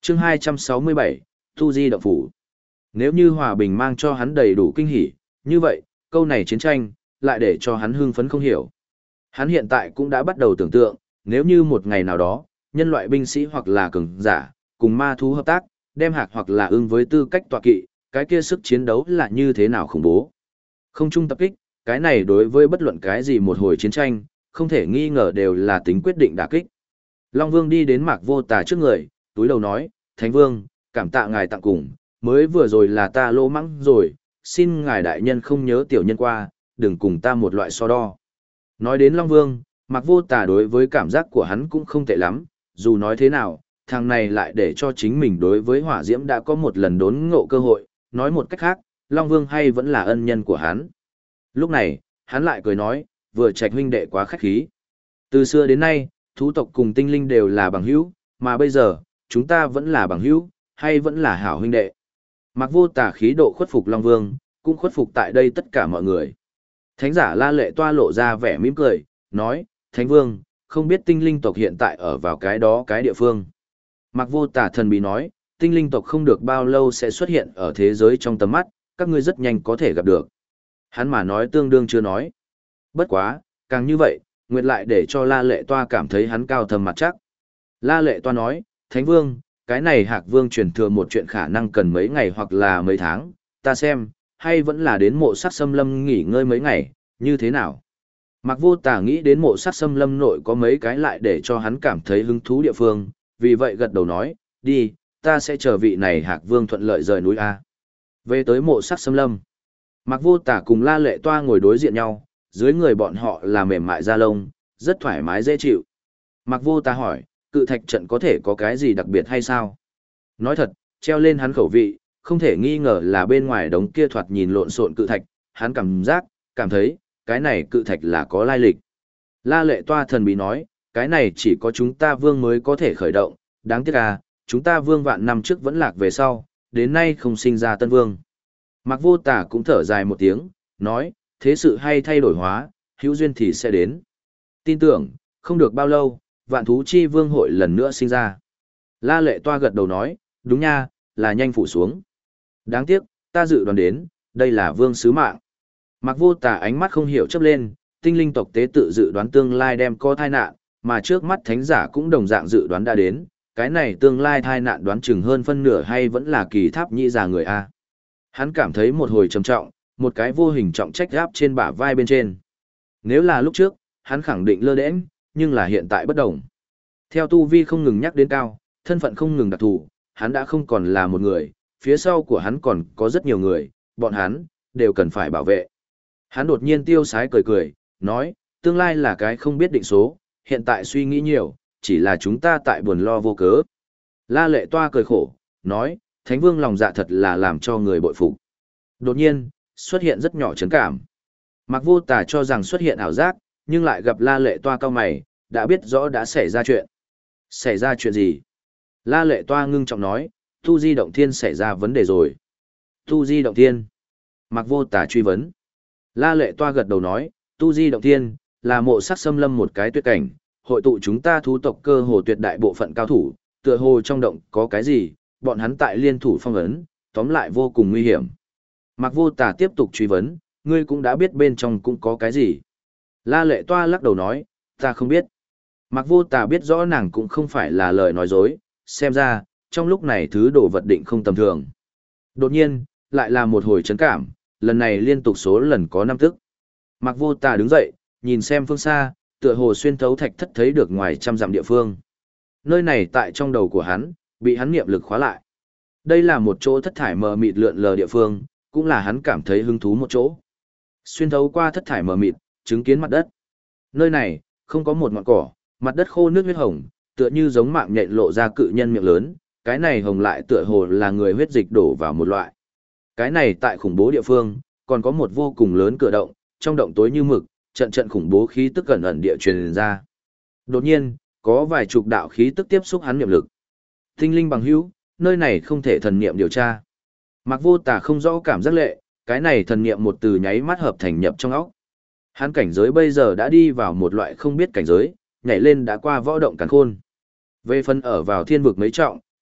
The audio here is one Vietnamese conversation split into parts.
chương 267, Tu Di Động Phủ. Nếu như hòa bình mang cho hắn đầy đủ kinh hỉ, như vậy, câu này chiến tranh, lại để cho hắn hưng phấn không hiểu. Hắn hiện tại cũng đã bắt đầu tưởng tượng, nếu như một ngày nào đó, nhân loại binh sĩ hoặc là cường giả, cùng ma thú hợp tác, đem hạc hoặc là ưng với tư cách tọa kỵ, cái kia sức chiến đấu là như thế nào khủng bố. Không chung tập kích, cái này đối với bất luận cái gì một hồi chiến tranh, không thể nghi ngờ đều là tính quyết định đả kích. Long Vương đi đến Mạc Vô Tà trước người, túi đầu nói, Thánh Vương, cảm tạ ngài tặng cùng, mới vừa rồi là ta lỗ mắng rồi, xin ngài đại nhân không nhớ tiểu nhân qua, đừng cùng ta một loại so đo. Nói đến Long Vương, Mạc Vô Tà đối với cảm giác của hắn cũng không tệ lắm, dù nói thế nào, thằng này lại để cho chính mình đối với hỏa diễm đã có một lần đốn ngộ cơ hội, nói một cách khác, Long Vương hay vẫn là ân nhân của hắn. Lúc này, hắn lại cười nói, vừa Trạch huynh đệ quá khách khí. Từ xưa đến nay, thú tộc cùng tinh linh đều là bằng hữu, mà bây giờ, chúng ta vẫn là bằng hữu, hay vẫn là hảo huynh đệ. Mạc Vô Tà khí độ khuất phục Long Vương, cũng khuất phục tại đây tất cả mọi người. Thánh giả La Lệ Toa lộ ra vẻ mỉm cười, nói, Thánh Vương, không biết tinh linh tộc hiện tại ở vào cái đó cái địa phương. Mạc Vô Tà thần bí nói, tinh linh tộc không được bao lâu sẽ xuất hiện ở thế giới trong tầm mắt, các ngươi rất nhanh có thể gặp được. Hắn mà nói tương đương chưa nói. Bất quá, càng như vậy, Nguyệt lại để cho La Lệ Toa cảm thấy hắn cao thầm mặt chắc. La Lệ Toa nói, Thánh Vương, cái này Hạc Vương truyền thừa một chuyện khả năng cần mấy ngày hoặc là mấy tháng, ta xem, hay vẫn là đến mộ sát xâm lâm nghỉ ngơi mấy ngày, như thế nào? Mạc Vô Tà nghĩ đến mộ sát xâm lâm nội có mấy cái lại để cho hắn cảm thấy hứng thú địa phương, vì vậy gật đầu nói, đi, ta sẽ chờ vị này Hạc Vương thuận lợi rời núi A. Về tới mộ sát xâm lâm, Mạc Vô Tà cùng La Lệ Toa ngồi đối diện nhau, dưới người bọn họ là mềm mại da lông, rất thoải mái dễ chịu. Mạc Vô Tà hỏi, cự thạch trận có thể có cái gì đặc biệt hay sao? Nói thật, treo lên hắn khẩu vị, không thể nghi ngờ là bên ngoài đống kia thoạt nhìn lộn xộn cự thạch, hắn cảm thấy, cái này cự thạch là có lai lịch. La Lệ Toa thần bí nói, cái này chỉ có chúng ta vương mới có thể khởi động, đáng tiếc à, chúng ta vương vạn năm trước vẫn lạc về sau, đến nay không sinh ra tân vương. Mạc Vô Tà cũng thở dài một tiếng, nói, thế sự hay thay đổi hóa, hữu duyên thì sẽ đến. Tin tưởng, không được bao lâu, vạn thú chi vương hội lần nữa sinh ra. La Lệ Toa gật đầu nói, đúng nha, là nhanh phủ xuống. Đáng tiếc, ta dự đoán đến, đây là vương sứ mạng. Mạc Vô Tà ánh mắt không hiểu chớp lên, tinh linh tộc tế tự dự đoán tương lai đem có tai nạn, mà trước mắt thánh giả cũng đồng dạng dự đoán đã đến, cái này tương lai tai nạn đoán chừng hơn phân nửa hay vẫn là kỳ tháp nhĩ già người A. Hắn cảm thấy một hồi trầm trọng, một cái vô hình trọng trách gáp trên bả vai bên trên. Nếu là lúc trước, hắn khẳng định lơ đễnh, nhưng là hiện tại bất đồng. Theo tu vi không ngừng nhắc đến cao, thân phận không ngừng đặc thù, hắn đã không còn là một người, phía sau của hắn còn có rất nhiều người, bọn hắn đều cần phải bảo vệ. Hắn đột nhiên tiêu sái cười cười, nói, tương lai là cái không biết định số, hiện tại suy nghĩ nhiều, chỉ là chúng ta tại buồn lo vô cớ. La Lệ Toa cười khổ, nói, Thánh Vương lòng dạ thật là làm cho người bội phục. Đột nhiên, xuất hiện rất nhỏ chấn cảm. Mạc Vô Tà cho rằng xuất hiện ảo giác, nhưng lại gặp La Lệ Toa cao mày, đã biết rõ đã xảy ra chuyện. Xảy ra chuyện gì? La Lệ Toa ngưng trọng nói, Tu Di Động Thiên xảy ra vấn đề rồi. Tu Di Động Thiên. Mạc Vô Tà truy vấn. La Lệ Toa gật đầu nói, Tu Di Động Thiên, là mộ sắc xâm lâm một cái tuyệt cảnh, hội tụ chúng ta thú tộc cơ hồ tuyệt đại bộ phận cao thủ, tựa hồ trong động có cái gì, bọn hắn tại liên thủ phong ấn, tóm lại vô cùng nguy hiểm. Mạc Vô Tà tiếp tục truy vấn, ngươi cũng đã biết bên trong cũng có cái gì. La Lệ Toa lắc đầu nói, ta không biết. Mạc Vô Tà biết rõ nàng cũng không phải là lời nói dối, xem ra, trong lúc này thứ đồ vật định không tầm thường. Đột nhiên, lại là một hồi chấn cảm, lần này liên tục số lần có 5 tức. Mạc Vô Tà đứng dậy, nhìn xem phương xa, tựa hồ xuyên thấu thạch thất thấy được ngoài trăm dặm địa phương. Nơi này tại trong đầu của hắn, bị hắn niệm lực khóa lại. Đây là một chỗ thất thải mờ mịt lượn lờ địa phương, cũng là hắn cảm thấy hứng thú một chỗ. Xuyên thấu qua thất thải mờ mịt, chứng kiến mặt đất. Nơi này, không có một ngọn cỏ, mặt đất khô nước huyết hồng, tựa như giống mạng nhện lộ ra cự nhân miệng lớn, cái này hồng lại tựa hồ là người huyết dịch đổ vào một loại. Cái này tại khủng bố địa phương, còn có một vô cùng lớn cửa động, trong động tối như mực, trận trận khủng bố khí tức gần ẩn địa truyền ra. Đột nhiên, có vài chục đạo khí tức tiếp xúc hắn niệm lực. Tinh linh bằng hữu, nơi này không thể thần niệm điều tra. Mạc Vô Tà không rõ cảm giác lệ, cái này thần niệm một từ nháy mắt hợp thành nhập trong óc. Hắn cảnh giới bây giờ đã đi vào một loại không biết cảnh giới, nhảy lên đã qua võ động càn khôn. Về phần ở vào thiên vực mấy trọng,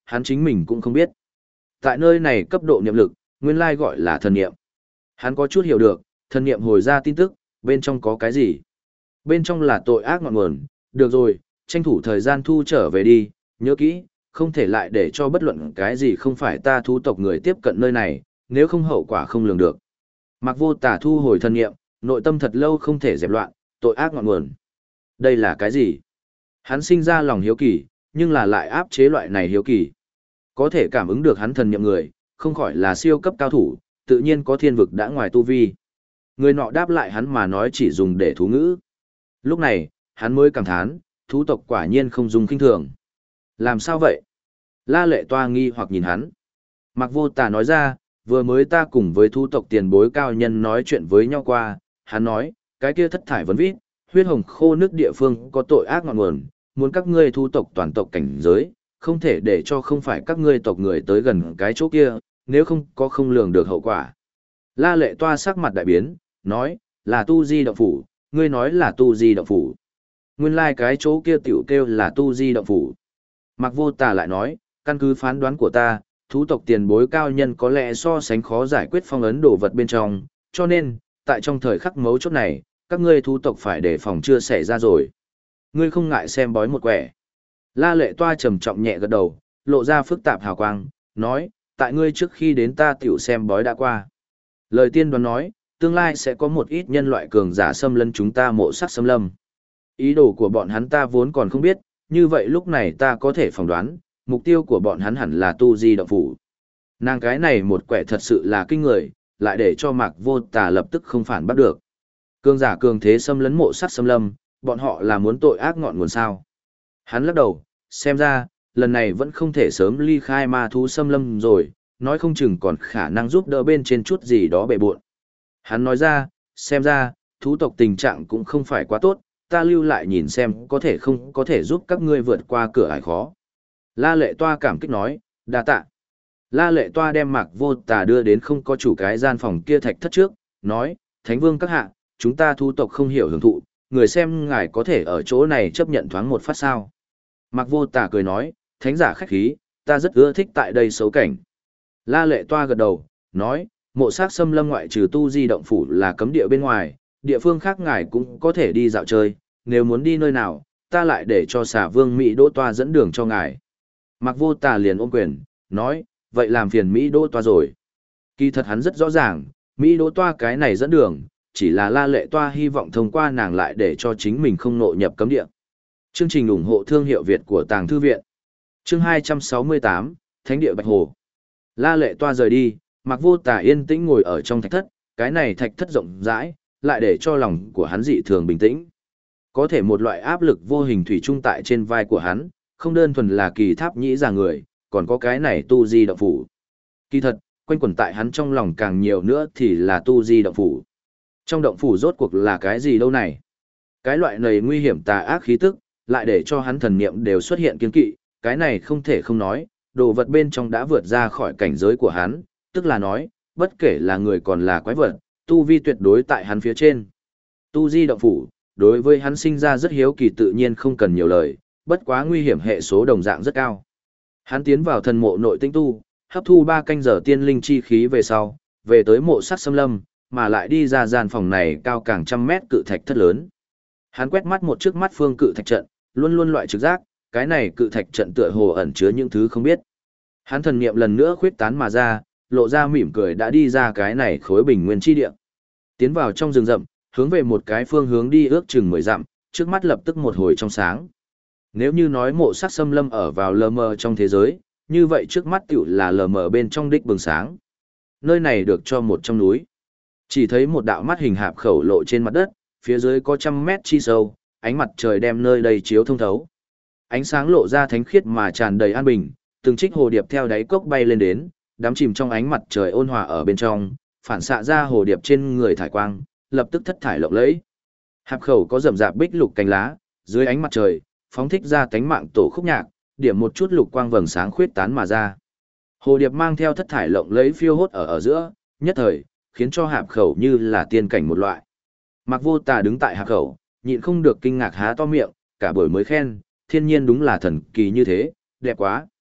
hắn chính mình cũng không biết. Tại nơi này cấp độ niệm lực, nguyên lai gọi là thần niệm. Hắn có chút hiểu được, thần niệm hồi ra tin tức, bên trong có cái gì? Bên trong là tội ác ngọn nguồn, được rồi, tranh thủ thời gian thu trở về đi, nhớ kỹ, không thể lại để cho bất luận cái gì không phải ta thú tộc người tiếp cận nơi này, nếu không hậu quả không lường được. Mạc Vô Tà thu hồi thần niệm, nội tâm thật lâu không thể dẹp loạn, tội ác ngọn nguồn. Đây là cái gì? Hắn sinh ra lòng hiếu kỳ, nhưng là lại áp chế loại này hiếu kỳ. Có thể cảm ứng được hắn thần niệm người, không khỏi là siêu cấp cao thủ, tự nhiên có thiên vực đã ngoài tu vi. Người nọ đáp lại hắn mà nói chỉ dùng để thú ngữ. Lúc này, hắn mới cảm thán, thú tộc quả nhiên không dùng kinh thường. Làm sao vậy? La Lệ Toa nghi hoặc nhìn hắn. Mạc Vô Tà nói ra, vừa mới ta cùng với thú tộc tiền bối cao nhân nói chuyện với nhau qua, hắn nói, cái kia thất thải vấn vít, huyết hồng khô nước địa phương có tội ác ngọn nguồn, muốn các ngươi thú tộc toàn tộc cảnh giới, không thể để cho không phải các ngươi tộc người tới gần cái chỗ kia, nếu không có không lường được hậu quả. La Lệ Toa sắc mặt đại biến, nói, là Tu Di động phủ, ngươi nói là Tu Di động phủ. Nguyên lai cái chỗ kia tiểu kêu là Tu Di động phủ. Mạc Vô Tà lại nói, căn cứ phán đoán của ta, thú tộc tiền bối cao nhân có lẽ so sánh khó giải quyết phong ấn đồ vật bên trong, cho nên, tại trong thời khắc mấu chốt này, các ngươi thú tộc phải đề phòng chưa xảy ra rồi. Ngươi không ngại xem bói một quẻ. La Lệ Toa trầm trọng nhẹ gật đầu, lộ ra phức tạp hào quang, nói, tại ngươi trước khi đến ta tiểu xem bói đã qua. Lời tiên đoán nói, tương lai sẽ có một ít nhân loại cường giả xâm lấn chúng ta mộ sắc xâm lâm. Ý đồ của bọn hắn ta vốn còn không biết, như vậy lúc này ta có thể phỏng đoán, mục tiêu của bọn hắn hẳn là Tu Di động phủ. Nàng cái này một quẻ thật sự là kinh người, lại để cho Mạc Vô Tà lập tức không phản bắt được. Cường giả cường thế xâm lấn mộ sắc xâm lâm, bọn họ là muốn tội ác ngọn nguồn sao. Hắn lắc đầu, xem ra, lần này vẫn không thể sớm ly khai ma thú xâm lâm rồi, nói không chừng còn khả năng giúp đỡ bên trên chút gì đó bề bộn. Hắn nói ra, xem ra, thú tộc tình trạng cũng không phải quá tốt, ta lưu lại nhìn xem có thể không có thể giúp các ngươi vượt qua cửa ải khó. La Lệ Toa cảm kích nói, đa tạ. La Lệ Toa đem Mạc Vô Tà đưa đến không có chủ cái gian phòng kia thạch thất trước, nói, Thánh Vương các hạ, chúng ta thú tộc không hiểu hưởng thụ, người xem ngài có thể ở chỗ này chấp nhận thoáng một phát sao. Mạc Vô Tà cười nói, thánh giả khách khí, ta rất ưa thích tại đây xấu cảnh. La Lệ Toa gật đầu, nói, mộ xác xâm lâm ngoại trừ Tu Di động phủ là cấm địa bên ngoài, địa phương khác ngài cũng có thể đi dạo chơi, nếu muốn đi nơi nào, ta lại để cho Xà Vương Mỹ Đỗ Toa dẫn đường cho ngài. Mạc Vô Tà liền ôm quyền, nói, vậy làm phiền Mỹ Đỗ Toa rồi. Kỳ thật hắn rất rõ ràng, Mỹ Đỗ Toa cái này dẫn đường, chỉ là La Lệ Toa hy vọng thông qua nàng lại để cho chính mình không nội nhập cấm địa. Chương trình ủng hộ thương hiệu Việt của Tàng Thư Viện. Chương 268, Thánh địa Bạch Hồ. La Lệ Toa rời đi, Mạc Vô Tà yên tĩnh ngồi ở trong thạch thất, cái này thạch thất rộng rãi, lại để cho lòng của hắn dị thường bình tĩnh. Có thể một loại áp lực vô hình thủy chung tại trên vai của hắn, không đơn thuần là kỳ tháp nhĩ già người, còn có cái này Tu Di động phủ. Kỳ thật, quanh quẩn tại hắn trong lòng càng nhiều nữa thì là Tu Di động phủ. Trong động phủ rốt cuộc là cái gì đâu này? Cái loại này nguy hiểm tà ác khí tức, lại để cho hắn thần niệm đều xuất hiện kiên kỵ, cái này không thể không nói, đồ vật bên trong đã vượt ra khỏi cảnh giới của hắn, tức là nói, bất kể là người còn là quái vật, tu vi tuyệt đối tại hắn phía trên. Tu Di động phủ, đối với hắn sinh ra rất hiếu kỳ tự nhiên không cần nhiều lời, bất quá nguy hiểm hệ số đồng dạng rất cao. Hắn tiến vào thần mộ nội tinh tu, hấp thu 3 canh giờ tiên linh chi khí về sau, về tới mộ sắc xâm lâm, mà lại đi ra gian phòng này cao càng trăm mét cự thạch thất lớn. Hắn quét mắt một trước mắt phương cự thạch trận, luôn luôn loại trực giác, cái này cự thạch trận tựa hồ ẩn chứa những thứ không biết. Hắn thần niệm lần nữa khuyết tán mà ra, lộ ra mỉm cười đã đi ra cái này khối bình nguyên chi địa. Tiến vào trong rừng rậm, hướng về một cái phương hướng đi ước chừng 10 dặm, trước mắt lập tức một hồi trong sáng. Nếu như nói mộ sắc xâm lâm ở vào lờ mờ trong thế giới, như vậy trước mắt tiểu là lờ mờ bên trong đích bừng sáng. Nơi này được cho một trong núi. Chỉ thấy một đạo mắt hình hạp khẩu lộ trên mặt đất, phía dưới có trăm mét chi sâu, ánh mặt trời đem nơi đây chiếu thông thấu. Ánh sáng lộ ra thánh khiết mà tràn đầy an bình, từng trích hồ điệp theo đáy cốc bay lên đến, đắm chìm trong ánh mặt trời ôn hòa ở bên trong, phản xạ ra hồ điệp trên người thải quang, lập tức thất thải lộng lẫy. Hạp khẩu có rậm rạp bích lục cánh lá, dưới ánh mặt trời, phóng thích ra tánh mạng tổ khúc nhạc, điểm một chút lục quang vầng sáng khuyết tán mà ra. Hồ điệp mang theo thất thải lộng lẫy phiêu hốt ở giữa, nhất thời, khiến cho hạp khẩu như là tiên cảnh một loại. Mạc Vô Tà đứng tại hạp khẩu, nhịn không được kinh ngạc há to miệng, cả buổi mới khen, thiên nhiên đúng là thần kỳ như thế, đẹp quá.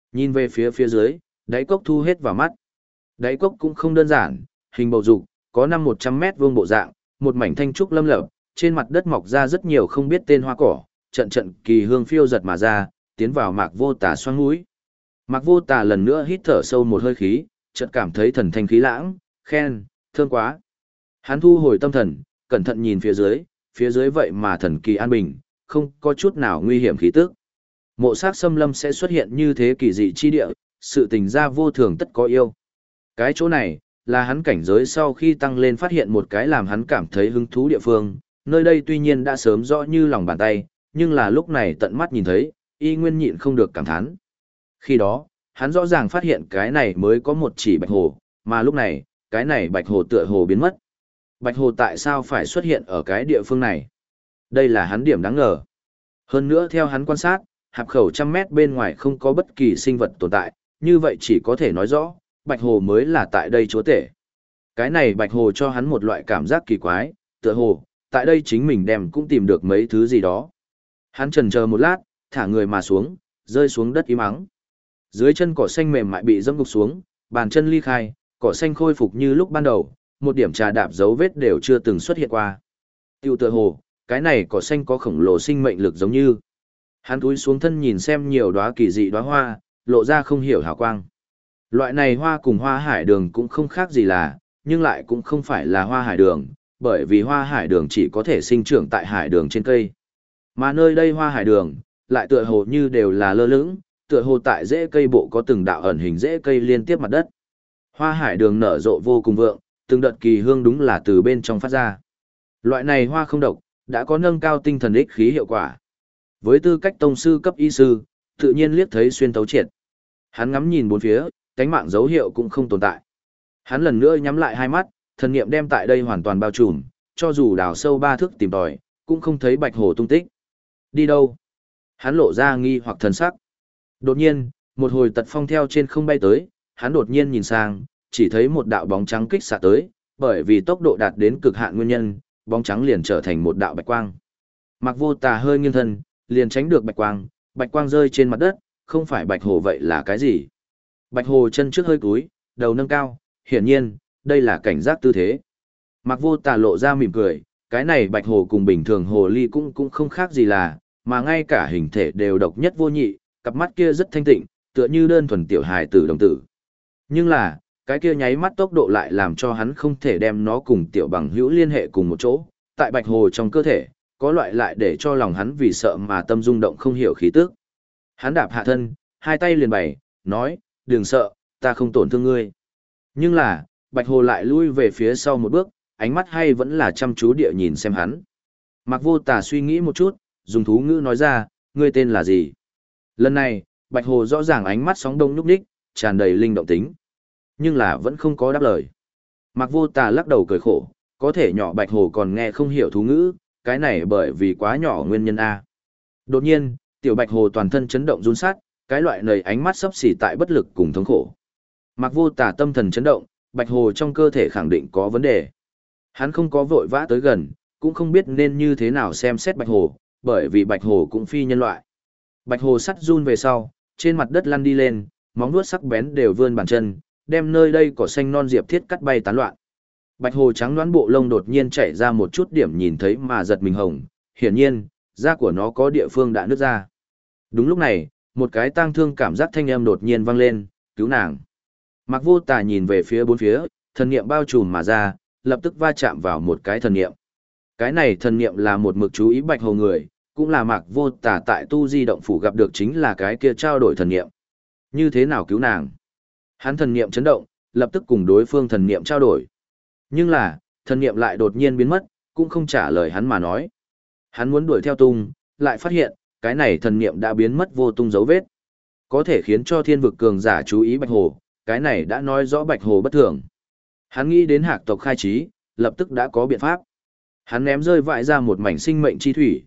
Nhìn về phía dưới, đáy cốc thu hết vào mắt. Đáy cốc cũng không đơn giản, hình bầu dục, có 5-100 mét vuông bộ dạng, một mảnh thanh trúc lâm lập, trên mặt đất mọc ra rất nhiều không biết tên hoa cỏ, trận trận kỳ hương phiêu giật mà ra, tiến vào Mạc Vô Tà xoang mũi. Mạc Vô Tà lần nữa hít thở sâu một hơi khí, chợt cảm thấy thần thanh khí lãng, khen, thơm quá. Hắn thu hồi tâm thần, cẩn thận nhìn phía dưới vậy mà thần kỳ an bình, không có chút nào nguy hiểm khí tức. Mộ Sắc Xâm Lâm sẽ xuất hiện như thế kỳ dị chi địa, sự tình ra vô thường tất có yêu. Cái chỗ này, là hắn cảnh giới sau khi tăng lên phát hiện một cái làm hắn cảm thấy hứng thú địa phương, nơi đây tuy nhiên đã sớm rõ như lòng bàn tay, nhưng là lúc này tận mắt nhìn thấy, y nguyên nhịn không được cảm thán. Khi đó, hắn rõ ràng phát hiện cái này mới có một chỉ bạch hồ, mà lúc này, cái này bạch hồ tựa hồ biến mất. Bạch hồ tại sao phải xuất hiện ở cái địa phương này? Đây là hắn điểm đáng ngờ. Hơn nữa theo hắn quan sát, hạp khẩu 100 mét bên ngoài không có bất kỳ sinh vật tồn tại, như vậy chỉ có thể nói rõ, bạch hồ mới là tại đây chúa tể. Cái này bạch hồ cho hắn một loại cảm giác kỳ quái, tựa hồ, tại đây chính mình đem cũng tìm được mấy thứ gì đó. Hắn chần chờ một lát, thả người mà xuống, rơi xuống đất im ắng. Dưới chân cỏ xanh mềm mại bị dẫm gục xuống, bàn chân ly khai, cỏ xanh khôi phục như lúc ban đầu, một điểm trà đạp dấu vết đều chưa từng xuất hiện qua. Tiêu tựa hồ, cái này cỏ xanh có khổng lồ sinh mệnh lực giống như. Hắn cúi xuống thân nhìn xem nhiều đóa kỳ dị đóa hoa, lộ ra không hiểu hào quang. Loại này hoa cùng hoa hải đường cũng không khác gì là, nhưng lại cũng không phải là hoa hải đường, bởi vì hoa hải đường chỉ có thể sinh trưởng tại hải đường trên cây. Mà nơi đây hoa hải đường, lại tựa hồ như đều là lơ lửng, tựa hồ tại rễ cây bộ có từng đạo ẩn hình rễ cây liên tiếp mặt đất. Hoa hải đường nở rộ vô cùng vượng, từng đợt kỳ hương đúng là từ bên trong phát ra. Loại này hoa không độc, đã có nâng cao tinh thần ích khí hiệu quả. Với tư cách tông sư cấp y sư, tự nhiên liếc thấy xuyên tấu triệt. Hắn ngắm nhìn bốn phía, cánh mạng dấu hiệu cũng không tồn tại. Hắn lần nữa nhắm lại hai mắt, thần niệm đem tại đây hoàn toàn bao trùm, cho dù đào sâu 3 thước tìm tòi, cũng không thấy bạch hồ tung tích. Đi đâu? Hắn lộ ra nghi hoặc thần sắc. Đột nhiên, một hồi tật phong theo trên không bay tới, hắn đột nhiên nhìn sang, chỉ thấy một đạo bóng trắng kích xạ tới, bởi vì tốc độ đạt đến cực hạn nguyên nhân, bóng trắng liền trở thành một đạo bạch quang. Mạc Vô Tà hơi nghiêng thân, liền tránh được bạch quang rơi trên mặt đất, không phải bạch hồ vậy là cái gì? Bạch hồ chân trước hơi cúi, đầu nâng cao, hiển nhiên, đây là cảnh giác tư thế. Mạc Vô Tà lộ ra mỉm cười, cái này bạch hồ cùng bình thường hồ ly cũng không khác gì là, mà ngay cả hình thể đều độc nhất vô nhị, cặp mắt kia rất thanh tịnh, tựa như đơn thuần tiểu hài tử đồng tử. Nhưng là, cái kia nháy mắt tốc độ lại làm cho hắn không thể đem nó cùng tiểu bằng hữu liên hệ cùng một chỗ, tại bạch hồ trong cơ thể, có loại lại để cho lòng hắn vì sợ mà tâm rung động không hiểu khí tức. Hắn đạp hạ thân, hai tay liền bày, nói, đừng sợ, ta không tổn thương ngươi. Nhưng là, bạch hồ lại lui về phía sau một bước, ánh mắt hay vẫn là chăm chú địa nhìn xem hắn. Mạc Vô Tà suy nghĩ một chút, dùng thú ngữ nói ra, ngươi tên là gì? Lần này, bạch hồ rõ ràng ánh mắt sóng đông nhúc nhích, tràn đầy linh động tính. Nhưng là vẫn không có đáp lời. Mạc Vô Tà lắc đầu cười khổ, có thể nhỏ bạch hồ còn nghe không hiểu thú ngữ, cái này bởi vì quá nhỏ nguyên nhân A. Đột nhiên, tiểu bạch hồ toàn thân chấn động run sát, cái loại nầy ánh mắt sấp xỉ tại bất lực cùng thống khổ. Mạc Vô Tà tâm thần chấn động, bạch hồ trong cơ thể khẳng định có vấn đề. Hắn không có vội vã tới gần, cũng không biết nên như thế nào xem xét bạch hồ, bởi vì bạch hồ cũng phi nhân loại. Bạch hồ sắt run về sau, trên mặt đất lăn đi lên, móng vuốt sắc bén đều vươn bàn chân, đem nơi đây cỏ xanh non diệp thiết cắt bay tán loạn. Bạch hồ trắng đoán bộ lông đột nhiên chảy ra một chút điểm nhìn thấy mà giật mình hồng, hiển nhiên, da của nó có địa phương đã nứt ra. Đúng lúc này, một cái tang thương cảm giác thanh âm đột nhiên vang lên, cứu nàng. Mạc Vô Tà nhìn về phía bốn phía, thần niệm bao trùm mà ra, lập tức va chạm vào một cái thần niệm. Cái này thần niệm là một mực chú ý bạch hồ người, cũng là Mạc Vô Tà tại Tu Di động phủ gặp được chính là cái kia trao đổi thần niệm. Như thế nào cứu nàng? Hắn thần niệm chấn động, lập tức cùng đối phương thần niệm trao đổi. Nhưng là, thần niệm lại đột nhiên biến mất, cũng không trả lời hắn mà nói. Hắn muốn đuổi theo tung, lại phát hiện, cái này thần niệm đã biến mất vô tung dấu vết. Có thể khiến cho thiên vực cường giả chú ý bạch hồ, cái này đã nói rõ bạch hồ bất thường. Hắn nghĩ đến hạc tộc khai trí, lập tức đã có biện pháp. Hắn ném rơi vãi ra một mảnh sinh mệnh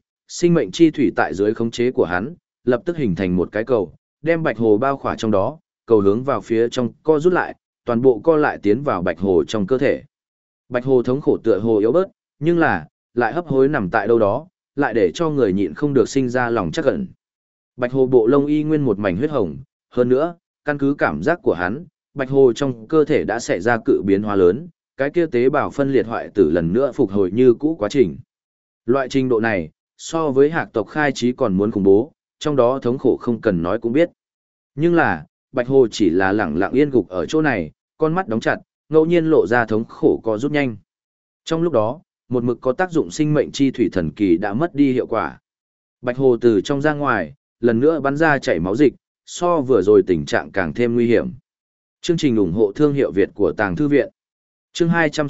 chi thủy tại dưới khống chế của hắn, lập tức hình thành một cái cầu, đem bạch hồ bao khỏa trong đó, cầu hướng vào phía trong co rút lại, toàn bộ co lại tiến vào bạch hồ trong cơ thể. Bạch hồ thống khổ tựa hồ yếu bớt, nhưng là, lại hấp hối nằm tại đâu đó, lại để cho người nhịn không được sinh ra lòng chắc ẩn. Bạch hồ bộ lông y nguyên một mảnh huyết hồng, Hơn nữa, căn cứ cảm giác của hắn, bạch hồ trong cơ thể đã xảy ra cự biến hóa lớn, cái kia tế bào phân liệt hoại tử lần nữa phục hồi như cũ quá trình. Loại trình độ này, so với hạc tộc khai trí còn muốn khủng bố, trong đó thống khổ không cần nói cũng biết. Nhưng là, bạch hồ chỉ là lẳng lặng yên gục ở chỗ này, con mắt đóng chặt, ngẫu nhiên lộ ra thống khổ có rút nhanh. Trong lúc đó, một mực có tác dụng sinh mệnh chi thủy thần kỳ đã mất đi hiệu quả. Bạch hồ từ trong ra ngoài, lần nữa bắn ra chảy máu dịch, so vừa rồi tình trạng càng thêm nguy hiểm. Chương trình ủng hộ thương hiệu Việt của Tàng Thư Viện. Chương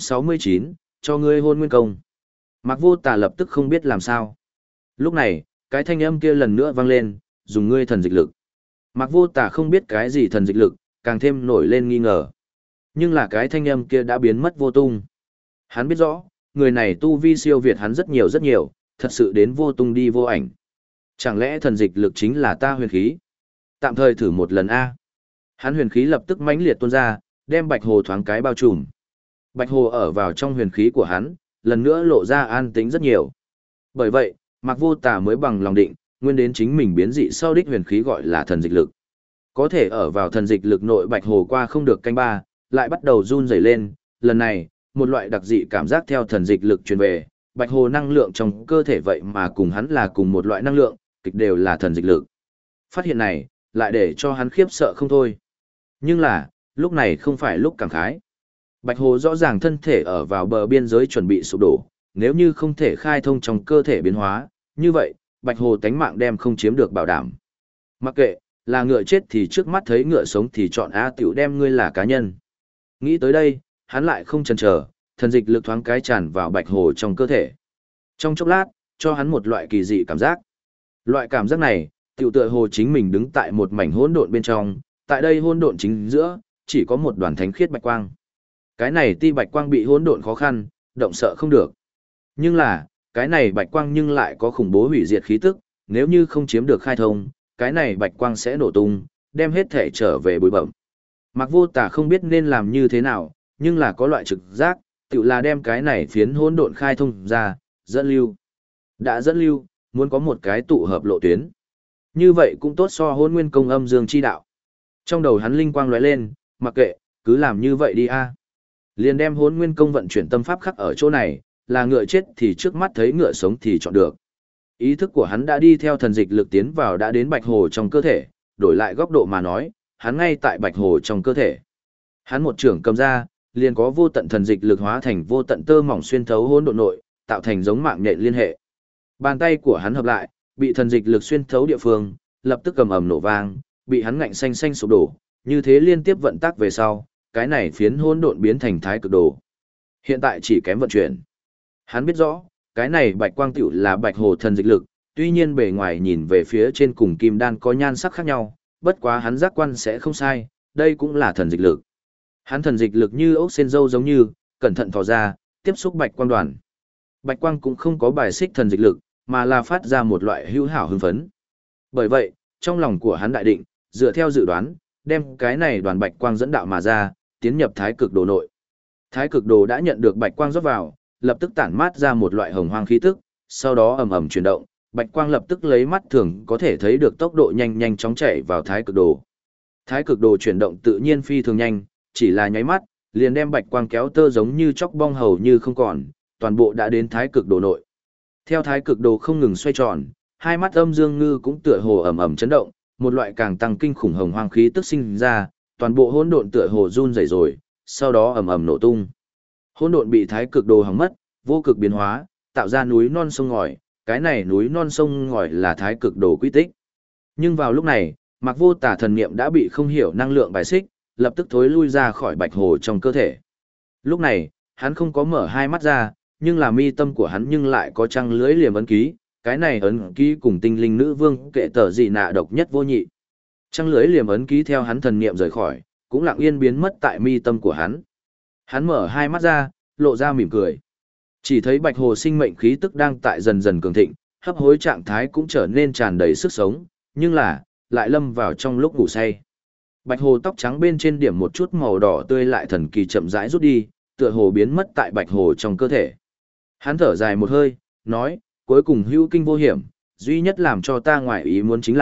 269, cho ngươi hôn nguyên công. Mạc Vô Tà lập tức không biết làm sao. Lúc này, cái thanh âm kia lần nữa vang lên, dùng ngươi thần dịch lực. Mạc Vô Tà không biết cái gì thần dịch lực, càng thêm nổi lên nghi ngờ. Nhưng là cái thanh âm kia đã biến mất vô tung. Hắn biết rõ, người này tu vi siêu việt hắn rất nhiều, thật sự đến vô tung đi vô ảnh. Chẳng lẽ thần dịch lực chính là ta huyền khí? Tạm thời thử một lần a. Hắn huyền khí lập tức mãnh liệt tuôn ra, đem bạch hồ thoáng cái bao trùm. Bạch hồ ở vào trong huyền khí của hắn, lần nữa lộ ra an tĩnh rất nhiều. Bởi vậy, Mạc Vô Tà mới bằng lòng định, nguyên đến chính mình biến dị sau đích huyền khí gọi là thần dịch lực. Có thể ở vào thần dịch lực nội bạch hồ qua không được canh ba, lại bắt đầu run rẩy lên, lần này, một loại đặc dị cảm giác theo thần dịch lực truyền về, bạch hồ năng lượng trong cơ thể vậy mà cùng hắn là cùng một loại năng lượng, kịch đều là thần dịch lực. Phát hiện này, lại để cho hắn khiếp sợ không thôi. Nhưng là, lúc này không phải lúc cảm khái. Bạch hồ rõ ràng thân thể ở vào bờ biên giới chuẩn bị sụp đổ, nếu như không thể khai thông trong cơ thể biến hóa, như vậy, bạch hồ tánh mạng đem không chiếm được bảo đảm. Mặc kệ, là ngựa chết thì trước mắt thấy ngựa sống thì chọn A tiểu đem ngươi là cá nhân. Nghĩ tới đây, hắn lại không chần chờ, thần dịch lực thoáng cái tràn vào bạch hồ trong cơ thể. Trong chốc lát, cho hắn một loại kỳ dị cảm giác. Loại cảm giác này, tiểu tựa hồ chính mình đứng tại một mảnh hỗn độn bên trong, tại đây hỗn độn chính giữa, chỉ có một đoàn thánh khiết bạch quang. Cái này ti bạch quang bị hỗn độn khó khăn, động sợ không được. Nhưng là, cái này bạch quang nhưng lại có khủng bố hủy diệt khí tức, nếu như không chiếm được khai thông, cái này bạch quang sẽ nổ tung, đem hết thể trở về bụi bẩm. Mạc Vô Tà không biết nên làm như thế nào, nhưng là có loại trực giác, tự là đem cái này phiến hỗn độn khai thông ra, dẫn lưu. Đã dẫn lưu, muốn có một cái tụ hợp lộ tuyến. Như vậy cũng tốt so hôn nguyên công âm dương chi đạo. Trong đầu hắn linh quang lóe lên, mặc kệ, cứ làm như vậy đi a. Liền đem hôn nguyên công vận chuyển tâm pháp khắc ở chỗ này, là ngựa chết thì trước mắt thấy ngựa sống thì chọn được. Ý thức của hắn đã đi theo thần dịch lực tiến vào đã đến bạch hồ trong cơ thể, đổi lại góc độ mà nói, hắn ngay tại bạch hồ trong cơ thể. Hắn một trưởng cầm ra, liền có vô tận thần dịch lực hóa thành vô tận tơ mỏng xuyên thấu hỗn độn nội, tạo thành giống mạng nhện liên hệ. Bàn tay của hắn hợp lại, bị thần dịch lực xuyên thấu địa phương, lập tức cầm ầm nổ vang, bị hắn ngạnh xanh xanh sụp đổ, như thế liên tiếp vận tác về sau, cái này phiến hỗn độn biến thành thái cực đồ. Hiện tại chỉ kém vận chuyển. Hắn biết rõ, cái này bạch quang tiểu là bạch hồ thần dịch lực, tuy nhiên bề ngoài nhìn về phía trên cùng kim đan có nhan sắc khác nhau, bất quá hắn giác quan sẽ không sai, đây cũng là thần dịch lực. Hắn thần dịch lực như ốc sen dâu giống như, cẩn thận thò ra, tiếp xúc bạch quang đoàn. Bạch quang cũng không có bài xích thần dịch lực, mà là phát ra một loại hữu hảo hưng phấn. Bởi vậy, trong lòng của hắn đại định, dựa theo dự đoán, đem cái này đoàn bạch quang dẫn đạo mà ra, tiến nhập thái cực đồ nội. Thái cực đồ đã nhận được bạch quang rót vào, lập tức tản mát ra một loại hồng hoang khí tức, sau đó ầm ầm chuyển động, bạch quang lập tức lấy mắt thường có thể thấy được tốc độ nhanh nhanh chóng chạy vào thái cực đồ. Thái cực đồ chuyển động tự nhiên phi thường nhanh, chỉ là nháy mắt, liền đem bạch quang kéo tơ giống như chóc bong hầu như không còn, toàn bộ đã đến thái cực đồ nội. Theo thái cực đồ không ngừng xoay tròn, hai mắt âm dương ngư cũng tựa hồ ầm ầm chấn động, một loại càng tăng kinh khủng hồng hoang khí tức sinh ra, toàn bộ hỗn độn tựa hồ run rẩy rồi, sau đó ầm ầm nổ tung. Hỗn độn bị thái cực đồ hỏng mất, vô cực biến hóa, tạo ra núi non sông ngòi, cái này núi non sông ngòi là thái cực đồ quy tích. Nhưng vào lúc này, Mạc Vô Tà thần niệm đã bị không hiểu năng lượng bài xích, lập tức thối lui ra khỏi bạch hồ trong cơ thể. Lúc này, hắn không có mở hai mắt ra, nhưng là mi tâm của hắn nhưng lại có trăng lưới liềm ấn ký, cái này ấn ký cùng tinh linh nữ vương kệ tờ dị nạ độc nhất vô nhị. Trăng lưới liềm ấn ký theo hắn thần niệm rời khỏi, cũng lặng yên biến mất tại mi tâm của hắn. Hắn mở hai mắt ra, lộ ra mỉm cười. Chỉ thấy bạch hồ sinh mệnh khí tức đang tại dần dần cường thịnh, hấp hối trạng thái cũng trở nên tràn đầy sức sống, nhưng là, lại lâm vào trong lúc ngủ say. Bạch hồ tóc trắng bên trên điểm một chút màu đỏ tươi lại thần kỳ chậm rãi rút đi, tựa hồ biến mất tại bạch hồ trong cơ thể. Hắn thở dài một hơi, nói, cuối cùng hữu kinh vô hiểm, duy nhất làm cho ta ngoại ý muốn chính là,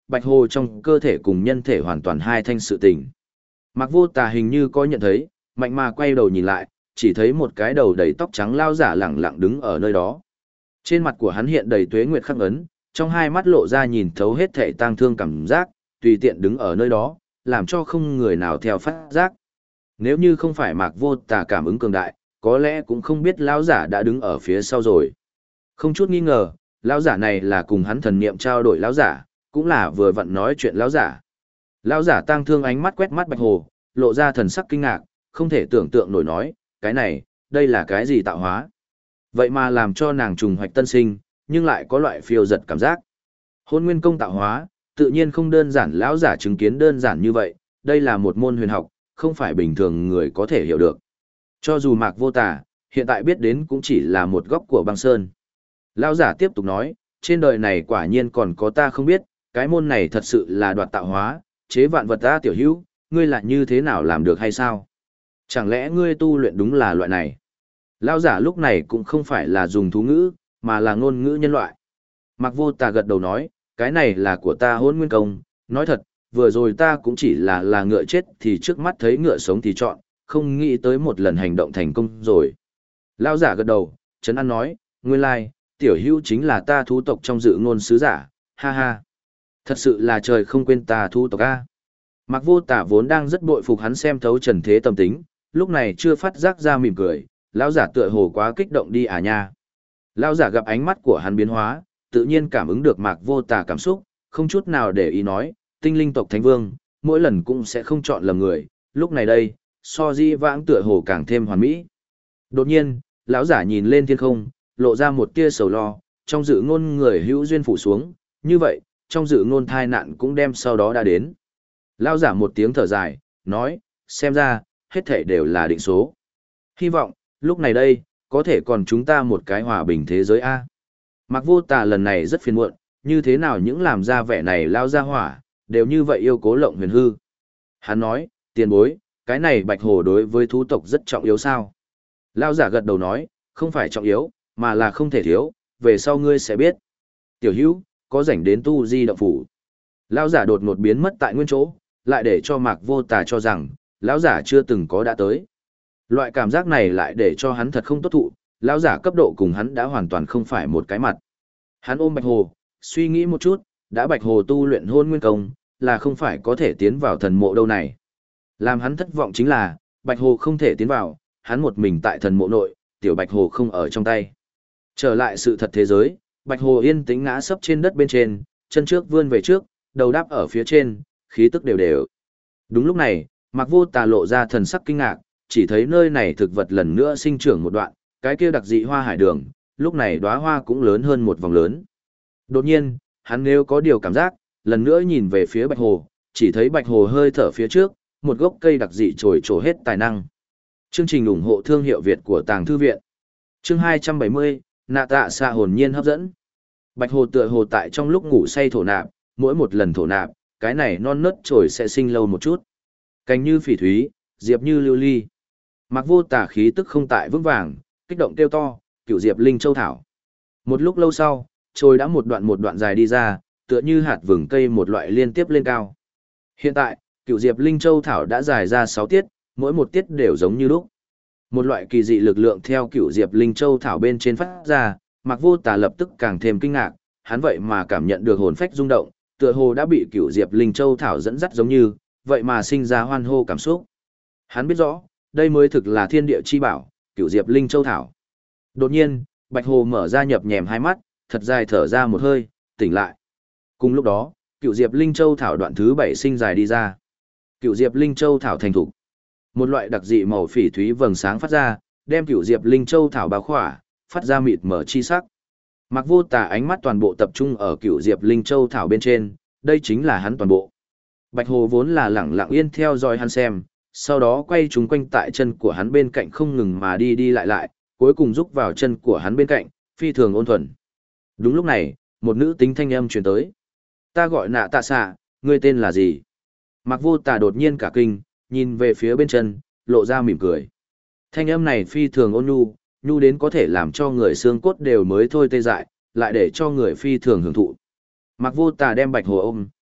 bạch hồ trong cơ thể cùng nhân thể hoàn toàn hai thanh sự tình. Mạc Vô Tà hình như có nhận thấy, mạnh mà quay đầu nhìn lại, chỉ thấy một cái đầu đầy tóc trắng lao giả lẳng lặng đứng ở nơi đó. Trên mặt của hắn hiện đầy tuế nguyệt khắc ấn, trong hai mắt lộ ra nhìn thấu hết thảy tang thương cảm giác, tùy tiện đứng ở nơi đó, làm cho không người nào theo phát giác. Nếu như không phải Mạc Vô Tà cảm ứng cường đại, có lẽ cũng không biết lão giả đã đứng ở phía sau rồi. Không chút nghi ngờ, lão giả này là cùng hắn thần niệm trao đổi lão giả, cũng là vừa vặn nói chuyện lão giả. Lão giả tang thương ánh mắt quét mắt Bạch Hồ, lộ ra thần sắc kinh ngạc, không thể tưởng tượng nổi nói, cái này, đây là cái gì tạo hóa? Vậy mà làm cho nàng trùng hoạch tân sinh, nhưng lại có loại phiêu giật cảm giác. Hôn nguyên công tạo hóa, tự nhiên không đơn giản lão giả chứng kiến đơn giản như vậy, đây là một môn huyền học, không phải bình thường người có thể hiểu được. Cho dù Mạc Vô Tà, hiện tại biết đến cũng chỉ là một góc của băng sơn. Lão giả tiếp tục nói, trên đời này quả nhiên còn có ta không biết, cái môn này thật sự là đoạt tạo hóa, chế vạn vật ta tiểu hữu, ngươi lại như thế nào làm được hay sao? Chẳng lẽ ngươi tu luyện đúng là loại này? Lão giả lúc này cũng không phải là dùng thú ngữ, mà là ngôn ngữ nhân loại. Mạc Vô Tà gật đầu nói, cái này là của ta Hỗn Nguyên Công, nói thật, vừa rồi ta cũng chỉ là ngựa chết thì trước mắt thấy ngựa sống thì chọn, không nghĩ tới một lần hành động thành công rồi. Lão giả gật đầu, Trấn An nói, nguyên lai, tiểu hữu chính là ta thú tộc trong dự ngôn sứ giả, ha ha. Thật sự là trời không quên ta thú tộc a. Mạc Vô Tà vốn đang rất bội phục hắn xem thấu trần thế tâm tính, lúc này chưa phát giác ra mỉm cười, lão giả tựa hồ quá kích động đi à nha. Lão giả gặp ánh mắt của hắn biến hóa, tự nhiên cảm ứng được Mạc Vô Tà cảm xúc, không chút nào để ý nói, tinh linh tộc thánh vương, mỗi lần cũng sẽ không chọn lầm người, lúc này đây, so di vãng tựa hồ càng thêm hoàn mỹ. Đột nhiên, lão giả nhìn lên thiên không, lộ ra một tia sầu lo, trong dự ngôn người hữu duyên phủ xuống, như vậy, trong dự ngôn thai nạn cũng đem sau đó đã đến. Lão giả một tiếng thở dài, nói, xem ra, hết thảy đều là định số. Hy vọng, lúc này đây, có thể còn chúng ta một cái hòa bình thế giới A. Mạc Vô Tà lần này rất phiền muộn, như thế nào những làm ra vẻ này lao ra hỏa, đều như vậy yêu cố lộng huyền hư. Hắn nói, tiền bối, cái này bạch hồ đối với thú tộc rất trọng yếu sao? Lao giả gật đầu nói, không phải trọng yếu, mà là không thể thiếu, về sau ngươi sẽ biết. Tiểu hữu, có rảnh đến tu di động phủ. Lao giả đột ngột biến mất tại nguyên chỗ, lại để cho Mạc Vô Tà cho rằng, lão giả chưa từng có đã tới. Loại cảm giác này lại để cho hắn thật không tốt thụ, lão giả cấp độ cùng hắn đã hoàn toàn không phải một cái mặt. Hắn ôm Bạch Hồ, suy nghĩ một chút, đã Bạch Hồ tu luyện Hôn Nguyên Công, là không phải có thể tiến vào thần mộ đâu này. Làm hắn thất vọng chính là, Bạch Hồ không thể tiến vào, hắn một mình tại thần mộ nội, tiểu Bạch Hồ không ở trong tay. Trở lại sự thật thế giới, Bạch Hồ yên tĩnh ngã sấp trên đất bên trên, chân trước vươn về trước, đầu đáp ở phía trên, khí tức đều đều. Đúng lúc này, Mạc Vô Tà lộ ra thần sắc kinh ngạc, chỉ thấy nơi này thực vật lần nữa sinh trưởng một đoạn, cái kia đặc dị hoa hải đường, lúc này đóa hoa cũng lớn hơn một vòng lớn. Đột nhiên, hắn nếu có điều cảm giác, lần nữa nhìn về phía Bạch Hồ, chỉ thấy Bạch Hồ hơi thở phía trước, một gốc cây đặc dị trồi trổ hết tài năng. Chương trình ủng hộ thương hiệu Việt của Tàng Thư Viện. Chương 270, nạ tạ xạ hồn nhiên hấp dẫn. Bạch Hồ tựa hồ tại trong lúc ngủ say thổ nạp, mỗi một lần thổ nạp, cái này non nớt trồi sẽ sinh lâu một chút. Cành như phỉ thúy, diệp như lưu ly. Mạc Vô Tà khí tức không tại vững vàng, kích động kêu to, cửu diệp linh châu thảo. Một lúc lâu sau, trồi đã một đoạn dài đi ra, tựa như hạt vừng cây một loại liên tiếp lên cao. Hiện tại, cửu diệp linh châu thảo đã dài ra 6 tiết, mỗi một tiết đều giống như lúc. Một loại kỳ dị lực lượng theo cửu diệp linh châu thảo bên trên phát ra, Mạc Vô Tà lập tức càng thêm kinh ngạc, hắn vậy mà cảm nhận được hồn phách rung động, tựa hồ đã bị cửu diệp linh châu thảo dẫn dắt giống như, vậy mà sinh ra hoan hô cảm xúc. Hắn biết rõ, đây mới thực là thiên địa chi bảo, cửu diệp linh châu thảo. Đột nhiên, Bạch Hồ mở ra nhập nhèm hai mắt, thật dài thở ra một hơi, tỉnh lại. Cùng lúc đó, cửu diệp linh châu thảo đoạn thứ 7 sinh dài đi ra. Cửu diệp linh châu thảo thành thục. Một loại đặc dị màu phỉ thúy vầng sáng phát ra, đem cửu diệp linh châu thảo bao khỏa, phát ra mịt mở chi sắc. Mạc Vô Tà ánh mắt toàn bộ tập trung ở cửu diệp linh châu thảo bên trên, đây chính là hắn toàn bộ. Bạch Hồ vốn là lẳng lặng yên theo dõi hắn xem, sau đó quay chúng quanh tại chân của hắn bên cạnh không ngừng mà đi lại, cuối cùng rúc vào chân của hắn bên cạnh, phi thường ôn thuần. Đúng lúc này, một nữ tính thanh âm truyền tới. Ta gọi nạ tạ xạ, ngươi tên là gì? Mạc Vô Tà đột nhiên cả kinh, nhìn về phía bên chân, lộ ra mỉm cười. Thanh âm này phi thường ôn nhu, nhu đến có thể làm cho người xương cốt đều mới thôi tê dại, lại để cho người phi thường hưởng thụ. Mạc Vô Tà đem Bạch Hồ ôm,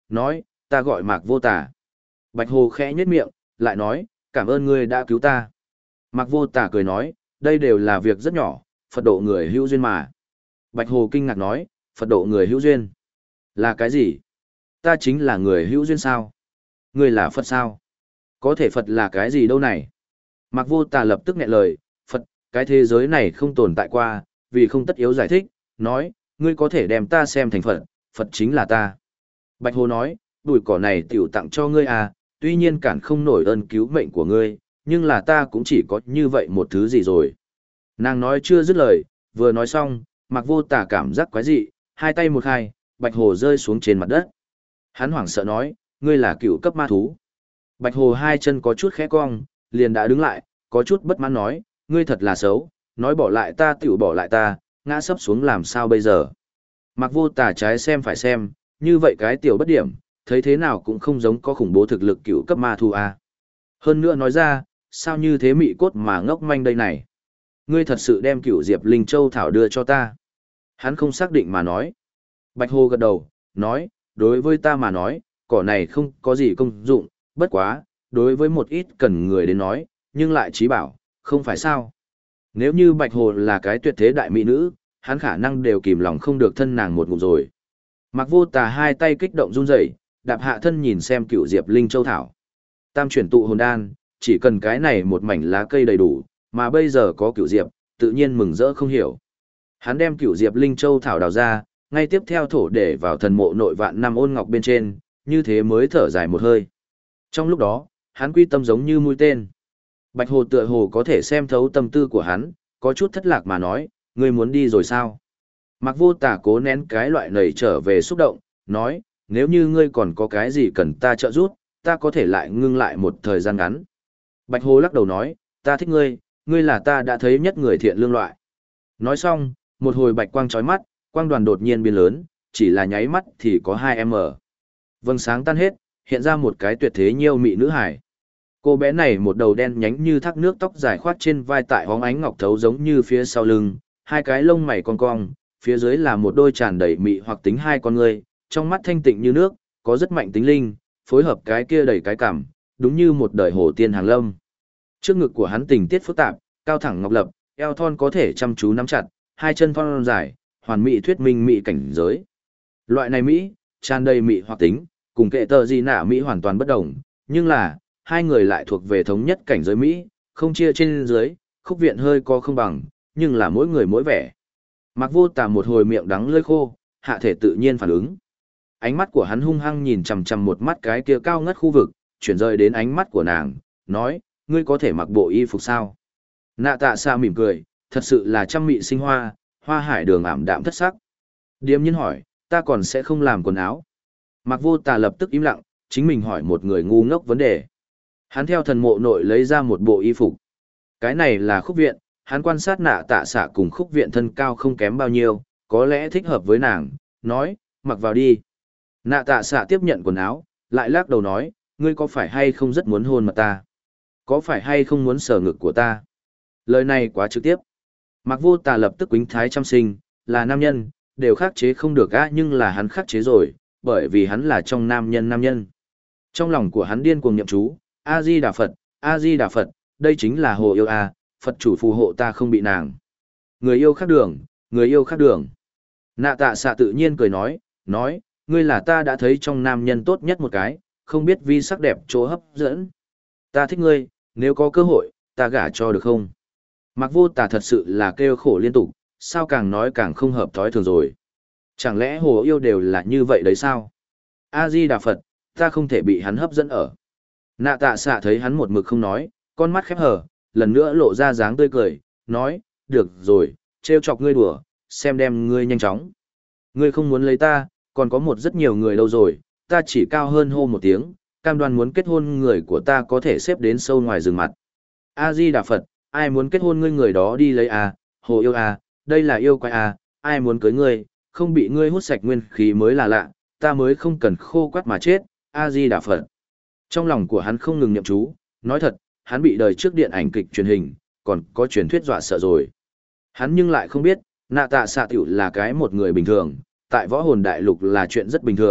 nói, ta gọi Mạc Vô Tả. Bạch Hồ khẽ nhếch miệng, lại nói, cảm ơn ngươi đã cứu ta. Mạc Vô Tả cười nói, đây đều là việc rất nhỏ, Phật độ người hữu duyên mà. Bạch Hồ kinh ngạc nói, Phật độ người hữu duyên. Là cái gì? Ta chính là người hữu duyên sao? Ngươi là Phật sao? Có thể Phật là cái gì đâu này? Mạc Vô Tà lập tức nghẹn lời, Phật, cái thế giới này không tồn tại qua, vì không tất yếu giải thích, nói, ngươi có thể đem ta xem thành Phật, Phật chính là ta. Bạch Hồ nói, bụi cỏ này tiểu tặng cho ngươi à, tuy nhiên cản không nổi ơn cứu mệnh của ngươi, nhưng là ta cũng chỉ có như vậy một thứ gì rồi. Nàng nói chưa dứt lời, vừa nói xong, Mạc Vô Tà cảm giác quái dị, hai tay một hai, Bạch Hồ rơi xuống trên mặt đất. Hắn hoảng sợ nói, ngươi là cựu cấp ma thú. Bạch Hồ hai chân có chút khẽ cong, liền đã đứng lại, có chút bất mãn nói, ngươi thật là xấu, nói bỏ lại ta tiểu bỏ lại ta, ngã sấp xuống làm sao bây giờ. Mạc Vô Tà trái xem phải xem, như vậy cái tiểu bất điểm, thấy thế nào cũng không giống có khủng bố thực lực cựu cấp ma thú a. Hơn nữa nói ra, sao như thế mị cốt mà ngốc manh đây này. Ngươi thật sự đem cựu Diệp Linh Châu Thảo đưa cho ta. Hắn không xác định mà nói. Bạch Hồ gật đầu, nói, đối với ta mà nói, cỏ này không có gì công dụng, bất quá, đối với một ít cần người đến nói, nhưng lại trí bảo, không phải sao. Nếu như Bạch Hồ là cái tuyệt thế đại mỹ nữ, hắn khả năng đều kìm lòng không được thân nàng một ngụm rồi. Mạc Vô Tà hai tay kích động run rẩy, đạp hạ thân nhìn xem cựu Diệp Linh Châu Thảo. Tam chuyển tụ hồn đan, chỉ cần cái này một mảnh lá cây đầy đủ, mà bây giờ có cựu Diệp, tự nhiên mừng rỡ không hiểu. Hắn đem cựu Diệp Linh Châu Thảo đào ra, ngay tiếp theo thổ để vào thần mộ nội vạn năm ôn ngọc bên trên, như thế mới thở dài một hơi. Trong lúc đó, hắn quy tâm giống như mũi tên. Bạch Hồ tựa hồ có thể xem thấu tâm tư của hắn, có chút thất lạc mà nói, ngươi muốn đi rồi sao? Mạc Vô Tà cố nén cái loại nảy trở về xúc động, nói, nếu như ngươi còn có cái gì cần ta trợ giúp, ta có thể lại ngưng lại một thời gian ngắn. Bạch Hồ lắc đầu nói, ta thích ngươi, ngươi là ta đã thấy nhất người thiện lương loại. Nói xong, một hồi bạch quang chói mắt, quang đoàn đột nhiên biến lớn, chỉ là nháy mắt thì có 2m. Vầng sáng tan hết, hiện ra một cái tuyệt thế nhiêu mị nữ hải. Cô bé này một đầu đen nhánh như thác nước, tóc dài khoát trên vai, tại hóng ánh ngọc thấu giống như phía sau lưng, hai cái lông mày cong cong, phía dưới là một đôi tràn đầy mị hoặc tính hai con người, trong mắt thanh tịnh như nước, có rất mạnh tính linh, phối hợp cái kia đầy cái cảm, đúng như một đời hồ tiên hàng lâm. Trước ngực của hắn tình tiết phức tạp, cao thẳng ngọc lập, eo thon có thể chăm chú nắm chặt, hai chân thon dài, hoàn mỹ thuyết minh mỹ cảnh giới. Loại này mỹ, tràn đầy mỹ hoặc tính, cùng kệ tờ gì nạ mỹ hoàn toàn bất đồng, nhưng là, hai người lại thuộc về thống nhất cảnh giới mỹ, không chia trên dưới, khúc viện hơi có không bằng, nhưng là mỗi người mỗi vẻ. Mạc Vô Tà một hồi miệng đắng lưỡi khô, hạ thể tự nhiên phản ứng. Ánh mắt của hắn hung hăng nhìn chằm chằm một mắt cái kia cao ngất khu vực, chuyển rời đến ánh mắt của nàng, nói, ngươi có thể mặc bộ y phục sao? Nạ Tạ Xạ mỉm cười, thật sự là trăm mị sinh hoa, hoa hải đường ảm đạm thất sắc. Điềm nhiên hỏi, ta còn sẽ không làm quần áo. Mạc Vô Tà lập tức im lặng, chính mình hỏi một người ngu ngốc vấn đề. Hắn theo thần mộ nội lấy ra một bộ y phục. Cái này là khúc viện, hắn quan sát Nạ Tạ Xạ cùng khúc viện thân cao không kém bao nhiêu, có lẽ thích hợp với nàng, nói, mặc vào đi. Nạ Tạ Xạ tiếp nhận quần áo, lại lắc đầu nói, ngươi có phải hay không rất muốn hôn mật ta? Có phải hay không muốn sờ ngực của ta? Lời này quá trực tiếp. Mạc Vô Tà lập tức quýnh thái chăm sinh, là nam nhân, đều khắc chế không được á, nhưng là hắn khắc chế rồi, bởi vì hắn là trong nam nhân. Trong lòng của hắn điên cuồng niệm chú, A-di-đà Phật, A-di-đà Phật, đây chính là hồ yêu a, Phật chủ phù hộ ta không bị nàng. Người yêu khác đường, người yêu khác đường. Nạ Tạ Xạ tự nhiên cười nói, ngươi là ta đã thấy trong nam nhân tốt nhất một cái, không biết vì sắc đẹp chỗ hấp dẫn. Ta thích ngươi, nếu có cơ hội, ta gả cho được không? Mạc Vô Tà thật sự là kêu khổ liên tục, sao càng nói càng không hợp thói thường rồi. Chẳng lẽ hồ yêu đều là như vậy đấy sao? A-di-đà Phật, ta không thể bị hắn hấp dẫn ở. Nạ Tạ Xạ thấy hắn một mực không nói, con mắt khép hờ, lần nữa lộ ra dáng tươi cười, nói, được rồi, trêu chọc ngươi đùa, xem đem ngươi nhanh chóng. Ngươi không muốn lấy ta, còn có một rất nhiều người đâu rồi, ta chỉ cao hơn hô một tiếng, cam đoan muốn kết hôn người của ta có thể xếp đến sâu ngoài rừng mặt. A-di-đà Phật, ai muốn kết hôn ngươi người đó đi lấy à, hồ yêu à, đây là yêu quái à, ai muốn cưới ngươi, không bị ngươi hút sạch nguyên khí mới là lạ, ta mới không cần khô quắt mà chết, A-di-đà Phật. Trong lòng của hắn không ngừng niệm chú, nói thật, hắn bị đời trước điện ảnh kịch truyền hình, còn có truyền thuyết dọa sợ rồi. Hắn nhưng lại không biết, Nạ Tạ Xạ tiểu là cái một người bình thường, tại võ hồn đại lục là chuyện rất bình thường,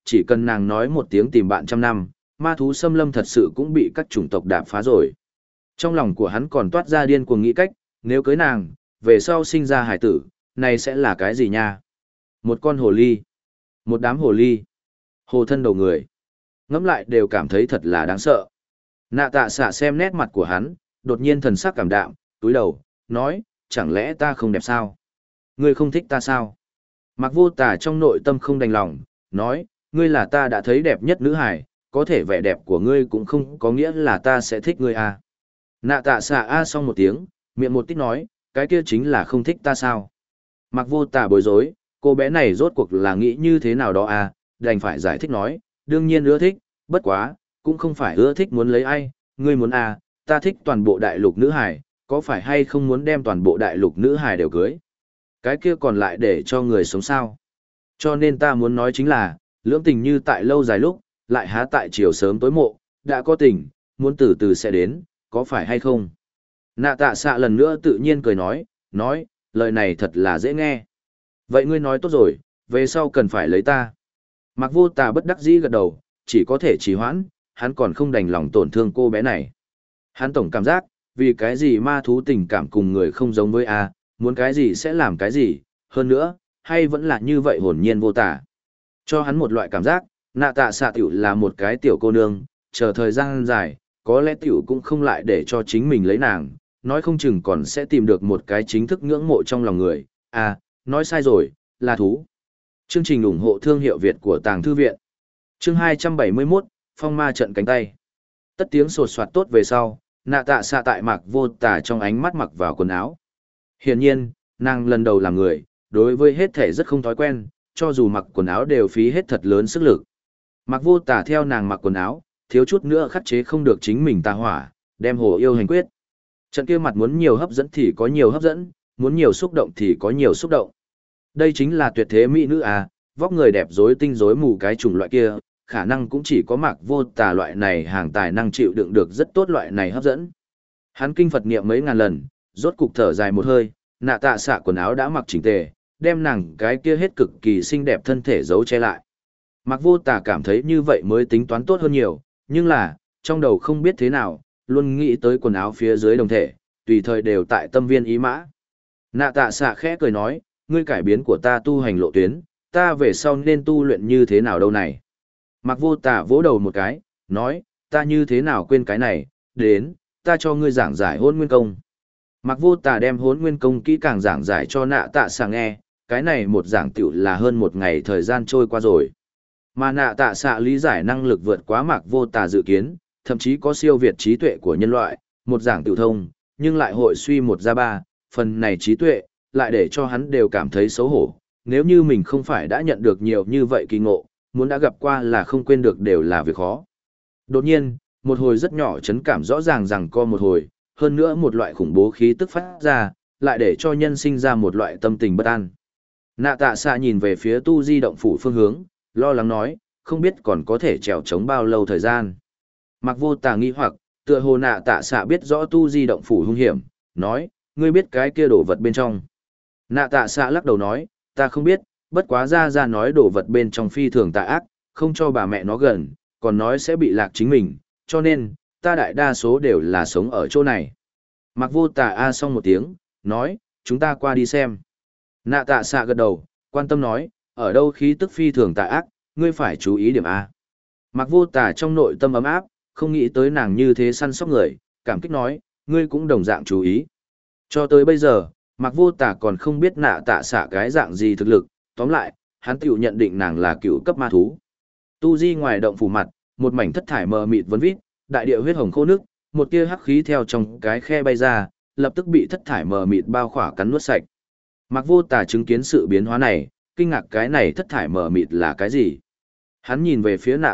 chỉ cần nàng nói một tiếng tìm bạn trăm năm, ma thú xâm lâm thật sự cũng bị các chủng tộc đạp phá rồi. Trong lòng của hắn còn toát ra điên cuồng nghĩ cách, nếu cưới nàng, về sau sinh ra hải tử, này sẽ là cái gì nha? Một con hồ ly, một đám hồ ly, hồ thân đầu người. Ngẫm lại đều cảm thấy thật là đáng sợ. Nạ tạ xạ xem nét mặt của hắn, đột nhiên thần sắc cảm đạm, túi đầu, nói, chẳng lẽ ta không đẹp sao? Ngươi không thích ta sao? Mặc vô tả trong nội tâm không đành lòng, nói, ngươi là ta đã thấy đẹp nhất nữ hải, có thể vẻ đẹp của ngươi cũng không có nghĩa là ta sẽ thích ngươi à. Nạ tạ xạ a xong một tiếng, miệng một tích nói, cái kia chính là không thích ta sao? Mặc vô tả bối rối, cô bé này rốt cuộc là nghĩ như thế nào đó à, đành phải giải thích nói, đương nhiên ưa thích, bất quá, cũng không phải ưa thích muốn lấy ai, ngươi muốn à, ta thích toàn bộ đại lục nữ hải, có phải hay không muốn đem toàn bộ đại lục nữ hải đều cưới? Cái kia còn lại để cho người sống sao? Cho nên ta muốn nói chính là, lưỡng tình như tại lâu dài lúc, lại há tại chiều sớm tối mộ, đã có tình, muốn từ từ sẽ đến, có phải hay không? Nạ tạ xạ lần nữa tự nhiên cười nói, lời này thật là dễ nghe. Vậy ngươi nói tốt rồi, về sau cần phải lấy ta. Mặc vô tà bất đắc dĩ gật đầu, chỉ có thể trì hoãn, hắn còn không đành lòng tổn thương cô bé này. Hắn tổng cảm giác, vì cái gì ma thú tình cảm cùng người không giống với A, muốn cái gì sẽ làm cái gì, hơn nữa, hay vẫn là như vậy hồn nhiên vô tả. Cho hắn một loại cảm giác, nạ tạ xạ tiểu là một cái tiểu cô nương, chờ thời gian dài, có lẽ tiểu cũng không lại để cho chính mình lấy nàng, nói không chừng còn sẽ tìm được một cái chính thức ngưỡng mộ trong lòng người. À, nói sai rồi, là thú. Chương trình ủng hộ thương hiệu Việt của Tàng Thư Viện. Chương 271, Phong ma trận cánh tay. Tất tiếng sột soạt tốt về sau, nạ tạ xạ tại mặc vô tả trong ánh mắt mặc vào quần áo. Hiển nhiên, nàng lần đầu làm người, đối với hết thể rất không thói quen, cho dù mặc quần áo đều phí hết thật lớn sức lực. Mặc vô tả theo nàng mặc quần áo, thiếu chút nữa khắc chế không được chính mình tà hỏa, đem hồ yêu hành quyết. Trận kia mặt muốn nhiều hấp dẫn thì có nhiều hấp dẫn, muốn nhiều xúc động thì có nhiều xúc động. Đây chính là tuyệt thế mỹ nữ à, vóc người đẹp rối tinh rối mù cái chủng loại kia, khả năng cũng chỉ có mặc vô tà loại này hàng tài năng chịu đựng được rất tốt loại này hấp dẫn. Hắn kinh Phật niệm mấy ngàn lần, rốt cục thở dài một hơi, nạ tạ xạ quần áo đã mặc chỉnh tề, đem nàng cái kia hết cực kỳ xinh đẹp thân thể giấu che lại. Mặc vô tà cảm thấy như vậy mới tính toán tốt hơn nhiều, nhưng là, trong đầu không biết thế nào, luôn nghĩ tới quần áo phía dưới đồng thể, tùy thời đều tại tâm viên ý mã. Nạ tạ xạ khẽ cười nói, ngươi cải biến của ta tu hành lộ tuyến, ta về sau nên tu luyện như thế nào đâu này. Mặc vô tà vỗ đầu một cái, nói, ta như thế nào quên cái này, đến, ta cho ngươi giảng giải hôn nguyên công. Mặc vô tà đem hôn nguyên công kỹ càng giảng giải cho nạ tạ xạ nghe, cái này một giảng tiểu là hơn một ngày thời gian trôi qua rồi. Mà nạ tạ xạ lý giải năng lực vượt quá mặc vô tà dự kiến, thậm chí có siêu việt trí tuệ của nhân loại, một giảng tiểu thông, nhưng lại hội suy một ra ba, phần này trí tuệ, lại để cho hắn đều cảm thấy xấu hổ. Nếu như mình không phải đã nhận được nhiều như vậy kỳ ngộ, muốn đã gặp qua là không quên được đều là việc khó. Đột nhiên, một hồi rất nhỏ chấn cảm rõ ràng rằng co một hồi, hơn nữa một loại khủng bố khí tức phát ra, lại để cho nhân sinh ra một loại tâm tình bất an. Nạ tạ xạ nhìn về phía tu di động phủ phương hướng, lo lắng nói, không biết còn có thể trèo trống bao lâu thời gian. Mặc vô tà nghi hoặc, tựa hồ nạ tạ xạ biết rõ tu di động phủ hung hiểm, nói, ngươi biết cái kia đổ vật bên trong. Nạ tạ xạ lắc đầu nói, ta không biết, bất quá ra nói đổ vật bên trong phi thường tà ác, không cho bà mẹ nó gần, còn nói sẽ bị lạc chính mình, cho nên, ta đại đa số đều là sống ở chỗ này. Mặc vô tà a xong một tiếng, nói, chúng ta qua đi xem. Nạ tạ xạ gật đầu, quan tâm nói, ở đâu khí tức phi thường tà ác, ngươi phải chú ý điểm A. Mặc vô tà trong nội tâm ấm áp, không nghĩ tới nàng như thế săn sóc người, cảm kích nói, ngươi cũng đồng dạng chú ý. Cho tới bây giờ, mặc vô tà còn không biết nạ tạ xạ cái dạng gì thực lực, tóm lại, hắn tiểu nhận định nàng là cựu cấp ma thú. Tu di ngoài động phủ mặt, một mảnh thất thải mờ mịt vấn vít, đại địa huyết hồng khô nước, một tia hắc khí theo trong cái khe bay ra, lập tức bị thất thải mờ mịt bao khỏa cắn nuốt sạch. Mặc vô tà chứng kiến sự biến hóa này, kinh ngạc cái này thất thải mờ mịt là cái gì. Hắn nhìn về phía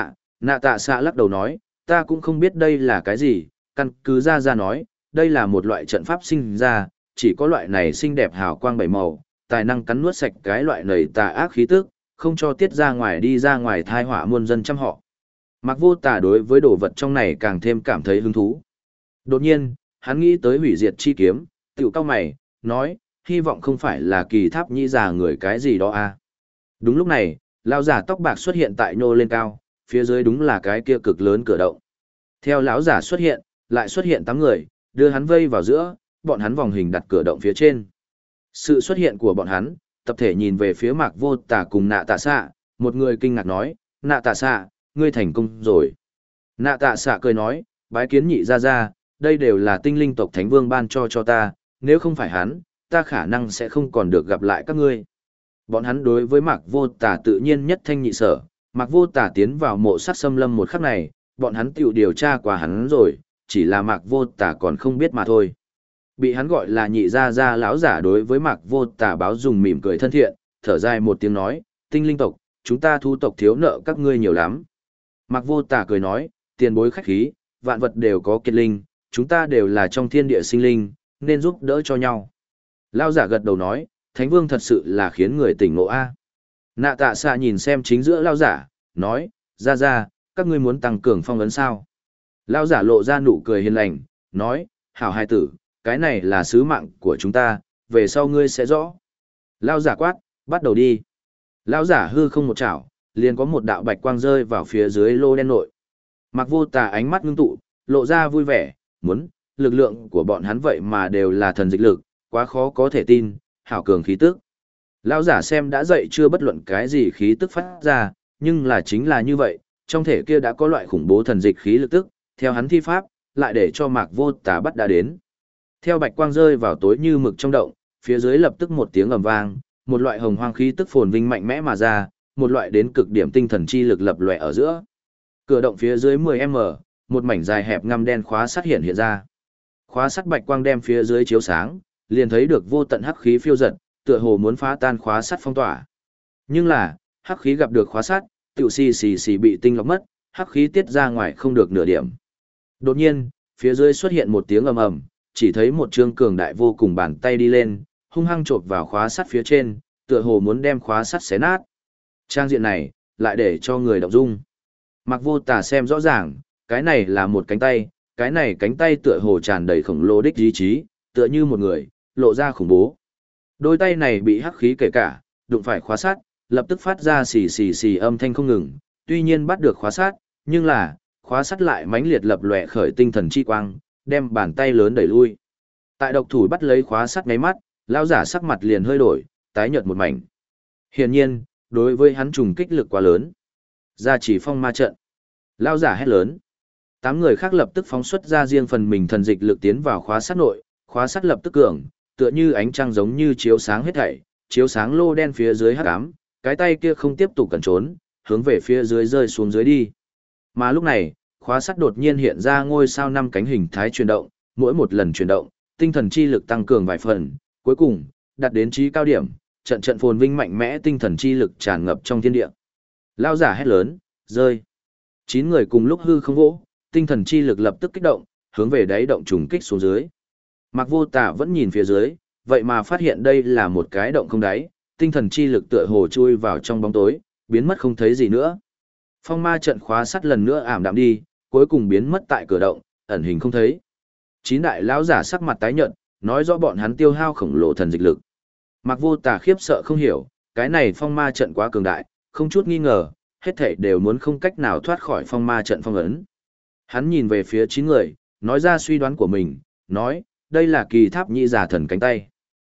nạ tạ xạ lắc đầu nói, ta cũng không biết đây là cái gì, căn cứ ra nói, đây là một loại trận pháp sinh ra, chỉ có loại này xinh đẹp hào quang bảy màu, tài năng cắn nuốt sạch cái loại nầy tà ác khí tức, không cho tiết ra ngoài đi ra ngoài thai họa muôn dân trăm họ. Mặc vô tà đối với đồ vật trong này càng thêm cảm thấy hứng thú. Đột nhiên, hắn nghĩ tới hủy diệt chi kiếm, tiểu cao mày, nói, hy vọng không phải là kỳ tháp nhĩ già người cái gì đó à. Đúng lúc này, lão giả tóc bạc xuất hiện tại nhô lên cao, phía dưới đúng là cái kia cực lớn cửa động. Theo lão giả xuất hiện, lại xuất hiện 8 người, đưa hắn vây vào giữa, bọn hắn vòng hình đặt cửa động phía trên. Sự xuất hiện của bọn hắn, tập thể nhìn về phía Mạc Vô Tà cùng Nạ Tạ Xạ, một người kinh ngạc nói, Nạ Tạ Xạ, ngươi thành công rồi. Nạ Tạ Xạ cười nói, bái kiến nhị ra ra, đây đều là tinh linh tộc Thánh Vương ban cho ta, nếu không phải hắn, ta khả năng sẽ không còn được gặp lại các ngươi. Bọn hắn đối với Mạc Vô Tà tự nhiên nhất thanh nhị sở, Mạc Vô Tà tiến vào mộ sát xâm lâm một khắc này, bọn hắn tiểu điều tra qua hắn rồi, chỉ là Mạc Vô Tà còn không biết mà thôi. Bị hắn gọi là nhị gia gia lão giả đối với Mạc Vô Tà báo dùng mỉm cười thân thiện, thở dài một tiếng nói, tinh linh tộc, chúng ta thu tộc thiếu nợ các ngươi nhiều lắm. Mạc Vô Tà cười nói, tiền bối khách khí, vạn vật đều có kiệt linh, chúng ta đều là trong thiên địa sinh linh, nên giúp đỡ cho nhau. Lão giả gật đầu nói, Thánh Vương thật sự là khiến người tỉnh ngộ a. Nạ Tạ Xạ nhìn xem chính giữa lão giả, nói, ra, các ngươi muốn tăng cường phong ấn sao? Lão giả lộ ra nụ cười hiền lành, nói, hảo hai tử, cái này là sứ mạng của chúng ta, về sau ngươi sẽ rõ. Lão giả quát, bắt đầu đi. Lão giả hư không một chảo, liền có một đạo bạch quang rơi vào phía dưới lô đen nội. Mạc Vô Tà ánh mắt ngưng tụ, lộ ra vui vẻ, lực lượng của bọn hắn vậy mà đều là thần dịch lực, quá khó có thể tin, hảo cường khí tức. Lão giả xem đã dậy chưa bất luận cái gì khí tức phát ra, nhưng là chính là như vậy, trong thể kia đã có loại khủng bố thần dịch khí lực tức, theo hắn thi pháp, lại để cho Mạc Vô Tà bắt đã đến. Theo bạch quang rơi vào tối như mực trong động, phía dưới lập tức một tiếng ầm vang, một loại hồng hoang khí tức phồn vinh mạnh mẽ mà ra, một loại đến cực điểm tinh thần chi lực lập lòe ở giữa. Cửa động phía dưới 10m, một mảnh dài hẹp ngăm đen khóa sắt hiện ra. Khóa sắt bạch quang đem phía dưới chiếu sáng, liền thấy được vô tận hắc khí phiêu dật, tựa hồ muốn phá tan khóa sắt phong tỏa. Nhưng là, hắc khí gặp được khóa sắt, tiểu xì bị tinh lọc mất, hắc khí tiết ra ngoài không được nửa điểm. Đột nhiên, phía dưới xuất hiện một tiếng ầm ầm, chỉ thấy một trương cường đại vô cùng bàn tay đi lên, hung hăng chộp vào khóa sắt phía trên, tựa hồ muốn đem khóa sắt xé nát. Trang diện này, lại để cho người động dung. Mạc Vô Tà xem rõ ràng, cái này là một cánh tay, cái này cánh tay tựa hồ tràn đầy khổng lồ đích ý chí, tựa như một người, lộ ra khủng bố. Đôi tay này bị hắc khí kể cả, đụng phải khóa sắt, lập tức phát ra xì âm thanh không ngừng, tuy nhiên bắt được khóa sắt, nhưng là, khóa sắt lại mãnh liệt lập lòe khởi tinh thần chi quang, đem bàn tay lớn đẩy lui. Tại độc thủ bắt lấy khóa sắt ngáy mắt, lão giả sắc mặt liền hơi đổi, tái nhợt một mảnh. Hiển nhiên, đối với hắn trùng kích lực quá lớn. Ra chỉ phong ma trận. Lão giả hét lớn. 8 người khác lập tức phóng xuất ra riêng phần mình thần dịch lực tiến vào khóa sắt nội, khóa sắt lập tức cường, tựa như ánh trăng giống như chiếu sáng hết thảy, chiếu sáng lô đen phía dưới hắc ám, cái tay kia không tiếp tục cẩn trốn, hướng về phía dưới rơi xuống dưới đi. Mà lúc này, khóa sắt đột nhiên hiện ra ngôi sao 5 cánh hình thái chuyển động, mỗi một lần chuyển động, tinh thần chi lực tăng cường vài phần, cuối cùng đạt đến trí cao điểm, trận phồn vinh mạnh mẽ tinh thần chi lực tràn ngập trong thiên địa. Lão giả hét lớn, rơi. 9 người cùng lúc hư không vỗ, tinh thần chi lực lập tức kích động, hướng về đáy động trùng kích xuống dưới. Mạc Vô Tà vẫn nhìn phía dưới, vậy mà phát hiện đây là một cái động không đáy, tinh thần chi lực tựa hồ chui vào trong bóng tối, biến mất không thấy gì nữa. Phong ma trận khóa sắt lần nữa ảm đạm đi, cuối cùng biến mất tại cửa động, ẩn hình không thấy. 9 đại lão giả sắc mặt tái nhợt, nói rõ bọn hắn tiêu hao khổng lồ thần dịch lực. Mạc Vô Tà khiếp sợ không hiểu, cái này phong ma trận quá cường đại, không chút nghi ngờ, hết thảy đều muốn không cách nào thoát khỏi phong ma trận phong ấn. Hắn nhìn về phía 9 người, nói ra suy đoán của mình, nói, đây là kỳ tháp nhị giả thần cánh tay.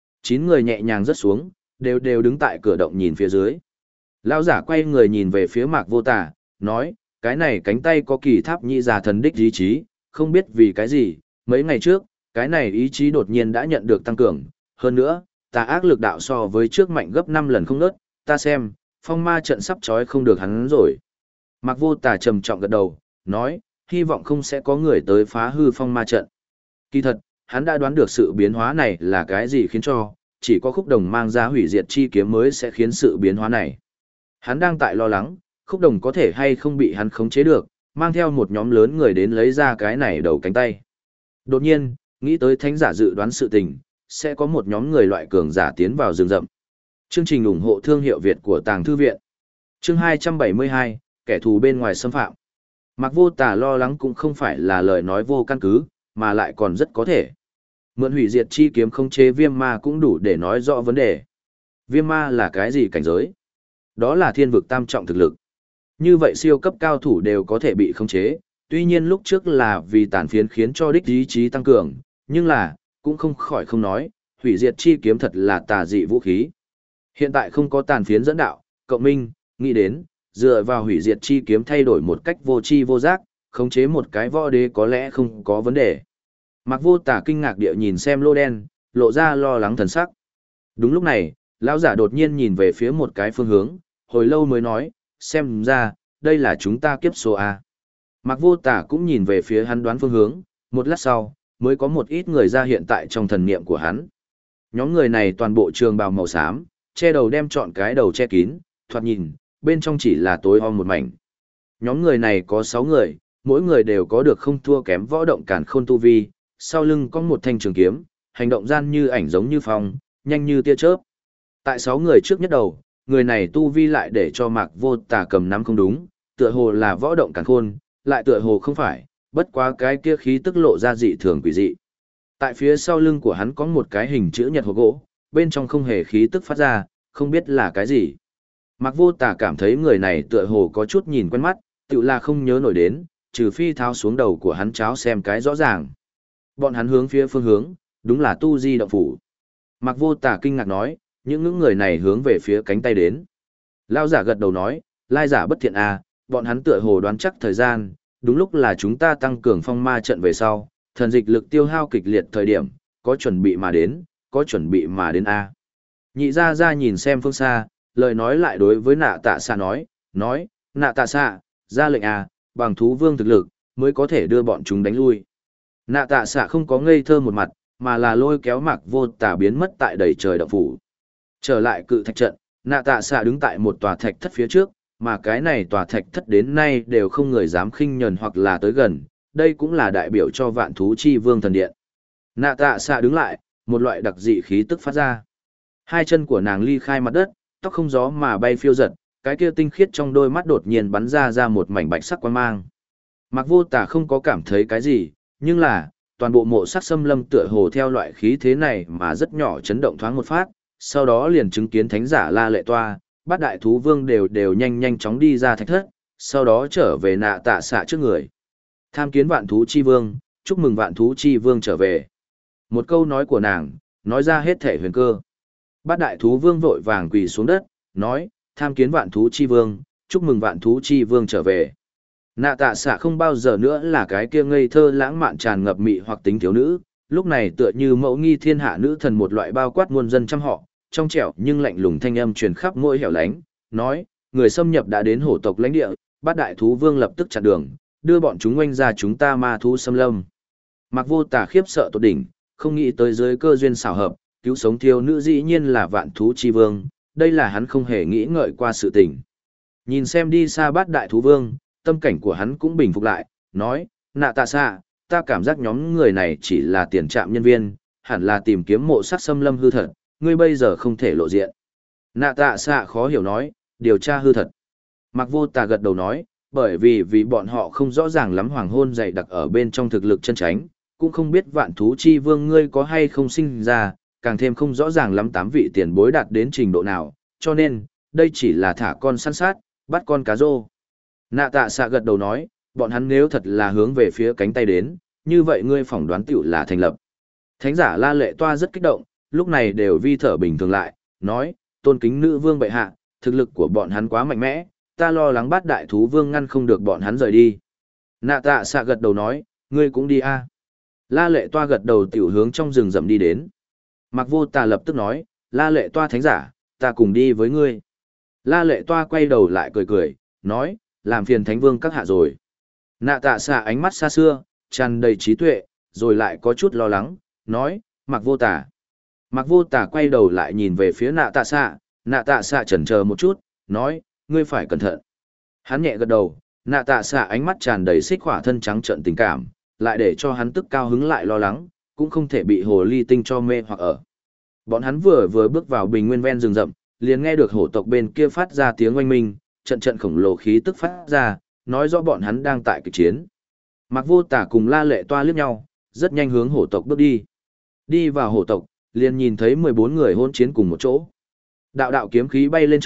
9 người nhẹ nhàng rớt xuống, đều đứng tại cửa động nhìn phía dưới. Lão giả quay người nhìn về phía Mạc Vô Tà, nói, cái này cánh tay có kỳ tháp nhị giả thần đích ý chí, không biết vì cái gì, mấy ngày trước, cái này ý chí đột nhiên đã nhận được tăng cường, hơn nữa, tà ác lực đạo so với trước mạnh gấp 5 lần không ngớt, ta xem, phong ma trận sắp trói không được hắn rồi. Mạc Vô Tà trầm trọng gật đầu, nói, hy vọng không sẽ có người tới phá hư phong ma trận. Kỳ thật, hắn đã đoán được sự biến hóa này là cái gì khiến cho, chỉ có Khúc Đồng mang ra hủy diệt chi kiếm mới sẽ khiến sự biến hóa này. Hắn đang tại lo lắng, Khúc Đồng có thể hay không bị hắn khống chế được, mang theo một nhóm lớn người đến lấy ra cái này đầu cánh tay. Đột nhiên, nghĩ tới thánh giả dự đoán sự tình, sẽ có một nhóm người loại cường giả tiến vào rừng rậm. Chương trình ủng hộ thương hiệu Việt của Tàng Thư Viện. Chương 272, kẻ thù bên ngoài xâm phạm. Mạc Vô Tà lo lắng cũng không phải là lời nói vô căn cứ, mà lại còn rất có thể. Mượn hủy diệt chi kiếm không chế viêm ma cũng đủ để nói rõ vấn đề. Viêm ma là cái gì cảnh giới? Đó là thiên vực tam trọng thực lực. Như vậy siêu cấp cao thủ đều có thể bị khống chế, tuy nhiên lúc trước là vì tàn phiến khiến cho đích ý chí tăng cường, nhưng là, cũng không khỏi không nói, hủy diệt chi kiếm thật là tà dị vũ khí. Hiện tại không có tàn phiến dẫn đạo, cộng minh, nghĩ đến, dựa vào hủy diệt chi kiếm thay đổi một cách vô tri vô giác, khống chế một cái võ đế có lẽ không có vấn đề. Mạc Vô Tà kinh ngạc địa nhìn xem lô đen, lộ ra lo lắng thần sắc. Đúng lúc này, lão giả đột nhiên nhìn về phía một cái phương hướng, hồi lâu mới nói, xem ra, đây là chúng ta kiếp số A. Mạc Vô Tà cũng nhìn về phía hắn đoán phương hướng, một lát sau, mới có một ít người ra hiện tại trong thần niệm của hắn. Nhóm người này toàn bộ trường bào màu xám, che đầu đem trọn cái đầu che kín, thoạt nhìn, bên trong chỉ là tối om một mảnh. Nhóm người này có 6 người, mỗi người đều có được không thua kém võ động càn khôn tu vi, sau lưng có một thanh trường kiếm, hành động gian như ảnh giống như phong, nhanh như tia chớp. Tại 6 người trước nhất đầu, người này tu vi lại để cho Mạc Vô Tà cầm nắm không đúng, tựa hồ là võ động càn khôn, lại tựa hồ không phải, bất quá cái kia khí tức lộ ra dị thường quỷ dị. Tại phía sau lưng của hắn có một cái hình chữ nhật hộp gỗ, bên trong không hề khí tức phát ra, không biết là cái gì. Mạc Vô Tà cảm thấy người này tựa hồ có chút nhìn quen mắt, tự là không nhớ nổi đến, trừ phi tháo xuống đầu của hắn cháo xem cái rõ ràng. Bọn hắn hướng phía phương hướng, đúng là tu di động phủ. Mạc Vô Tà kinh ngạc nói, những người này hướng về phía cánh tay đến. Lão giả gật đầu nói, lai giả bất thiện à, bọn hắn tựa hồ đoán chắc thời gian, đúng lúc là chúng ta tăng cường phong ma trận về sau, thần dịch lực tiêu hao kịch liệt thời điểm, có chuẩn bị mà đến, có chuẩn bị mà đến a. Nhị gia gia nhìn xem phương xa, lời nói lại đối với nạ tạ xạ nói, nạ tạ xạ, ra lệnh à, bằng thú vương thực lực, mới có thể đưa bọn chúng đánh lui. Nạ tạ xạ không có ngây thơ một mặt, mà là lôi kéo Mạc Vô Tà biến mất tại đầy trời động phủ. Trở lại cự thạch trận, nạ tạ xạ đứng tại một tòa thạch thất phía trước, mà cái này tòa thạch thất đến nay đều không người dám khinh nhẫn hoặc là tới gần, đây cũng là đại biểu cho vạn thú chi vương thần điện. Nạ tạ xạ đứng lại, một loại đặc dị khí tức phát ra. Hai chân của nàng ly khai mặt đất, tóc không gió mà bay phiêu giật, cái kia tinh khiết trong đôi mắt đột nhiên bắn ra một mảnh bạch sắc quang mang. Mạc Vô Tà không có cảm thấy cái gì, nhưng là, toàn bộ mộ sắc xâm lâm tựa hồ theo loại khí thế này mà rất nhỏ chấn động thoáng một phát, sau đó liền chứng kiến thánh giả La Lệ Toa, bát đại thú vương đều nhanh chóng đi ra thạch thất, sau đó trở về nạ tạ xạ trước người. Tham kiến vạn thú chi vương, chúc mừng vạn thú chi vương trở về. Một câu nói của nàng, nói ra hết thể huyền cơ. Bát đại thú vương vội vàng quỳ xuống đất, nói, tham kiến vạn thú chi vương, chúc mừng vạn thú chi vương trở về. Nạ tạ xạ không bao giờ nữa là cái kia ngây thơ lãng mạn tràn ngập mị hoặc tính thiếu nữ, lúc này tựa như mẫu nghi thiên hạ nữ thần một loại bao quát muôn dân trăm họ, trong trẻo nhưng lạnh lùng thanh âm truyền khắp mỗi hẻo lánh, nói, người xâm nhập đã đến hổ tộc lãnh địa, bát đại thú vương lập tức chặn đường, đưa bọn chúng oanh ra chúng ta ma thú xâm lâm. Mạc Vô Tà khiếp sợ tột đỉnh, không nghĩ tới dưới cơ duyên xảo hợp, cứu sống thiếu nữ dĩ nhiên là vạn thú chi vương, đây là hắn không hề nghĩ ngợi qua sự tình. Nhìn xem đi xa bát đại thú vương, tâm cảnh của hắn cũng bình phục lại, nói, nạ tạ xạ, ta cảm giác nhóm người này chỉ là tiền trạm nhân viên, hẳn là tìm kiếm mộ sắc xâm lâm hư thật, ngươi bây giờ không thể lộ diện. Nạ tạ xạ khó hiểu nói, điều tra hư thật. Mạc Vô Tà gật đầu nói, bởi vì bọn họ không rõ ràng lắm hoàng hôn dày đặc ở bên trong thực lực chân tránh, cũng không biết vạn thú chi vương ngươi có hay không sinh ra, càng thêm không rõ ràng lắm 8 vị tiền bối đạt đến trình độ nào, cho nên, đây chỉ là thả con săn sát, bắt con cá rô. Nạ tạ xạ gật đầu nói, bọn hắn nếu thật là hướng về phía cánh tay đến, như vậy ngươi phỏng đoán tiểu là thành lập. Thánh giả La Lệ Toa rất kích động, lúc này đều vi thở bình thường lại, nói, tôn kính nữ vương bệ hạ, thực lực của bọn hắn quá mạnh mẽ, ta lo lắng bát đại thú vương ngăn không được bọn hắn rời đi. Nạ tạ xạ gật đầu nói, ngươi cũng đi a. La Lệ Toa gật đầu tiểu hướng trong rừng rậm đi đến. Mạc Vô Tà lập tức nói, La Lệ Toa thánh giả, ta cùng đi với ngươi. La Lệ Toa quay đầu lại cười, nói, làm phiền thánh vương các hạ rồi. Nạ tạ xạ ánh mắt xa xưa, tràn đầy trí tuệ, rồi lại có chút lo lắng, nói, Mạc Vô Tà. Mạc Vô Tà quay đầu lại nhìn về phía nạ tạ xạ chần chờ một chút, nói, ngươi phải cẩn thận. Hắn nhẹ gật đầu, nạ tạ xạ ánh mắt tràn đầy xích hỏa thân trắng trợn tình cảm, lại để cho hắn tức cao hứng lại lo lắng, cũng không thể bị hồ ly tinh cho mê hoặc ở. Bọn hắn vừa bước vào bình nguyên ven rừng rậm, liền nghe được hổ tộc bên kia phát ra tiếng oanh minh, trận khổng lồ khí tức phát ra, nói rõ bọn hắn đang tại kịch chiến. Mạc Vô Tà cùng La Lệ Toa liếc nhau, rất nhanh hướng hổ tộc bước đi. Đi vào hổ tộc, liền nhìn thấy 14 người hôn chiến cùng một chỗ. Đạo đạo kiếm khí bay lên trời,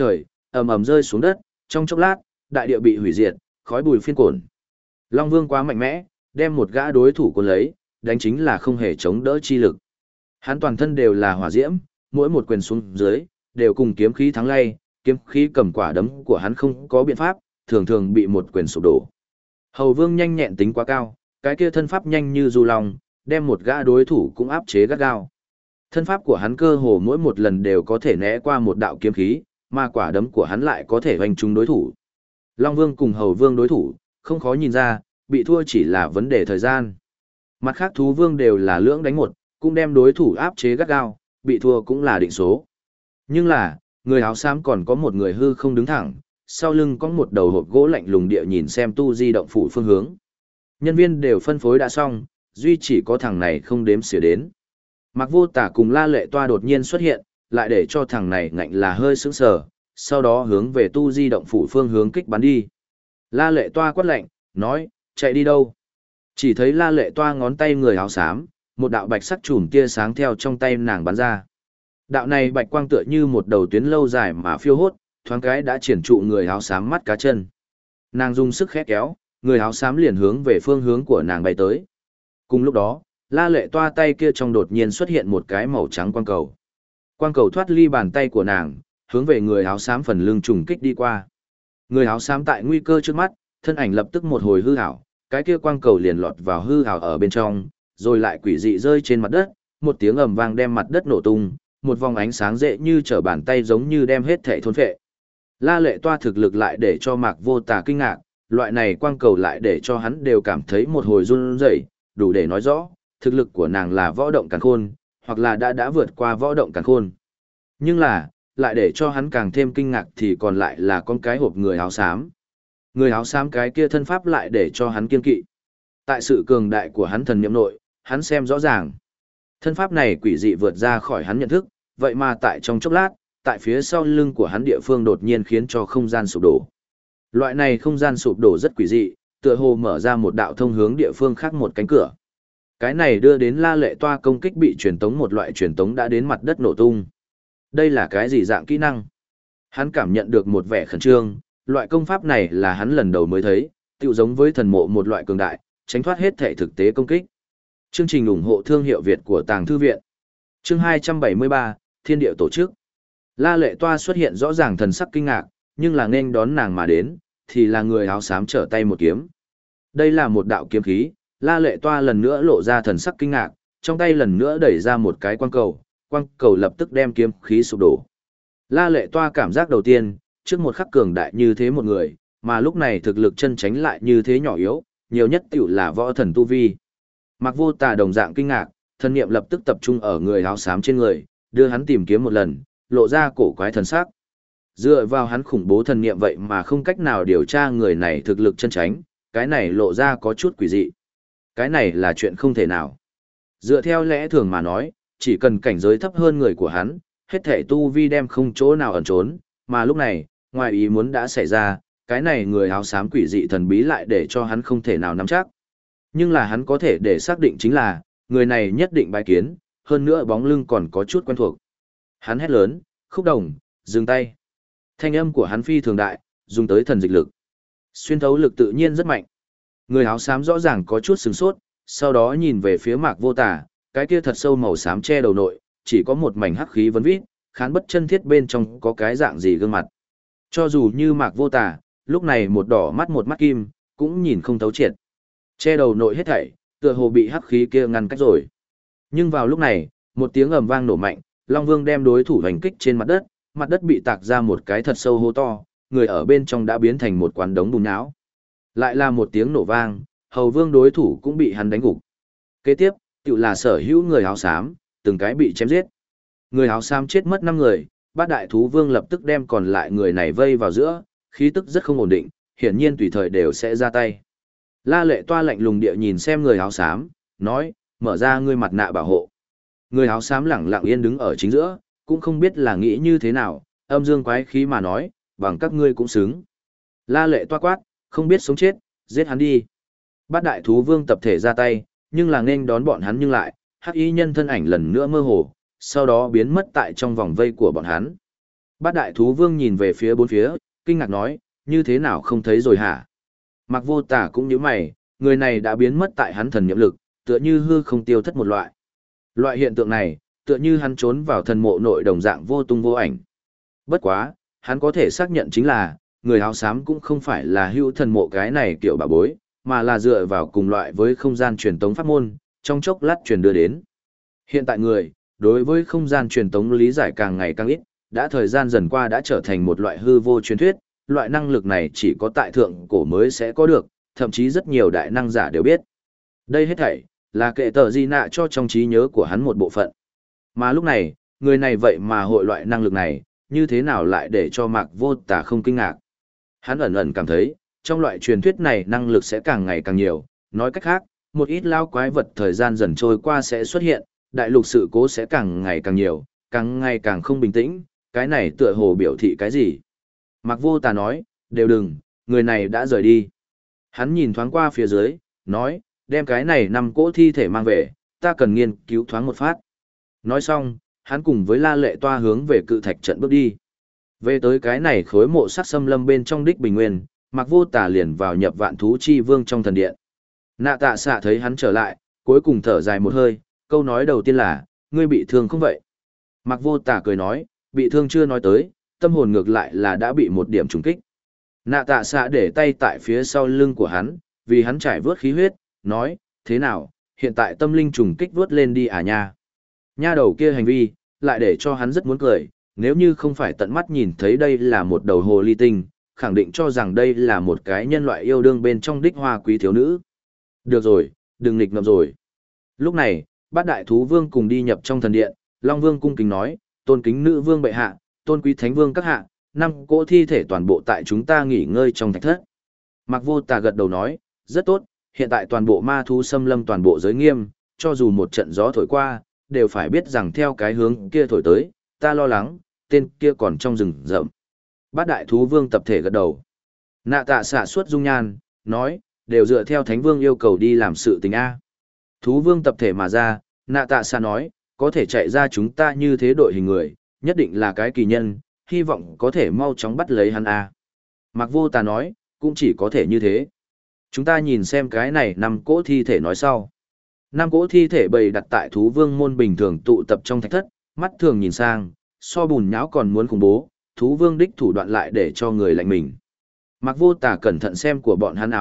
ầm ầm rơi xuống đất, trong chốc lát, đại địa bị hủy diệt, khói bụi phiên cồn. Long Vương quá mạnh mẽ, đem một gã đối thủ cuốn lấy, đánh chính là không hề chống đỡ chi lực. Hắn toàn thân đều là hỏa diễm, mỗi một quyền xuống dưới, đều cùng kiếm khí thắng lay, kiếm khí cầm quả đấm của hắn không có biện pháp, thường thường bị một quyền sụp đổ. Hầu Vương nhanh nhẹn tính quá cao, cái kia thân pháp nhanh như du long, đem một gã đối thủ cũng áp chế gắt gao. Thân pháp của hắn cơ hồ mỗi một lần đều có thể né qua một đạo kiếm khí, mà quả đấm của hắn lại có thể hoành trúng đối thủ. Long Vương cùng Hầu Vương đối thủ, không khó nhìn ra, bị thua chỉ là vấn đề thời gian. Mặt khác thú vương đều là lưỡng đánh một, cũng đem đối thủ áp chế gắt gao, bị thua cũng là định số. Nhưng là, người áo xám còn có một người hư không đứng thẳng, sau lưng có một đầu hộp gỗ lạnh lùng địa nhìn xem tu di động phủ phương hướng. Nhân viên đều phân phối đã xong, duy chỉ có thằng này không đếm xỉa đến. Mạc Vô Tả cùng La Lệ Toa đột nhiên xuất hiện, lại để cho thằng này ngạnh là hơi sững sờ, sau đó hướng về tu di động phủ phương hướng kích bắn đi. La Lệ Toa quát lạnh, nói, chạy đi đâu? Chỉ thấy La Lệ Toa ngón tay người áo xám, một đạo bạch sắc chùm tia sáng theo trong tay nàng bắn ra. Đạo này bạch quang tựa như một đầu tuyến lâu dài mà phiêu hốt, thoáng cái đã triển trụ người áo xám mắt cá chân. Nàng dùng sức khẽ kéo, người áo xám liền hướng về phương hướng của nàng bay tới. Cùng lúc đó, La Lệ Toa tay kia trong đột nhiên xuất hiện một cái màu trắng quang cầu. Quang cầu thoát ly bàn tay của nàng, hướng về người áo xám phần lưng trùng kích đi qua. Người áo xám tại nguy cơ trước mắt, thân ảnh lập tức một hồi hư ảo, cái kia quang cầu liền lọt vào hư ảo ở bên trong, rồi lại quỷ dị rơi trên mặt đất, một tiếng ầm vang đem mặt đất nổ tung, một vòng ánh sáng dễ như trở bàn tay giống như đem hết thể thôn phệ. La Lệ Toa thực lực lại để cho Mạc Vô Tả kinh ngạc, loại này quang cầu lại để cho hắn đều cảm thấy một hồi run rẩy, đủ để nói rõ, thực lực của nàng là võ động càn khôn, hoặc là đã vượt qua võ động càn khôn. Nhưng là, lại để cho hắn càng thêm kinh ngạc thì còn lại là con cái hộp người áo xám. Người áo xám cái kia thân pháp lại để cho hắn kiên kỵ. Tại sự cường đại của hắn thần niệm nội, hắn xem rõ ràng. Thân pháp này quỷ dị vượt ra khỏi hắn nhận thức, vậy mà tại trong chốc lát, tại phía sau lưng của hắn địa phương đột nhiên khiến cho không gian sụp đổ. Loại này không gian sụp đổ rất quỷ dị, tựa hồ mở ra một đạo thông hướng địa phương khác một cánh cửa. Cái này đưa đến La Lệ Toa công kích bị truyền tống một loại truyền tống đã đến mặt đất nổ tung. Đây là cái gì dạng kỹ năng? Hắn cảm nhận được một vẻ khẩn trương, loại công pháp này là hắn lần đầu mới thấy, tựu giống với thần mộ một loại cường đại, tránh thoát hết thể thực tế công kích. Chương trình ủng hộ thương hiệu Việt của Tàng Thư Viện. Chương 273, Thiên địa tổ chức. La Lệ Toa xuất hiện rõ ràng thần sắc kinh ngạc, nhưng là nên đón nàng mà đến, thì là người áo xám trở tay một kiếm. Đây là một đạo kiếm khí, La Lệ Toa lần nữa lộ ra thần sắc kinh ngạc, trong tay lần nữa đẩy ra một cái quang cầu lập tức đem kiếm khí sụp đổ. La Lệ Toa cảm giác đầu tiên, trước một khắc cường đại như thế một người, mà lúc này thực lực chân tránh lại như thế nhỏ yếu, nhiều nhất tiểu là võ thần tu vi. Mạc Vô Tả đồng dạng kinh ngạc, thần niệm lập tức tập trung ở người áo xám trên người, đưa hắn tìm kiếm một lần, lộ ra cổ quái thần sắc. Dựa vào hắn khủng bố thần niệm vậy mà không cách nào điều tra người này thực lực chân tránh, cái này lộ ra có chút quỷ dị. Cái này là chuyện không thể nào. Dựa theo lẽ thường mà nói, chỉ cần cảnh giới thấp hơn người của hắn, hết thể tu vi đem không chỗ nào ẩn trốn, mà lúc này, ngoài ý muốn đã xảy ra, cái này người áo xám quỷ dị thần bí lại để cho hắn không thể nào nắm chắc. Nhưng là hắn có thể để xác định chính là, người này nhất định bái kiến, hơn nữa bóng lưng còn có chút quen thuộc. Hắn hét lớn, Khúc Đồng, dừng tay. Thanh âm của hắn phi thường đại, dùng tới thần dịch lực. Xuyên thấu lực tự nhiên rất mạnh. Người áo xám rõ ràng có chút sửng sốt, sau đó nhìn về phía Mạc Vô Tả, cái kia thật sâu màu xám che đầu nội, chỉ có một mảnh hắc khí vấn vít, khán bất chân thiết bên trong có cái dạng gì gương mặt. Cho dù như Mạc Vô Tả, lúc này một đỏ mắt một mắt kim, cũng nhìn không thấu triệt. Che đầu nội hết thảy, tựa hồ bị hắc khí kia ngăn cách rồi. Nhưng vào lúc này, một tiếng ầm vang nổ mạnh, Long Vương đem đối thủ hành kích trên mặt đất bị tạc ra một cái thật sâu hố to, người ở bên trong đã biến thành một quán đống bùn nhão. Lại là một tiếng nổ vang, Hầu Vương đối thủ cũng bị hắn đánh gục. Kế tiếp, tự là sở hữu người áo xám, từng cái bị chém giết. Người áo xám chết mất 5 người, Bát Đại Thú Vương lập tức đem còn lại người này vây vào giữa, khí tức rất không ổn định, hiển nhiên tùy thời đều sẽ ra tay. La Lệ Toa lạnh lùng địa nhìn xem người áo xám, nói, mở ra ngươi mặt nạ bảo hộ. Người áo xám lẳng lặng yên đứng ở chính giữa, cũng không biết là nghĩ như thế nào, âm dương quái khí mà nói, bằng các ngươi cũng xứng. La Lệ Toa quát, không biết sống chết, giết hắn đi. Bát Đại Thú Vương tập thể ra tay, nhưng là nên đón bọn hắn nhưng lại, hắc y nhân thân ảnh lần nữa mơ hồ, sau đó biến mất tại trong vòng vây của bọn hắn. Bát đại thú vương nhìn về phía bốn phía, kinh ngạc nói, như thế nào không thấy rồi hả? Mặc vô tả cũng như mày, người này đã biến mất tại hắn thần nhiệm lực, tựa như hư không tiêu thất một loại. Loại hiện tượng này, tựa như hắn trốn vào thần mộ nội đồng dạng vô tung vô ảnh. Bất quá, hắn có thể xác nhận chính là, người áo xám cũng không phải là hữu thần mộ cái này kiểu bà bối, mà là dựa vào cùng loại với không gian truyền tống pháp môn, trong chốc lát truyền đưa đến. Hiện tại người, đối với không gian truyền tống lý giải càng ngày càng ít, đã thời gian dần qua đã trở thành một loại hư vô truyền thuyết, loại năng lực này chỉ có tại thượng cổ mới sẽ có được, thậm chí rất nhiều đại năng giả đều biết. Đây hết thảy, là kệ tờ di nạ cho trong trí nhớ của hắn một bộ phận. Mà lúc này, người này vậy mà hội loại năng lực này, như thế nào lại để cho Mạc Vô Tả không kinh ngạc. Hắn ẩn ẩn cảm thấy, trong loại truyền thuyết này năng lực sẽ càng ngày càng nhiều, nói cách khác, một ít lao quái vật thời gian dần trôi qua sẽ xuất hiện, đại lục sự cố sẽ càng ngày càng nhiều, càng ngày càng không bình tĩnh, cái này tựa hồ biểu thị cái gì. Mạc Vô Tả nói, đều đừng, người này đã rời đi. Hắn nhìn thoáng qua phía dưới, nói, đem cái này 5 cỗ thi thể mang về, ta cần nghiên cứu thoáng một phát. Nói xong, hắn cùng với La Lệ Toa hướng về cự thạch trận bước đi. Về tới cái này khối mộ sắc xâm lâm bên trong đích bình nguyên, Mạc Vô Tả liền vào nhập vạn thú chi vương trong thần điện. Nạ Tạ Xạ thấy hắn trở lại, cuối cùng thở dài một hơi, câu nói đầu tiên là, ngươi bị thương không vậy? Mạc Vô Tả cười nói, bị thương chưa nói tới, tâm hồn ngược lại là đã bị một điểm trùng kích. Nạ Tạ Xạ để tay tại phía sau lưng của hắn, vì hắn trải vớt khí huyết, nói, thế nào, hiện tại tâm linh trùng kích vớt lên đi à nha. Nha đầu kia hành vi, lại để cho hắn rất muốn cười, nếu như không phải tận mắt nhìn thấy đây là một đầu hồ ly tinh, khẳng định cho rằng đây là một cái nhân loại yêu đương bên trong đích hoa quý thiếu nữ. Được rồi, đừng nghịch ngợm rồi. Lúc này, bát đại thú vương cùng đi nhập trong thần điện, Long Vương cung kính nói, tôn kính nữ vương bệ hạ, tôn quý thánh vương các hạ, 5 cỗ thi thể toàn bộ tại chúng ta nghỉ ngơi trong thạch thất. Mạc Vô Tà gật đầu nói, rất tốt, hiện tại toàn bộ ma thú xâm lâm toàn bộ giới nghiêm, cho dù một trận gió thổi qua, đều phải biết rằng theo cái hướng kia thổi tới, ta lo lắng, tên kia còn trong rừng rậm. Bát đại thú vương tập thể gật đầu. Nạ Tạ Xạ suốt dung nhan, nói, đều dựa theo thánh vương yêu cầu đi làm sự tình A. Thú vương tập thể mà ra, Nạ Tạ Xạ nói, có thể chạy ra chúng ta như thế đội hình người, nhất định là cái kỳ nhân, hy vọng có thể mau chóng bắt lấy hắn A. Mạc Vô Tà nói, cũng chỉ có thể như thế. Chúng ta nhìn xem cái này 5 cỗ thi thể nói sau. 5 cỗ thi thể bày đặt tại thú vương môn bình thường tụ tập trong thạch thất, mắt thường nhìn sang, so bùn nhão còn muốn khủng bố, thú vương đích thủ đoạn lại để cho người lạnh mình. Mạc Vô Tà cẩn thận xem của bọn hắn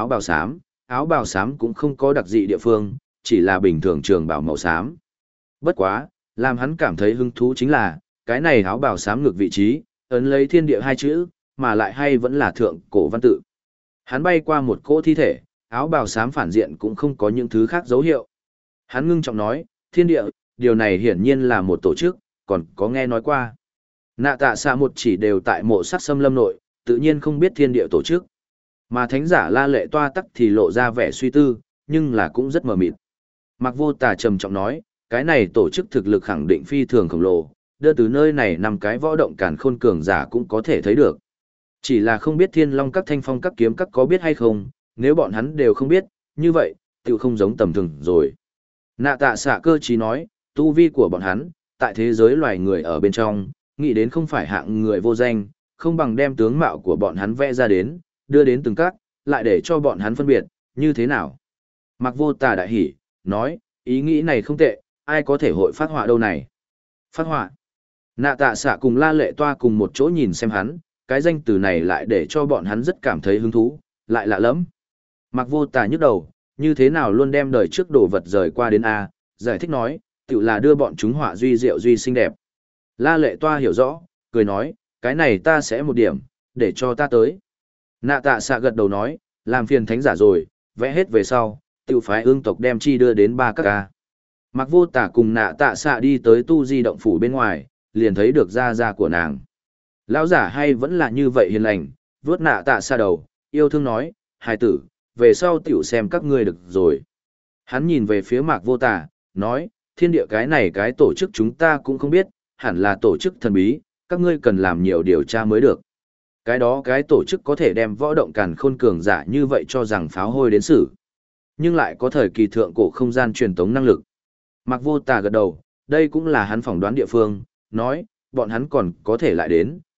áo bào xám cũng không có đặc dị địa phương, chỉ là bình thường trường bào màu xám. Bất quá, làm hắn cảm thấy hứng thú chính là, cái này áo bào xám ngược vị trí, ấn lấy thiên địa 2 chữ, mà lại hay vẫn là thượng cổ văn tự. Hắn bay qua một cỗ thi thể, áo bào xám phản diện cũng không có những thứ khác dấu hiệu. Hắn ngưng trọng nói, thiên địa, điều này hiển nhiên là một tổ chức, còn có nghe nói qua. Nạ Tạ Xạ một chỉ đều tại mộ sắc xâm lâm nội, tự nhiên không biết thiên địa tổ chức. Mà thánh giả La Lệ Toa tắc thì lộ ra vẻ suy tư, nhưng là cũng rất mờ mịt. Mạc Vô Tà trầm trọng nói, cái này tổ chức thực lực khẳng định phi thường khổng lồ, đưa từ nơi này nằm cái võ động càn khôn cường giả cũng có thể thấy được. Chỉ là không biết Thiên Long các Thanh Phong các kiếm các có biết hay không, nếu bọn hắn đều không biết, như vậy, tự không giống tầm thường rồi. Nạ Tạ Xạ cơ trí nói, tu vi của bọn hắn, tại thế giới loài người ở bên trong, nghĩ đến không phải hạng người vô danh, không bằng đem tướng mạo của bọn hắn vẽ ra đến, đưa đến từng các, lại để cho bọn hắn phân biệt, như thế nào. Mạc Vô Tà đại hỉ, nói, ý nghĩ này không tệ, ai có thể hội phát họa đâu này. Phát họa. Nạ Tạ Xạ cùng La Lệ Toa cùng một chỗ nhìn xem hắn, cái danh từ này lại để cho bọn hắn rất cảm thấy hứng thú, lại lạ lắm. Mạc Vô Tà nhức đầu, như thế nào luôn đem đời trước đồ vật rời qua đến A, giải thích nói, tự là đưa bọn chúng họa duy diệu duy xinh đẹp. La Lệ Toa hiểu rõ, cười nói, cái này ta sẽ một điểm, để cho ta tới. Nạ Tạ Xạ gật đầu nói, làm phiền thánh giả rồi, vẽ hết về sau, tự phái ương tộc đem chi đưa đến 3 các ca. Mạc Vô Tả cùng Nạ Tạ Xạ đi tới tu di động phủ bên ngoài, liền thấy được da của nàng. Lão giả hay vẫn là như vậy hiền lành, vuốt Nạ Tạ Xạ đầu, yêu thương nói, hài tử, về sau tiểu xem các ngươi được rồi. Hắn nhìn về phía Mạc Vô Tả, nói, thiên địa cái này cái tổ chức chúng ta cũng không biết, hẳn là tổ chức thần bí, các ngươi cần làm nhiều điều tra mới được. Cái đó cái tổ chức có thể đem võ động càn khôn cường giả như vậy cho rằng pháo hôi đến xử. Nhưng lại có thời kỳ thượng cổ không gian truyền tống năng lực. Mạc Vô Tà gật đầu, đây cũng là hắn phỏng đoán địa phương, nói, bọn hắn còn có thể lại đến,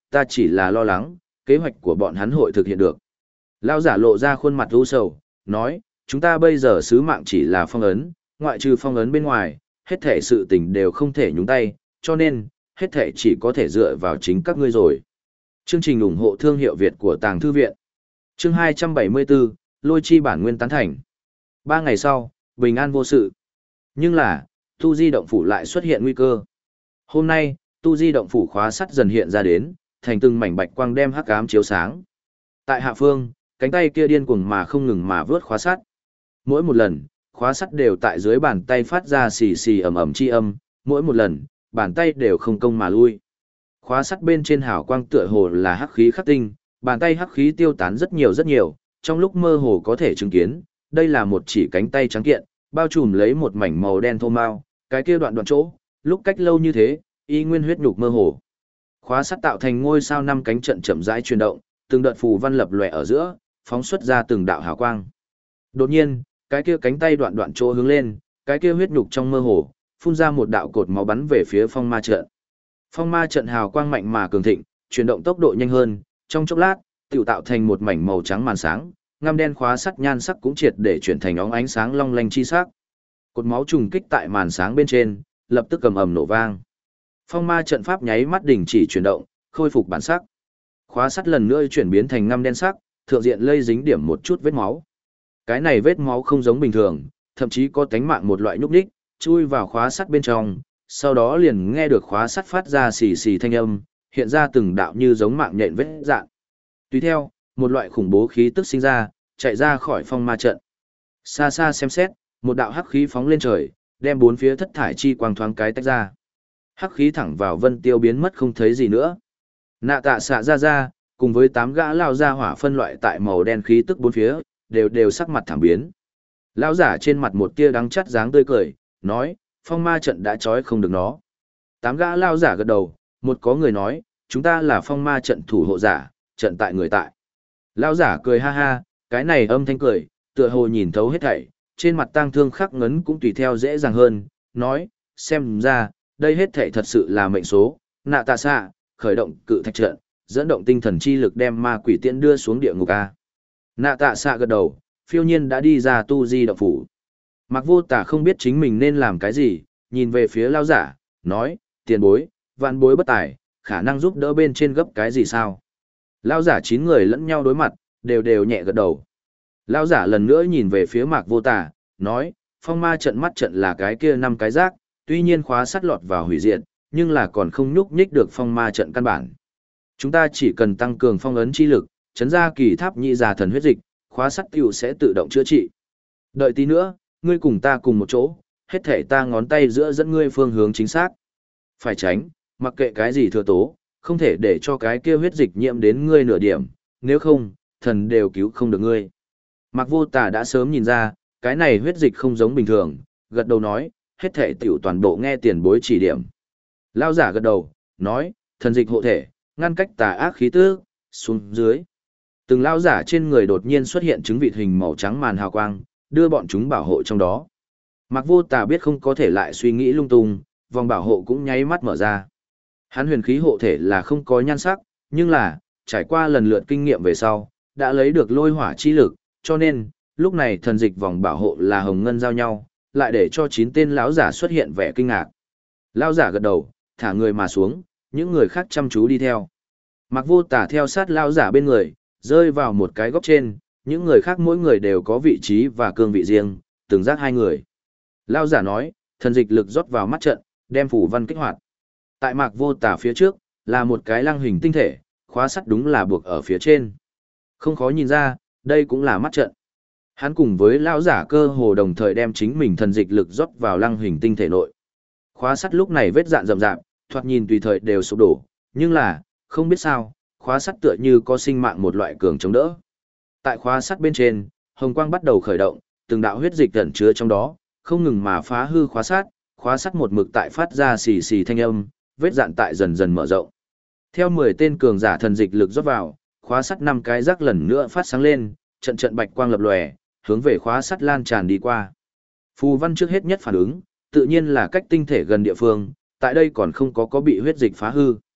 ta chỉ là lo lắng, kế hoạch của bọn hắn hội thực hiện được. Lão giả lộ ra khuôn mặt u sầu, nói, chúng ta bây giờ sứ mạng chỉ là phong ấn, ngoại trừ phong ấn bên ngoài, hết thể sự tình đều không thể nhúng tay, cho nên, hết thể chỉ có thể dựa vào chính các ngươi rồi. Chương trình ủng hộ thương hiệu Việt của Tàng Thư Viện. Chương 274, Lôi chi bản nguyên tán thành. 3 ngày sau, bình an vô sự. Nhưng là, Tu Di động phủ lại xuất hiện nguy cơ. Hôm nay, Tu Di động phủ khóa sắt dần hiện ra đến, thành từng mảnh bạch quang đem hắc ám chiếu sáng. Tại hạ phương, cánh tay kia điên cuồng mà không ngừng mà vướt khóa sắt. Mỗi một lần, khóa sắt đều tại dưới bàn tay phát ra xì xì ầm ầm chi âm, mỗi một lần, bàn tay đều không công mà lui. Khóa sắt bên trên hào quang tựa hồ là hắc khí khắc tinh, bàn tay hắc khí tiêu tán rất nhiều, trong lúc mơ hồ có thể chứng kiến, đây là một chỉ cánh tay trắng kiện, bao trùm lấy một mảnh màu đen thô mao, cái kia đoạn chỗ, lúc cách lâu như thế, y nguyên huyết nhục mơ hồ. Khóa sắt tạo thành ngôi sao 5 cánh trận chậm rãi chuyển động, từng đợt phù văn lập lòe ở giữa, phóng xuất ra từng đạo hào quang. Đột nhiên, cái kia cánh tay đoạn chỗ hướng lên, cái kia huyết nhục trong mơ hồ, phun ra một đạo cột máu bắn về phía phong ma trận. Phong ma trận hào quang mạnh mà cường thịnh, chuyển động tốc độ nhanh hơn, trong chốc lát, tự tạo thành một mảnh màu trắng màn sáng, ngăm đen khóa sắt nhan sắc cũng triệt để chuyển thành óng ánh sáng long lanh chi sắc. Cột máu trùng kích tại màn sáng bên trên, lập tức ầm ầm nổ vang. Phong ma trận pháp nháy mắt đình chỉ chuyển động, khôi phục bản sắc. Khóa sắt lần nữa chuyển biến thành ngăm đen sắc, thượng diện lây dính điểm một chút vết máu. Cái này vết máu không giống bình thường, thậm chí có tánh mạng một loại nhúc nhích, chui vào khóa sắt bên trong, sau đó liền nghe được khóa sắt phát ra xì xì thanh âm, hiện ra từng đạo như giống mạng nhện vết dạn. Tùy theo, một loại khủng bố khí tức sinh ra, chạy ra khỏi phong ma trận. Xa xa xem xét, một đạo hắc khí phóng lên trời, đem bốn phía thất thải chi quang thoáng cái tách ra. Hắc khí thẳng vào Vân Tiêu biến mất không thấy gì nữa. Nạ Tạ xạ ra, cùng với 8 gã lao ra hỏa phân loại tại màu đen khí tức bốn phía, đều sắc mặt thảm biến. Lão giả trên mặt một tia đắng chát dáng tươi cười, nói, phong ma trận đã trói không được nó. 8 gã lao giả gật đầu, một có người nói, chúng ta là phong ma trận thủ hộ giả, trận tại người tại. Lão giả cười ha ha, cái này âm thanh cười, tựa hồ nhìn thấu hết thảy, trên mặt tang thương khắc ngấn cũng tùy theo dễ dàng hơn, nói, xem ra, đây hết thảy thật sự là mệnh số, Nạ Tạ xạ, khởi động cự thạch trận, dẫn động tinh thần chi lực đem ma quỷ tiễn đưa xuống địa ngục a. Nạ Tạ xạ gật đầu, phiêu nhiên đã đi ra Tu Di động phủ. Mạc Vô Tả không biết chính mình nên làm cái gì, nhìn về phía lão giả, nói, tiền bối, vạn bối bất tài, khả năng giúp đỡ bên trên gấp cái gì sao? Lão giả 9 người lẫn nhau đối mặt, đều nhẹ gật đầu. Lão giả lần nữa nhìn về phía Mạc Vô Tả, nói, phong ma trận mắt trận là cái kia 5 cái rác, tuy nhiên khóa sắt lọt vào hủy diệt, nhưng là còn không nhúc nhích được phong ma trận căn bản. Chúng ta chỉ cần tăng cường phong ấn chi lực, chấn ra kỳ tháp nhị già thần huyết dịch, khóa sắt tiểu sẽ tự động chữa trị. Đợi tí nữa, ngươi cùng ta cùng một chỗ, hết thể ta ngón tay giữa dẫn ngươi phương hướng chính xác. Phải tránh, mặc kệ cái gì thừa tố, không thể để cho cái kia huyết dịch nhiễm đến ngươi nửa điểm, nếu không, thần đều cứu không được ngươi. Mạc Vô Tả đã sớm nhìn ra, cái này huyết dịch không giống bình thường, gật đầu nói, hết thể tiểu toàn bộ nghe tiền bối chỉ điểm. Lão giả gật đầu, nói, thần dịch hộ thể, ngăn cách tà ác khí tức, xuống dưới. Từng lão giả trên người đột nhiên xuất hiện trứng vịt hình màu trắng màn hào quang, đưa bọn chúng bảo hộ trong đó. Mạc Vô Tả biết không có thể lại suy nghĩ lung tung, vòng bảo hộ cũng nháy mắt mở ra. Hắn huyền khí hộ thể là không có nhan sắc, nhưng là, trải qua lần lượt kinh nghiệm về sau, đã lấy được lôi hỏa chi lực, cho nên, lúc này thần dịch vòng bảo hộ là hồng ngân giao nhau, lại để cho 9 tên lão giả xuất hiện vẻ kinh ngạc. Lão giả gật đầu, thả người mà xuống, những người khác chăm chú đi theo. Mạc Vô Tả theo sát lão giả bên người, rơi vào một cái góc trên, những người khác mỗi người đều có vị trí và cương vị riêng, từng giác 2 người. Lão giả nói, thần dịch lực rót vào mắt trận, đem phủ văn kích hoạt. Tại Mạc Vô Tả phía trước, là một cái lăng hình tinh thể, khóa sắt đúng là buộc ở phía trên. Không khó nhìn ra, đây cũng là mắt trận. Hắn cùng với lão giả cơ hồ đồng thời đem chính mình thần dịch lực rót vào lăng hình tinh thể nội. Khóa sắt lúc này vết dạn rậm rạp, thoạt nhìn tùy thời đều sụp đổ, nhưng là, không biết sao, khóa sắt tựa như có sinh mạng một loại cường chống đỡ. Tại khóa sắt bên trên, hồng quang bắt đầu khởi động, từng đạo huyết dịch ẩn chứa trong đó, không ngừng mà phá hư khóa sắt một mực tại phát ra xì xì thanh âm, vết dạn tại dần dần mở rộng. Theo 10 tên cường giả thần dịch lực rót vào, khóa sắt 5 cái rác lần nữa phát sáng lên, trận trận bạch quang lập lòe, hướng về khóa sắt lan tràn đi qua. Phù văn trước hết nhất phản ứng, tự nhiên là cách tinh thể gần địa phương, tại đây còn không có bị huyết dịch phá hư.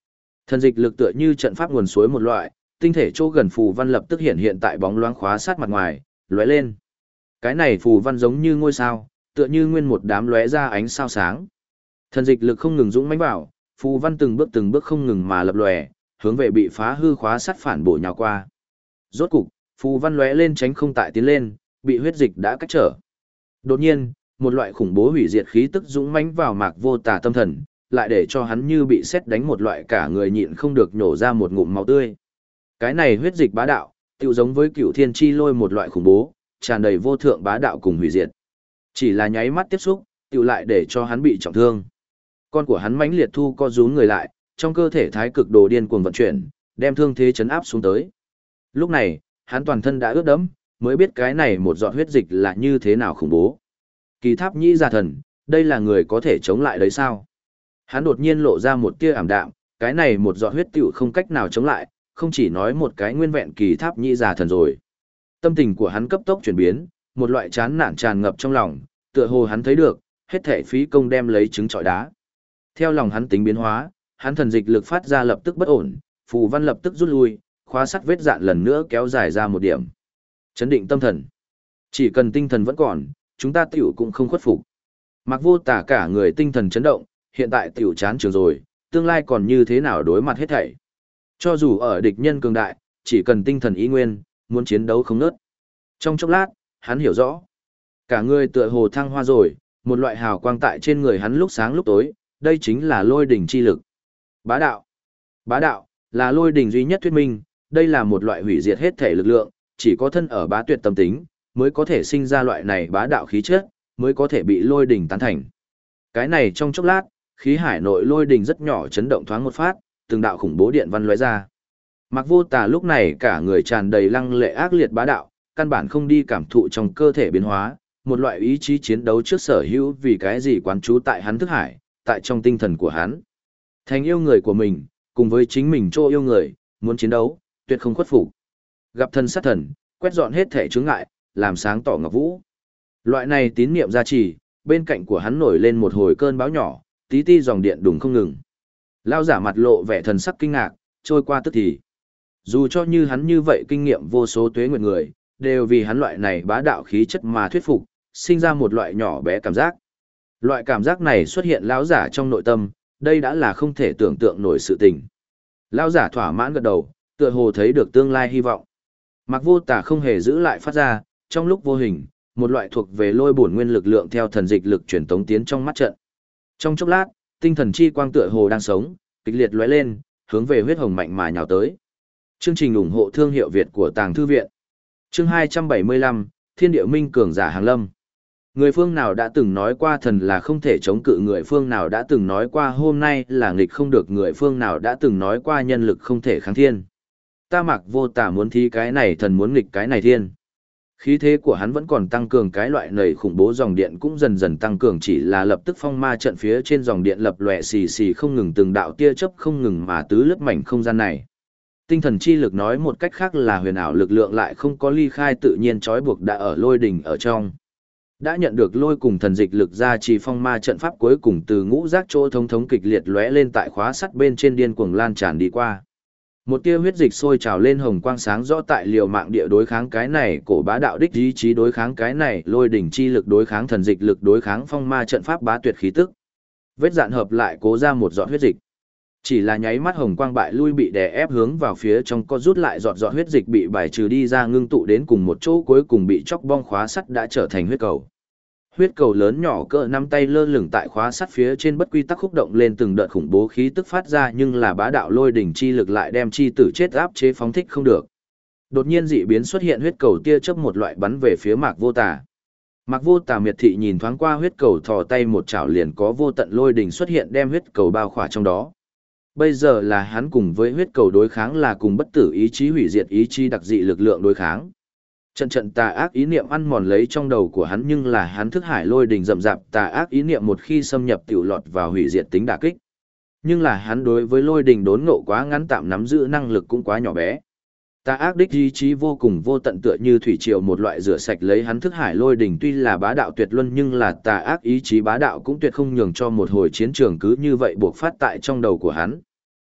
Thần dịch lực tựa như trận pháp nguồn suối một loại, tinh thể chỗ gần phù văn lập tức hiện hiện tại bóng loáng khóa sát mặt ngoài, lóe lên. Cái này phù văn giống như ngôi sao, tựa như nguyên một đám lóe ra ánh sao sáng. Thần dịch lực không ngừng dũng mãnh vào, phù văn từng bước không ngừng mà lập lòe, hướng về bị phá hư khóa sắt phản bổ nhào qua. Rốt cục, phù văn lóe lên tránh không tại tiến lên, bị huyết dịch đã cách trở. Đột nhiên, một loại khủng bố hủy diệt khí tức dũng mãnh vào Mạc Vô Tà tâm thần, lại để cho hắn như bị sét đánh một loại cả người nhịn không được nhổ ra một ngụm máu tươi. Cái này huyết dịch bá đạo, tựu giống với Cửu Thiên Chi Lôi một loại khủng bố, tràn đầy vô thượng bá đạo cùng hủy diệt. Chỉ là nháy mắt tiếp xúc, tựu lại để cho hắn bị trọng thương. Con của hắn mãnh liệt thu co rúm người lại, trong cơ thể thái cực đồ điên cuồng vận chuyển, đem thương thế chấn áp xuống tới. Lúc này, hắn toàn thân đã ướt đẫm, mới biết cái này một giọt huyết dịch là như thế nào khủng bố. Kỳ Tháp Nhĩ Già Thần, đây là người có thể chống lại đấy sao? Hắn đột nhiên lộ ra một tia ảm đạm, cái này một giọt huyết tiểu không cách nào chống lại, không chỉ nói một cái nguyên vẹn Kỳ Tháp Nhĩ Già Thần rồi. Tâm tình của hắn cấp tốc chuyển biến, một loại chán nản tràn ngập trong lòng, tựa hồ hắn thấy được, hết thể phí công đem lấy trứng trọi đá. Theo lòng hắn tính biến hóa, hắn thần dịch lực phát ra lập tức bất ổn, phù văn lập tức rút lui, khóa sắt vết dạn lần nữa kéo dài ra một điểm. Chấn định tâm thần. Chỉ cần tinh thần vẫn còn, chúng ta tiểu cũng không khuất phục. Mạc Vô Tà cả người tinh thần chấn động, hiện tại tiểu chán trường rồi, tương lai còn như thế nào đối mặt hết thảy. Cho dù ở địch nhân cường đại, chỉ cần tinh thần ý nguyên, muốn chiến đấu không nớt. Trong chốc lát, hắn hiểu rõ. Cả người tựa hồ thăng hoa rồi, một loại hào quang tại trên người hắn lúc sáng lúc tối, đây chính là lôi đỉnh chi lực. Bá đạo. Bá đạo, là lôi đỉnh duy nhất thuyết minh, đây là một loại hủy diệt hết thể lực lượng, chỉ có thân ở bá tuyệt tâm tính, mới có thể sinh ra loại này bá đạo khí chất, mới có thể bị lôi đỉnh tán thành. Cái này trong chốc lát, khí hải nội lôi đỉnh rất nhỏ chấn động thoáng một phát, từng đạo khủng bố điện văn lóe ra. Mạc Vô Tà lúc này cả người tràn đầy lăng lệ ác liệt bá đạo, căn bản không đi cảm thụ trong cơ thể biến hóa, một loại ý chí chiến đấu trước sở hữu vì cái gì quán trú tại hắn thức hải, tại trong tinh thần của hắn. Thành yêu người của mình, cùng với chính mình chỗ yêu người, muốn chiến đấu, tuyệt không khuất phục. Gặp thần sát thần, quét dọn hết thể chướng ngại, làm sáng tỏ ngọc vũ. Loại này tín niệm gia trì, bên cạnh của hắn nổi lên một hồi cơn bão nhỏ, tí ti dòng điện đùng không ngừng. Lao giả mặt lộ vẻ thần sắc kinh ngạc, trôi qua tức thì. Dù cho như hắn như vậy kinh nghiệm vô số tuế nguyệt người, đều vì hắn loại này bá đạo khí chất mà thuyết phục, sinh ra một loại nhỏ bé cảm giác. Loại cảm giác này xuất hiện lão giả trong nội tâm, đây đã là không thể tưởng tượng nổi sự tình. Lão giả thỏa mãn gật đầu, tựa hồ thấy được tương lai hy vọng. Mạc Vô Tà không hề giữ lại phát ra, trong lúc vô hình, một loại thuộc về lôi bổn nguyên lực lượng theo thần dịch lực truyền tống tiến trong mắt trận. Trong chốc lát, tinh thần chi quang tựa hồ đang sống, kịch liệt lóe lên, hướng về huyết hồng mạnh mà nhào tới. Chương trình ủng hộ thương hiệu Việt của Tàng Thư viện. Chương 275, Thiên Địa Minh cường giả hàng lâm. Người phương nào đã từng nói qua thần là không thể chống cự, người phương nào đã từng nói qua hôm nay là nghịch không được, người phương nào đã từng nói qua nhân lực không thể kháng thiên. Ta Mạc Vô Tà muốn thi cái này thần, muốn nghịch cái này thiên. Khí thế của hắn vẫn còn tăng cường, cái loại nầy khủng bố dòng điện cũng dần dần tăng cường, chỉ là lập tức phong ma trận phía trên dòng điện lập lòe xì xì không ngừng, từng đạo tia chớp không ngừng mà tứ lướt mảnh không gian này. Tinh thần chi lực nói một cách khác là huyền ảo lực lượng lại không có ly khai tự nhiên trói buộc đã ở lôi đỉnh ở trong. Đã nhận được lôi cùng thần dịch lực ra trì phong ma trận pháp cuối cùng từ ngũ giác chỗ thống thống kịch liệt lóe lên tại khóa sắt bên trên điên cuồng lan tràn đi qua. Một tia huyết dịch sôi trào lên, hồng quang sáng rõ tại liều mạng địa đối kháng cái này cổ bá đạo đích ý chí, đối kháng cái này lôi đỉnh chi lực, đối kháng thần dịch lực, đối kháng phong ma trận pháp bá tuyệt khí tức. Vết dạn hợp lại cố ra một giọt huyết dịch. Chỉ là nháy mắt hồng quang bại lui bị đè ép hướng vào phía trong, có rút lại giọt huyết dịch bị bài trừ đi ra, ngưng tụ đến cùng một chỗ, cuối cùng bị chóc bong khóa sắt đã trở thành huyết cầu. Huyết cầu lớn nhỏ cỡ nắm tay lơ lửng tại khóa sắt phía trên, bất quy tắc khúc động lên, từng đợt khủng bố khí tức phát ra, nhưng là bá đạo lôi đỉnh chi lực lại đem chi tử chết áp chế phóng thích không được. Đột nhiên dị biến xuất hiện, huyết cầu tia chớp một loại bắn về phía Mạc Vô Tà. Mạc Vô Tà miệt thị nhìn thoáng qua huyết cầu, thò tay một chảo liền có vô tận lôi đỉnh xuất hiện đem huyết cầu bao khỏa trong đó. Bây giờ là hắn cùng với huyết cầu đối kháng, là cùng bất tử ý chí hủy diệt ý chí đặc dị lực lượng đối kháng. Trận trận tà ác ý niệm ăn mòn lấy trong đầu của hắn, nhưng là hắn thức hải lôi đình rậm rạp, tà ác ý niệm một khi xâm nhập tiểu lọt vào hủy diệt tính đả kích. Nhưng là hắn đối với lôi đình đốn ngộ quá ngắn, tạm nắm giữ năng lực cũng quá nhỏ bé. Tà ác đích ý chí vô cùng vô tận, tựa như thủy triều một loại rửa sạch lấy hắn thức hải lôi đình, tuy là bá đạo tuyệt luân, nhưng là tà ác ý chí bá đạo cũng tuyệt không nhường cho một hồi chiến trường cứ như vậy buộc phát tại trong đầu của hắn.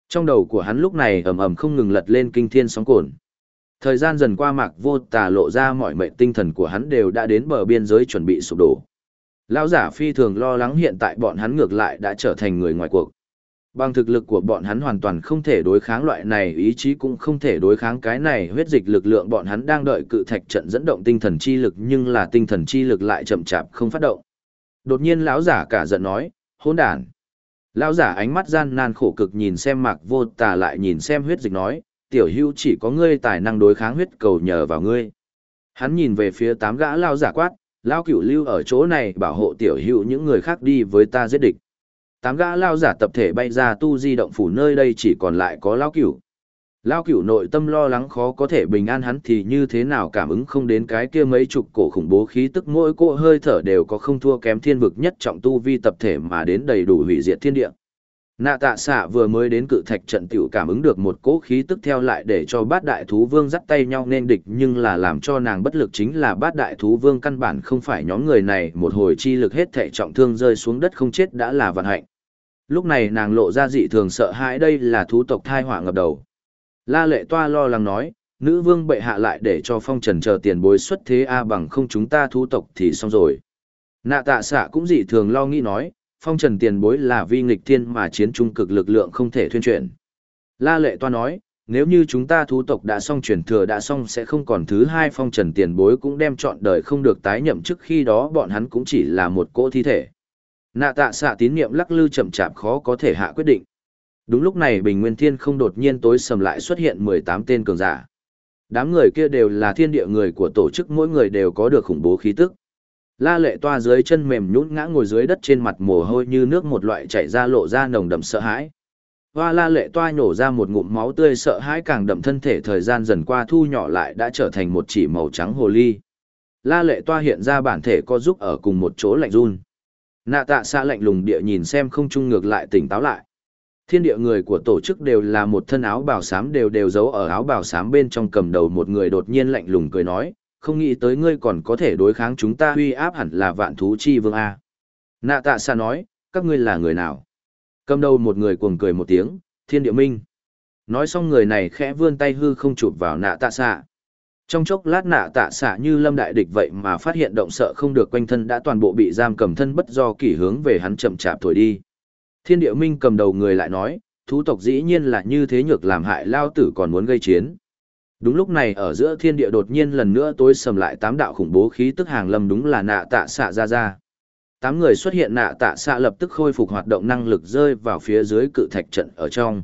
Trong đầu của hắn lúc này ầm ầm không ngừng lật lên kinh thiên sóng cồn. Thời gian dần qua Mạc Vô Tà lộ ra mọi mệnh tinh thần của hắn đều đã đến bờ biên giới chuẩn bị sụp đổ. Lão giả phi thường lo lắng hiện tại bọn hắn ngược lại đã trở thành người ngoài cuộc. Bằng thực lực của bọn hắn hoàn toàn không thể đối kháng loại này, ý chí cũng không thể đối kháng cái này huyết dịch lực lượng, bọn hắn đang đợi cự thạch trận dẫn động tinh thần chi lực, nhưng là tinh thần chi lực lại chậm chạp không phát động. Đột nhiên lão giả cả giận nói, hỗn đản. Lão giả ánh mắt gian nan khổ cực nhìn xem Mạc Vô Tà lại nhìn xem huyết dịch nói, tiểu hữu chỉ có ngươi tài năng đối kháng huyết cầu nhờ vào ngươi. Hắn nhìn về phía 8 gã lão giả quát, lão cửu lưu ở chỗ này bảo hộ tiểu hữu, những người khác đi với ta giết địch. 8 gã lão giả tập thể bay ra tu di động phủ, nơi đây chỉ còn lại có lão cửu. Lão cửu nội tâm lo lắng khó có thể bình an, hắn thì như thế nào cảm ứng không đến cái kia mấy chục cổ khủng bố khí tức, mỗi cỗ hơi thở đều có không thua kém thiên vực nhất trọng tu vi tập thể mà đến đầy đủ hủy diệt thiên địa. Nạ Tạ Xạ vừa mới đến cự thạch trận tiểu cảm ứng được một cỗ khí tức theo lại để cho bát đại thú vương dắt tay nhau nên địch, nhưng là làm cho nàng bất lực chính là bát đại thú vương căn bản không phải nhóm người này, một hồi chi lực hết thảy trọng thương rơi xuống đất không chết đã là vận hạnh. Lúc này nàng lộ ra dị thường sợ hãi, đây là thú tộc thai họa ngập đầu. La Lệ Toa lo lắng nói, nữ vương bệ hạ lại để cho Phong Trần chờ tiền bối xuất thế bằng không chúng ta thú tộc thì xong rồi. Nạ Tạ Xạ cũng dị thường lo nghĩ nói, Phong Trần tiền bối là vi nghịch thiên mà chiến trung cực lực lượng không thể thuyên chuyển. La Lệ Toa nói, nếu như chúng ta thú tộc đã xong truyền thừa đã xong sẽ không còn thứ hai, Phong Trần tiền bối cũng đem trọn đời không được tái nhậm chức, khi đó bọn hắn cũng chỉ là một cỗ thi thể. Nạ Tạ Xạ tín niệm lắc lư chậm chạp khó có thể hạ quyết định. Đúng lúc này Bình Nguyên Thiên không đột nhiên tối sầm lại xuất hiện 18 tên cường giả. Đám người kia đều là thiên địa người của tổ chức, mỗi người đều có được khủng bố khí tức. La Lệ Toa dưới chân mềm nhũn ngã ngồi dưới đất, trên mặt mồ hôi như nước một loại chảy ra, lộ ra nồng đậm sợ hãi. Hoa La Lệ Toa nhổ ra một ngụm máu tươi, sợ hãi càng đậm, thân thể thời gian dần qua thu nhỏ lại đã trở thành một chỉ màu trắng hồ ly. La Lệ Toa hiện ra bản thể co giúp ở cùng một chỗ lạnh run. Nạ Tạ Xạ lạnh lùng địa nhìn xem không trung, ngược lại tỉnh táo lại. Thiên địa người của tổ chức đều là một thân áo bào xám, đều giấu ở áo bào xám bên trong, cầm đầu một người đột nhiên lạnh lùng cười nói, không nghĩ tới ngươi còn có thể đối kháng chúng ta, uy áp hẳn là vạn thú chi vương A. Nạ Tạ Xạ nói, các ngươi là người nào? Cầm đầu một người cuồng cười một tiếng, Thiên Địa Minh. Nói xong người này khẽ vươn tay hư không chụp vào Nạ Tạ Xạ. Trong chốc lát Nạ Tạ Xạ như lâm đại địch vậy mà phát hiện động sợ không được, quanh thân đã toàn bộ bị giam cầm, thân bất do kỷ hướng về hắn chậm chạp thổi đi. Thiên Địa Minh cầm đầu người lại nói, thú tộc dĩ nhiên là như thế nhược, làm hại lao tử còn muốn gây chiến. Đúng lúc này ở giữa thiên địa đột nhiên lần nữa tối sầm lại, 8 đạo khủng bố khí tức hàng lâm, đúng là Nạ Tạ Xạ ra. 8 người xuất hiện, Nạ Tạ Xạ lập tức khôi phục hoạt động năng lực, rơi vào phía dưới cự thạch trận ở trong.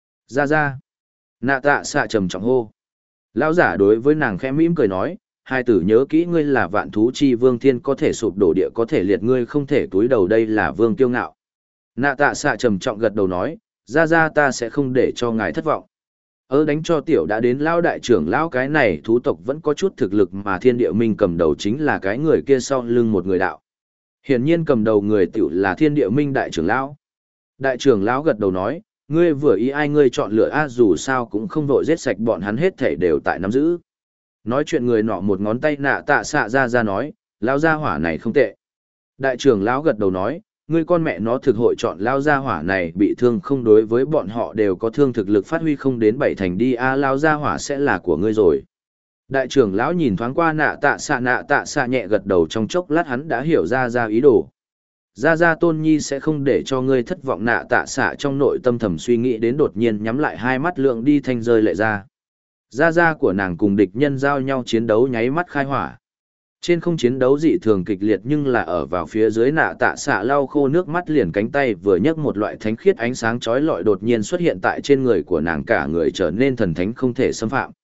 Ra. Nạ Tạ Xạ trầm trọng hô. Lão giả đối với nàng khẽ mỉm cười nói, hai tử nhớ kỹ, ngươi là vạn thú chi vương, thiên có thể sụp đổ, địa có thể liệt, ngươi không thể túi đầu, đây là vương kiêu ngạo. Nạ Tạ Xạ trầm trọng gật đầu nói, ra ta sẽ không để cho ngài thất vọng. Đánh cho tiểu đã đến lão đại trưởng lão, cái này thú tộc vẫn có chút thực lực, mà Thiên Địa Minh cầm đầu chính là cái người kia sau lưng một người đạo. Hiển nhiên cầm đầu người tiểu là Thiên Địa Minh đại trưởng lão. Đại trưởng lão gật đầu nói, ngươi vừa ý ai ngươi chọn lựa a, dù sao cũng không vội giết sạch bọn hắn, hết thể đều tại nắm giữ. Nói chuyện người nọ một ngón tay Nạ Tạ Xạ ra nói, lão gia hỏa này không tệ. Đại trưởng lão gật đầu nói, ngươi con mẹ nó thực hội chọn lão gia hỏa này bị thương không, đối với bọn họ đều có thương, thực lực phát huy không đến 7 thành đi a, lão gia hỏa sẽ là của ngươi rồi. Đại trưởng lão nhìn thoáng qua Nạ Tạ Xạ nhẹ gật đầu, trong chốc lát hắn đã hiểu ra ý đồ. Ra Tôn Nhi sẽ không để cho ngươi thất vọng. Nạ Tạ Xạ trong nội tâm thầm suy nghĩ đến, đột nhiên nhắm lại hai mắt, lượng đi thanh rơi lệ ra. Ra của nàng cùng địch nhân giao nhau chiến đấu nháy mắt khai hỏa. Trên không chiến đấu dị thường kịch liệt, nhưng là ở vào phía dưới Nạ Tạ Xạ lau khô nước mắt, liền cánh tay vừa nhấc, một loại thánh khiết ánh sáng chói lọi đột nhiên xuất hiện tại trên người của nàng, cả người trở nên thần thánh không thể xâm phạm.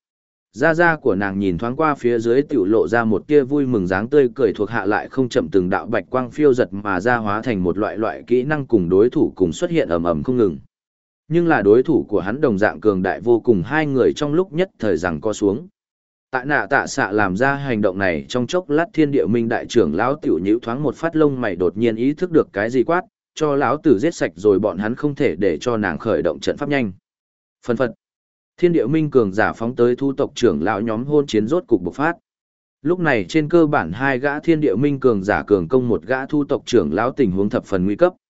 Da của nàng nhìn thoáng qua phía dưới tiểu lộ ra một tia vui mừng dáng tươi cười, thuộc hạ lại không chậm, từng đạo bạch quang phiêu giật mà ra, hóa thành một loại kỹ năng cùng đối thủ cùng xuất hiện ầm không ngừng. Nhưng là đối thủ của hắn đồng dạng cường đại vô cùng, hai người trong lúc nhất thời giằng co xuống. Tại Nạ Tạ Xạ làm ra hành động này trong chốc lát, Thiên Địa Minh đại trưởng lão tiểu nhíu thoáng một phát lông mày, đột nhiên ý thức được cái gì quát, cho lão tử giết sạch rồi bọn hắn, không thể để cho nàng khởi động trận pháp nhanh. Phân phật. Thiên Địa Minh cường giả phóng tới thu tộc trưởng lão nhóm, hôn chiến rốt cục bộc phát. Lúc này trên cơ bản hai gã Thiên Địa Minh cường giả cường công một gã thu tộc trưởng lão, tình huống thập phần nguy cấp.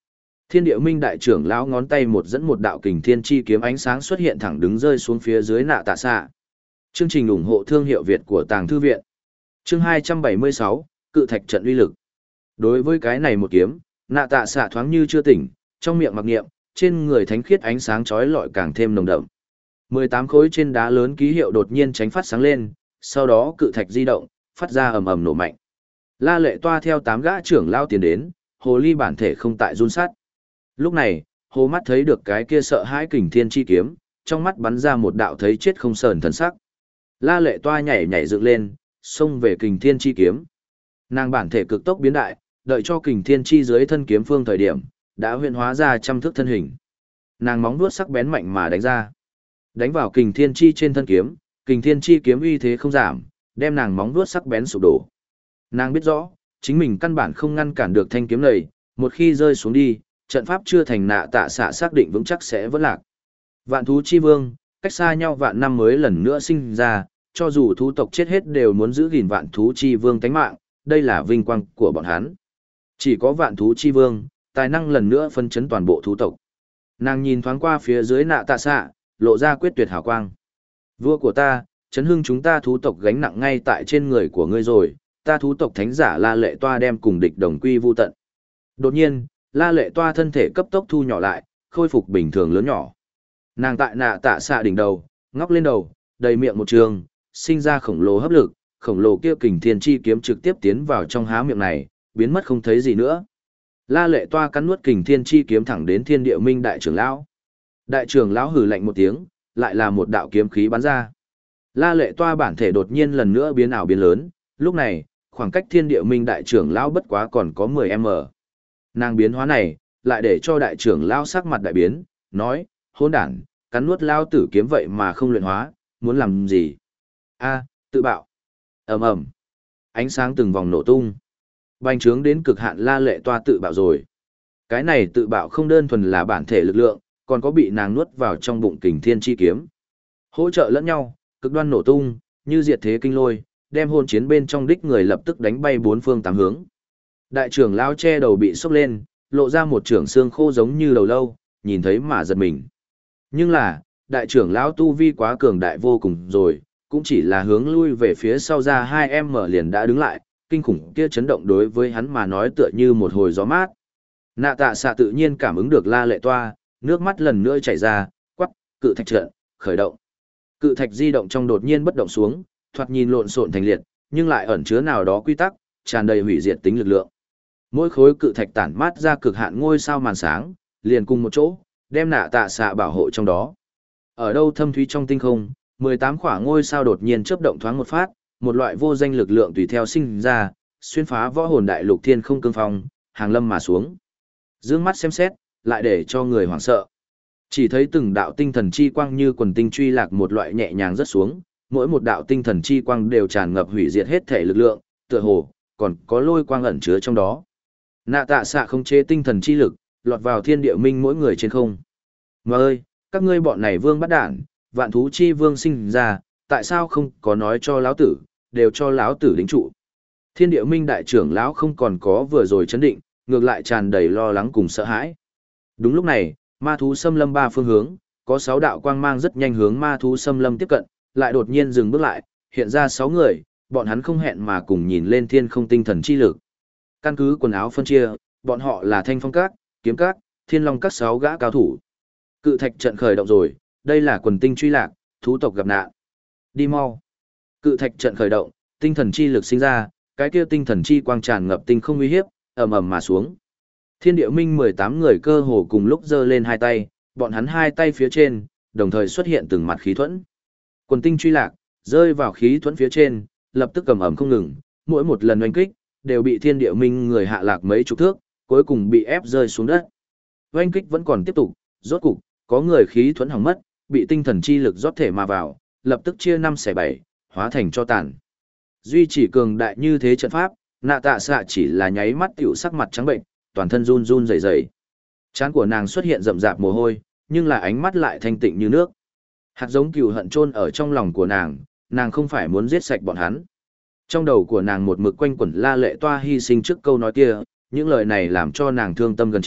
Thiên Địa Minh đại trưởng lão ngón tay một dẫn một đạo kình thiên chi kiếm ánh sáng xuất hiện thẳng đứng rơi xuống phía dưới nạ tạ xạ. Chương trình ủng hộ thương hiệu Việt của Tàng Thư Viện. Chương 276, Cự thạch trận uy lực. Đối với cái này một kiếm, nạ tạ xạ thoáng như chưa tỉnh, trong miệng mặc niệm, trên người thánh khiết ánh sáng chói lọi càng thêm nồng đậm. 18 khối trên đá lớn ký hiệu đột nhiên tránh phát sáng lên, sau đó cự thạch di động, phát ra ầm ầm nổ mạnh. La Lệ Toa theo 8 gã trưởng lao tiến đến, hồ ly bản thể không tại run sát. Lúc này, hồ mắt thấy được cái kia sợ hãi kình thiên chi kiếm, trong mắt bắn ra một đạo thấy chết không sờn thần sắc. La Lệ Toa nhảy nhảy dựng lên, xông về kình thiên chi kiếm. Nàng bản thể cực tốc biến đại, đợi cho kình thiên chi dưới thân kiếm phương thời điểm, đã huyễn hóa ra trăm thước thân hình. Nàng móng vuốt sắc bén mạnh mà đánh ra. Đánh vào kình thiên chi trên thân kiếm, kình thiên chi kiếm uy thế không giảm, đem nàng móng vuốt sắc bén sụp đổ. Nàng biết rõ, chính mình căn bản không ngăn cản được thanh kiếm này, một khi rơi xuống đi, trận pháp chưa thành nạ tạ xạ xác định vững chắc sẽ vỡ lạc. Vạn thú chi vương, cách xa nhau vạn năm mới lần nữa sinh ra, cho dù thú tộc chết hết đều muốn giữ gìn vạn thú chi vương tánh mạng, đây là vinh quang của bọn hắn. Chỉ có vạn thú chi vương, tài năng lần nữa phân chấn toàn bộ thú tộc. Nàng nhìn thoáng qua phía dưới nạ tạ xạ, lộ ra quyết tuyệt hào quang. Vua của ta, chấn hưng chúng ta thú tộc gánh nặng ngay tại trên người của ngươi rồi, ta thú tộc thánh giả La Lệ Toa đem cùng địch đồng quy vu tận. Đột nhiên, La Lệ Toa thân thể cấp tốc thu nhỏ lại, khôi phục bình thường lớn nhỏ. Nàng tại nạ tạ xạ đỉnh đầu, ngóc lên đầu, đầy miệng một trường, sinh ra khổng lồ hấp lực, khổng lồ kia kình thiên chi kiếm trực tiếp tiến vào trong há miệng này, biến mất không thấy gì nữa. La Lệ Toa cắn nuốt kình thiên chi kiếm thẳng đến Thiên Địa Minh đại trưởng lão. Đại trưởng lão hừ lạnh một tiếng, lại là một đạo kiếm khí bắn ra. La Lệ Toa bản thể đột nhiên lần nữa biến ảo biến lớn, lúc này, khoảng cách Thiên Địa Minh đại trưởng lão bất quá còn có 10m. Nàng biến hóa này, lại để cho đại trưởng lão sắc mặt đại biến, nói, hỗn đản, cắn nuốt lao tử kiếm vậy mà không luyện hóa, muốn làm gì? A, tự bạo. Ầm ầm. Ánh sáng từng vòng nổ tung. Bành trướng đến cực hạn La Lệ Toa tự bạo rồi. Cái này tự bạo không đơn thuần là bản thể lực lượng, còn có bị nàng nuốt vào trong bụng kình thiên chi kiếm. Hỗ trợ lẫn nhau, cực đoan nổ tung, như diệt thế kinh lôi, đem hôn chiến bên trong đích người lập tức đánh bay bốn phương tám hướng. Đại trưởng lão che đầu bị sốc lên, lộ ra một trưởng xương khô giống như đầu lâu, nhìn thấy mà giật mình. Nhưng là, đại trưởng lão tu vi quá cường đại vô cùng rồi, cũng chỉ là hướng lui về phía sau ra 2m liền đã đứng lại, kinh khủng kia chấn động đối với hắn mà nói tựa như một hồi gió mát. Nạ tạ xạ tự nhiên cảm ứng được La Lệ Toa, nước mắt lần nữa chảy ra, quắc, cự thạch trận, khởi động. Cự thạch di động trong đột nhiên bất động xuống, thoạt nhìn lộn xộn thành liệt, nhưng lại ẩn chứa nào đó quy tắc, tràn đầy hủy diệt tính lực lượng. Mỗi khối cự thạch tản mát ra cực hạn ngôi sao màn sáng, liền cùng một chỗ, đem nạ tạ xạ bảo hộ trong đó. Ở đâu thâm thúy trong tinh không, 18 khỏa ngôi sao đột nhiên chớp động thoáng một phát, một loại vô danh lực lượng tùy theo sinh ra, xuyên phá võ hồn đại lục thiên không cương phong, hàng lâm mà xuống. Dương mắt xem xét, lại để cho người hoảng sợ. Chỉ thấy từng đạo tinh thần chi quang như quần tinh truy lạc một loại nhẹ nhàng rất xuống, mỗi một đạo tinh thần chi quang đều tràn ngập hủy diệt hết thể lực lượng, tựa hồ còn có lôi quang ẩn chứa trong đó. Nạ tạ xạ không chế tinh thần chi lực, lọt vào thiên địa minh mỗi người trên không. Mà ơi, các ngươi bọn này vương bắt đản, vạn thú chi vương sinh ra, tại sao không có nói cho lão tử, đều cho lão tử đính trụ. Thiên địa minh đại trưởng lão không còn có vừa rồi chấn định, ngược lại tràn đầy lo lắng cùng sợ hãi. Đúng lúc này, ma thú xâm lâm ba phương hướng, có 6 đạo quang mang rất nhanh hướng ma thú xâm lâm tiếp cận, lại đột nhiên dừng bước lại, hiện ra 6 người, bọn hắn không hẹn mà cùng nhìn lên thiên không tinh thần chi lực. Căn cứ quần áo phân chia, bọn họ là Thanh Phong Các, Kiếm Các, Thiên Long Các 6 gã cao thủ. Cự thạch trận khởi động rồi, đây là quần tinh truy lạc, thú tộc gặp nạn. Đi mau. Cự thạch trận khởi động, tinh thần chi lực sinh ra, cái kia tinh thần chi quang tràn ngập tinh không uy hiếp, ầm ầm mà xuống. Thiên Địa Minh 18 người cơ hồ cùng lúc giơ lên hai tay, bọn hắn hai tay phía trên, đồng thời xuất hiện từng mặt khí thuẫn. Quần tinh truy lạc, rơi vào khí thuẫn phía trên, lập tức ầm ầm không ngừng, mỗi một lần oanh kích, đều bị Thiên Địa Minh người hạ lạc mấy chục thước, cuối cùng bị ép rơi xuống đất. Oanh kích vẫn còn tiếp tục, rốt cục, có người khí thuẫn hỏng mất, bị tinh thần chi lực rót thể mà vào, lập tức chia 5 xẻ 7, hóa thành cho tàn. Duy chỉ cường đại như thế trận pháp, nạ tạ xạ chỉ là nháy mắt tiểu sắc mặt trắng bệnh, toàn thân run run rẩy rẩy. Trán của nàng xuất hiện rậm rạp mồ hôi, nhưng là ánh mắt lại thanh tịnh như nước. Hạt giống cừu hận chôn ở trong lòng của nàng không phải muốn giết sạch bọn hắn. Trong đầu của nàng một mực quanh quẩn La Lệ Toa hy sinh trước câu nói kia, những lời này làm cho nàng thương tâm gần chết,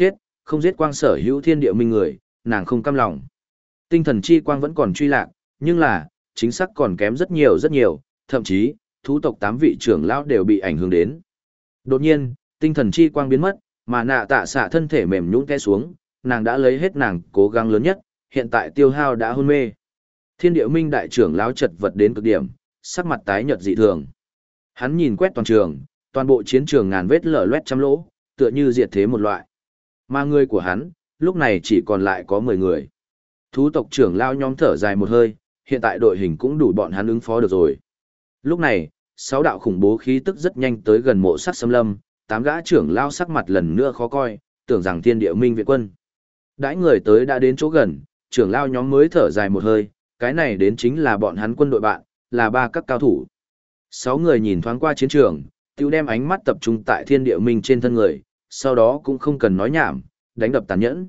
không giết quang sở hữu thiên địa minh người, nàng không cam lòng. Tinh thần chi quang vẫn còn truy lạc, nhưng là, chính xác còn kém rất nhiều, thậm chí, thú tộc 8 vị trưởng lão đều bị ảnh hưởng đến. Đột nhiên, tinh thần chi quang biến mất, mà nạ tạ xạ thân thể mềm nhũn té xuống, nàng đã lấy hết nàng cố gắng lớn nhất, hiện tại tiêu hao đã hôn mê. Thiên địa minh đại trưởng lão chật vật đến cực điểm, sắc mặt tái nhợt dị thường. Hắn nhìn quét toàn trường, toàn bộ chiến trường ngàn vết lở loét trăm lỗ, tựa như diệt thế một loại. Mà người của hắn, lúc này chỉ còn lại có 10 người. Thú tộc trưởng lão nhóm thở dài một hơi, hiện tại đội hình cũng đủ bọn hắn ứng phó được rồi. Lúc này, 6 đạo khủng bố khí tức rất nhanh tới gần mộ sắc xâm lâm, 8 gã trưởng lão sắc mặt lần nữa khó coi, tưởng rằng thiên địa minh viện quân. Đãi người tới đã đến chỗ gần, trưởng lão nhóm mới thở dài một hơi, cái này đến chính là bọn hắn quân đội bạn, là 3 các cao thủ. 6 người nhìn thoáng qua chiến trường, tiêu đem ánh mắt tập trung tại thiên địa minh trên thân người, sau đó cũng không cần nói nhảm, đánh đập tàn nhẫn.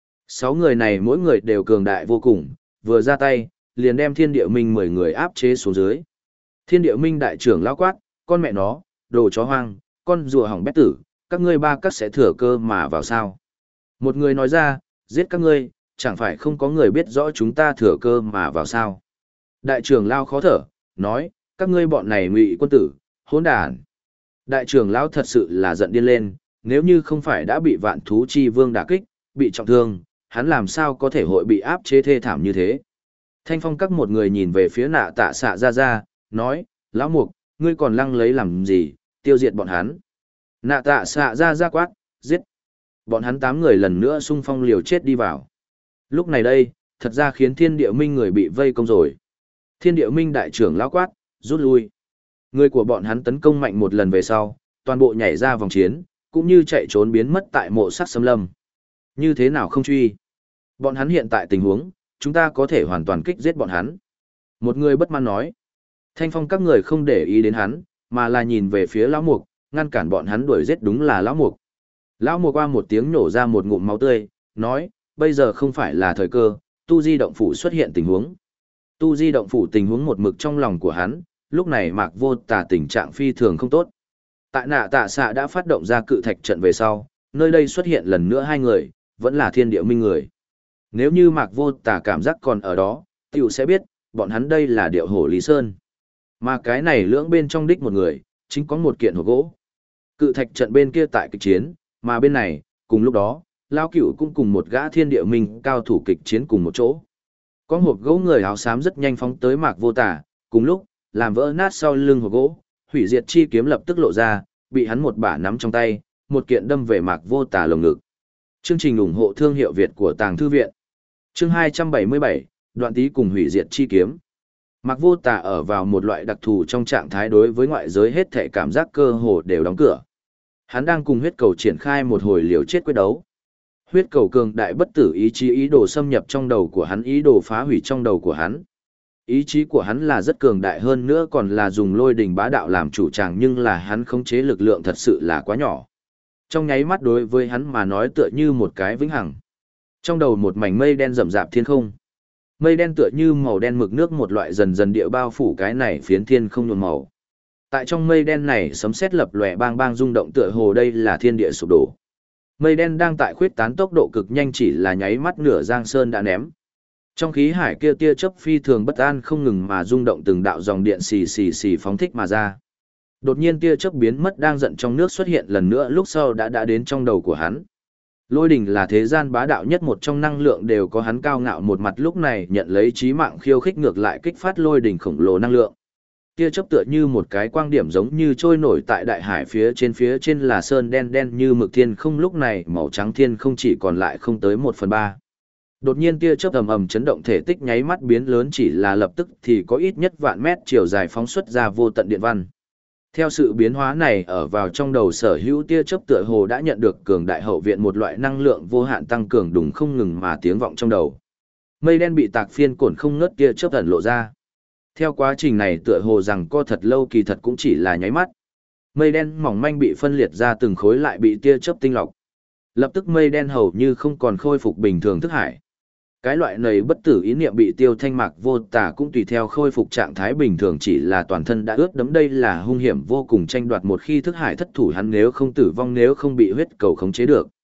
6 người này mỗi người đều cường đại vô cùng, vừa ra tay, liền đem thiên địa minh 10 người áp chế xuống dưới. Thiên địa minh đại trưởng lão quát, con mẹ nó, đồ chó hoang, con rùa hỏng bét tử, các ngươi 3 các sẽ thừa cơ mà vào sao. Một người nói ra, giết các ngươi, chẳng phải không có người biết rõ chúng ta thừa cơ mà vào sao. Đại trưởng lão khó thở, nói, các ngươi bọn này ngụy quân tử, hỗn đản. Đại trưởng lão thật sự là giận điên lên, nếu như không phải đã bị vạn thú chi vương đả kích, bị trọng thương, hắn làm sao có thể hội bị áp chế thê thảm như thế. Thanh phong các một người nhìn về phía nạ tạ xạ ra, nói, lão mục, ngươi còn lăng lấy làm gì, tiêu diệt bọn hắn. Nạ tạ xạ ra quát, giết. Bọn hắn 8 người lần nữa xung phong liều chết đi vào. Lúc này đây, thật ra khiến thiên địa minh người bị vây công rồi. Thiên địa minh đại trưởng lão quát, rút lui. Người của bọn hắn tấn công mạnh một lần về sau, toàn bộ nhảy ra vòng chiến, cũng như chạy trốn biến mất tại mộ sắc xâm lâm. Như thế nào không truy? Bọn hắn hiện tại tình huống, chúng ta có thể hoàn toàn kích giết bọn hắn. Một người bất mãn nói. Thanh phong các người không để ý đến hắn, mà là nhìn về phía lão mục, ngăn cản bọn hắn đuổi giết đúng là lão mục. Lão mục qua một tiếng nổ ra một ngụm máu tươi, nói, bây giờ không phải là thời cơ, tu di động phủ xuất hiện tình huống. Tu di động phủ tình huống một mực trong lòng của hắn, lúc này Mạc Vô Tà tình trạng phi thường không tốt. Tại nạ tạ xạ đã phát động ra cự thạch trận về sau, nơi đây xuất hiện lần nữa 2 người, vẫn là thiên địa minh người. Nếu như Mạc Vô Tà cảm giác còn ở đó, tiểu sẽ biết, bọn hắn đây là điệu hổ Lý Sơn. Mà cái này lưỡng bên trong đích một người, chính có một kiện hộp gỗ. Cự thạch trận bên kia tại kịch chiến, mà bên này, cùng lúc đó, Lao Cửu cũng cùng một gã thiên địa minh cao thủ kịch chiến cùng một chỗ. Có hộp gỗ người áo xám rất nhanh phóng tới Mạc Vô Tà, cùng lúc, làm vỡ nát sau lưng hộp gỗ, hủy diệt chi kiếm lập tức lộ ra, bị hắn một bả nắm trong tay, một kiện đâm về Mạc Vô Tà lồng ngực. Chương trình ủng hộ thương hiệu Việt của Tàng Thư Viện. Chương 277, Đoạn Tý cùng hủy diệt chi kiếm. Mạc Vô Tà ở vào một loại đặc thù trong trạng thái đối với ngoại giới hết thể cảm giác cơ hồ đều đóng cửa. Hắn đang cùng huyết cầu triển khai một hồi liều chết quyết đấu. Huyết cầu cường đại bất tử ý chí ý đồ xâm nhập trong đầu của hắn, ý đồ phá hủy trong đầu của hắn. Ý chí của hắn là rất cường đại hơn nữa còn là dùng lôi đình bá đạo làm chủ tràng, nhưng là hắn khống chế lực lượng thật sự là quá nhỏ. Trong nháy mắt đối với hắn mà nói tựa như một cái vĩnh hằng. Trong đầu một mảnh mây đen rậm rạp thiên không. Mây đen tựa như màu đen mực nước một loại dần dần địa bao phủ cái này phiến thiên không nhuộm màu. Tại trong mây đen này sấm sét lập lòe bang bang rung động tựa hồ đây là thiên địa sụp đổ. Mây đen đang tại khuyết tán tốc độ cực nhanh, chỉ là nháy mắt nửa giang sơn đã ném. Trong khí hải kia tia chớp phi thường bất an không ngừng mà rung động, từng đạo dòng điện xì xì xì phóng thích mà ra. Đột nhiên tia chớp biến mất đang giận trong nước xuất hiện lần nữa, lúc sau đã đến trong đầu của hắn. Lôi đỉnh là thế gian bá đạo nhất một trong năng lượng, đều có hắn cao ngạo một mặt, lúc này nhận lấy chí mạng khiêu khích ngược lại kích phát lôi đỉnh khổng lồ năng lượng. Tia chớp tựa như một cái quang điểm giống như trôi nổi tại đại hải phía trên là sơn đen đen như mực thiên không, lúc này màu trắng thiên không chỉ còn lại không tới 1/3. Đột nhiên tia chớp ầm ầm chấn động, thể tích nháy mắt biến lớn, chỉ là lập tức thì có ít nhất vạn mét chiều dài phóng xuất ra vô tận điện văn. Theo sự biến hóa này ở vào trong đầu sở hữu tia chớp tựa hồ đã nhận được cường đại hậu viện, một loại năng lượng vô hạn tăng cường đùng không ngừng mà tiếng vọng trong đầu. Mây đen bị tạc phiên cổn không ngớt tia chớp ẩn lộ ra. Theo quá trình này tựa hồ rằng co thật lâu, kỳ thật cũng chỉ là nháy mắt. Mây đen mỏng manh bị phân liệt ra từng khối lại bị tia chớp tinh lọc. Lập tức mây đen hầu như không còn khôi phục bình thường thức hải. Cái loại này bất tử ý niệm bị Tiêu Thanh Mạc Vô Tà cũng tùy theo khôi phục trạng thái bình thường, chỉ là toàn thân đã ướt đẫm, đây là hung hiểm vô cùng tranh đoạt, một khi thức hải thất thủ hắn nếu không tử vong, nếu không bị huyết cầu khống chế được.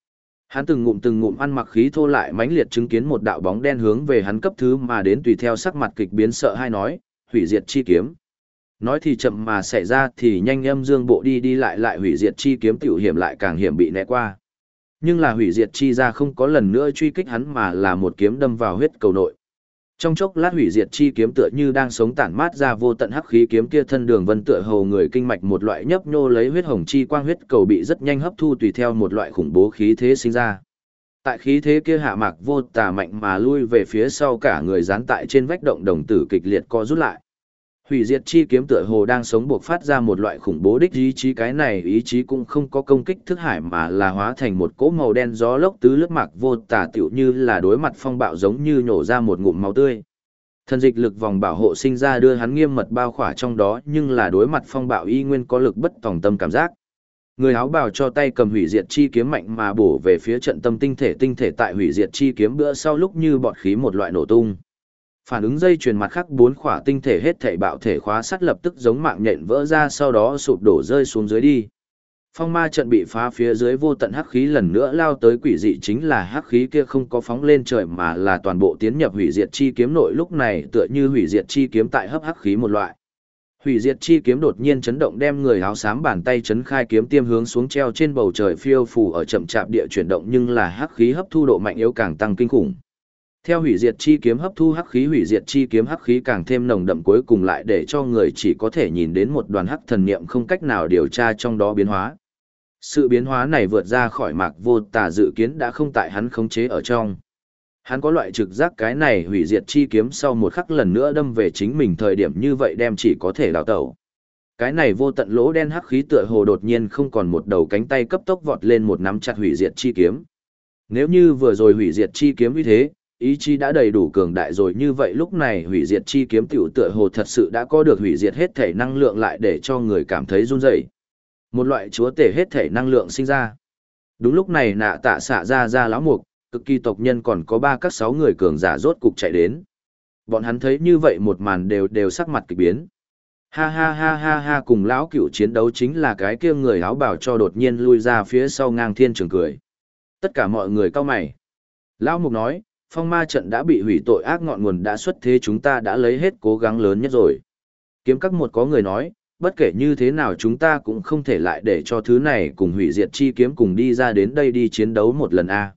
Hắn từng ngụm ăn mặc khí thô lại mãnh liệt chứng kiến một đạo bóng đen hướng về hắn cấp thứ mà đến, tùy theo sắc mặt kịch biến sợ hai nói, hủy diệt chi kiếm. Nói thì chậm mà xảy ra thì nhanh, âm dương bộ đi đi lại hủy diệt chi kiếm tiểu hiểm lại càng hiểm bị né qua. Nhưng là hủy diệt chi ra không có lần nữa truy kích hắn mà là một kiếm đâm vào huyết cầu nội. Trong chốc lát hủy diệt chi kiếm tựa như đang sống tản mát ra vô tận hắc khí, kiếm kia thân đường vân tựa hồ người kinh mạch một loại nhấp nhô lấy huyết hồng chi quang, huyết cầu bị rất nhanh hấp thu tùy theo một loại khủng bố khí thế sinh ra. Tại khí thế kia hạ, Mạc Vô Tà mạnh mà lui về phía sau, cả người dán tại trên vách động, đồng tử kịch liệt co rút lại. Hủy diệt chi kiếm tựa hồ đang sống buộc phát ra một loại khủng bố đích ý chí, cái này ý chí cũng không có công kích thức hải mà là hóa thành một cỗ màu đen gió lốc tứ lướt. Mạc Vô Tà tựu như là đối mặt phong bạo, giống như nhổ ra một ngụm máu tươi. Thần dịch lực vòng bảo hộ sinh ra đưa hắn nghiêm mật bao khỏa trong đó, nhưng là đối mặt phong bạo y nguyên có lực bất tòng tâm cảm giác. Người áo bào cho tay cầm hủy diệt chi kiếm mạnh mà bổ về phía trận tâm tinh thể tại hủy diệt chi kiếm bữa sau lúc như bọt khí một loại nổ tung. Phản ứng dây chuyền mặt khác 4 khỏa tinh thể hết thảy bạo thể khóa sắt lập tức giống mạng nhện vỡ ra, sau đó sụp đổ rơi xuống dưới đi. Phong ma trận bị phá, phía dưới vô tận hắc khí lần nữa lao tới, quỷ dị chính là hắc khí kia không có phóng lên trời mà là toàn bộ tiến nhập hủy diệt chi kiếm nội, lúc này tựa như hủy diệt chi kiếm tại hấp hắc khí một loại. Hủy diệt chi kiếm đột nhiên chấn động, đem người áo xám bàn tay chấn khai, kiếm tiêm hướng xuống treo trên bầu trời phiêu phù ở chậm chạp địa chuyển động, nhưng là hắc khí hấp thu độ mạnh yếu càng tăng kinh khủng. Theo hủy diệt chi kiếm hấp thu hắc khí, hủy diệt chi kiếm hắc khí càng thêm nồng đậm, cuối cùng lại để cho người chỉ có thể nhìn đến một đoàn hắc thần niệm, không cách nào điều tra trong đó biến hóa. Sự biến hóa này vượt ra khỏi Mạc Vô Tà dự kiến, đã không tại hắn khống chế ở trong. Hắn có loại trực giác cái này hủy diệt chi kiếm sau một khắc lần nữa đâm về chính mình, thời điểm như vậy đem chỉ có thể đào tẩu. Cái này vô tận lỗ đen hắc khí tựa hồ đột nhiên không còn một đầu cánh tay, cấp tốc vọt lên một nắm chặt hủy diệt chi kiếm. Nếu như vừa rồi hủy diệt chi kiếm như thế, ý chí đã đầy đủ cường đại rồi, như vậy lúc này hủy diệt chi kiếm tiểu tựa hồ thật sự đã có được hủy diệt hết thể năng lượng, lại để cho người cảm thấy run rẩy. Một loại chúa tể hết thể năng lượng sinh ra. Đúng lúc này Nạ Tạ xạ ra lão mục, cực kỳ tộc nhân còn có 3 các 6 người cường giả rốt cục chạy đến. Bọn hắn thấy như vậy một màn đều sắc mặt kỳ biến. Ha ha ha ha ha, cùng lão cựu chiến đấu chính là cái kia người áo bào cho đột nhiên lui ra phía sau ngang thiên trường cười. Tất cả mọi người cau mày. Lão mục nói, phong ma trận đã bị hủy, tội ác ngọn nguồn đã xuất thế, chúng ta đã lấy hết cố gắng lớn nhất rồi. Kiếm các một có người nói, bất kể như thế nào chúng ta cũng không thể lại để cho thứ này cùng hủy diệt chi kiếm cùng đi ra đến đây đi chiến đấu một lần a.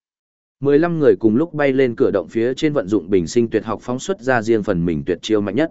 15 người cùng lúc bay lên cửa động phía trên, vận dụng bình sinh tuyệt học phóng xuất ra riêng phần mình tuyệt chiêu mạnh nhất.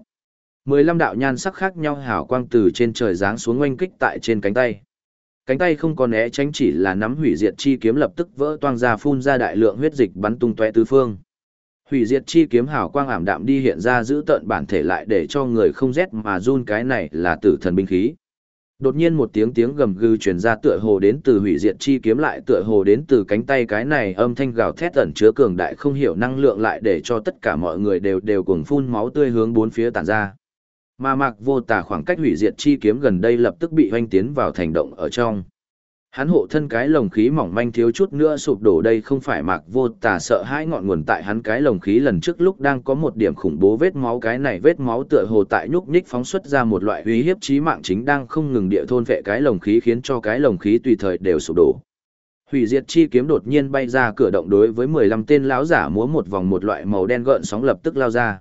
15 đạo nhan sắc khác nhau hào quang từ trên trời giáng xuống oanh kích tại trên cánh tay. Cánh tay không có né tránh, chỉ là nắm hủy diệt chi kiếm lập tức vỡ toang ra, phun ra đại lượng huyết dịch bắn tung tóe tứ phương. Hủy diệt chi kiếm hào quang ảm đạm đi, hiện ra giữ tợn bản thể, lại để cho người không rét mà run, cái này là tử thần binh khí. Đột nhiên một tiếng gầm gừ truyền ra, tựa hồ đến từ hủy diệt chi kiếm, lại tựa hồ đến từ cánh tay, cái này âm thanh gào thét ẩn chứa cường đại không hiểu năng lượng, lại để cho tất cả mọi người đều cuồng phun máu tươi hướng bốn phía tản ra. Mà Mạc Vô Tà khoảng cách hủy diệt chi kiếm gần đây lập tức bị hoanh tiến vào thành động ở trong. Hắn hộ thân cái lồng khí mỏng manh thiếu chút nữa sụp đổ, đây không phải Mạc Vô Tà sợ hãi ngọn nguồn tại hắn cái lồng khí lần trước lúc đang có một điểm khủng bố vết máu, cái này vết máu tựa hồ tại nhúc nhích phóng xuất ra một loại uy hiếp chí mạng, chính đang không ngừng địa thôn vệ cái lồng khí, khiến cho cái lồng khí tùy thời đều sụp đổ. Hủy diệt chi kiếm đột nhiên bay ra cửa động, đối với 15 tên lão giả múa một vòng, một loại màu đen gợn sóng lập tức lao ra.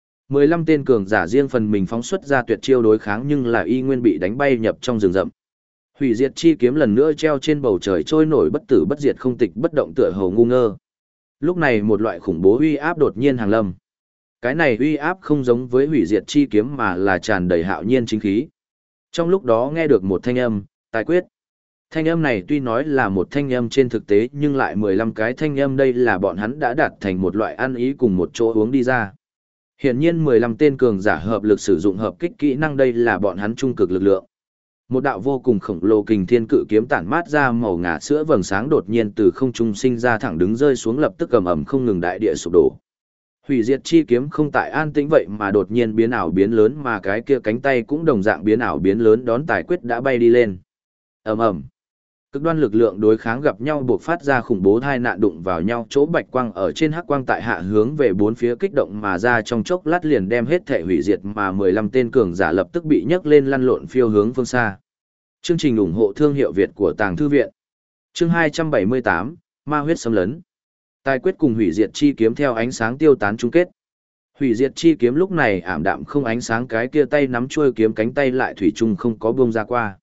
15 tên cường giả riêng phần mình phóng xuất ra tuyệt chiêu đối kháng, nhưng là y nguyên bị đánh bay nhập trong rừng rậm. Hủy diệt chi kiếm lần nữa treo trên bầu trời, trôi nổi bất tử bất diệt, không tịch bất động, tựa hồ ngu ngơ. Lúc này một loại khủng bố uy áp đột nhiên hàng lâm. Cái này uy áp không giống với hủy diệt chi kiếm mà là tràn đầy hạo nhiên chính khí. Trong lúc đó nghe được một thanh âm, tài quyết. Thanh âm này tuy nói là một thanh âm trên thực tế, nhưng lại 15 cái thanh âm, đây là bọn hắn đã đạt thành một loại ăn ý cùng một chỗ uống đi ra. Hiển nhiên 15 tên cường giả hợp lực sử dụng hợp kích kỹ năng, đây là bọn hắn trung cực lực lượng. Một đạo vô cùng khổng lồ kình thiên cự kiếm tản mát ra màu ngà sữa vầng sáng đột nhiên từ không trung sinh ra, thẳng đứng rơi xuống, lập tức ầm ầm không ngừng, đại địa sụp đổ. Hủy diệt chi kiếm không tại an tĩnh vậy mà đột nhiên biến ảo biến lớn, mà cái kia cánh tay cũng đồng dạng biến ảo biến lớn, đón tài quyết đã bay đi lên. Ầm ầm. Cực đoan lực lượng đối kháng gặp nhau, buộc phát ra khủng bố tai nạn, đụng vào nhau, chỗ bạch quang ở trên hắc quang tại hạ hướng về bốn phía kích động mà ra, trong chốc lát liền đem hết thể hủy diệt, mà 15 tên cường giả lập tức bị nhấc lên lăn lộn phiêu hướng phương xa. Chương trình ủng hộ thương hiệu Việt của Tàng Thư Viện. Chương 278, Ma huyết xâm lấn. Tài quyết cùng hủy diệt chi kiếm theo ánh sáng tiêu tán chung kết. Hủy diệt chi kiếm lúc này ảm đạm không ánh sáng, cái kia tay nắm chuôi kiếm cánh tay lại thủy chung không có buông ra qua.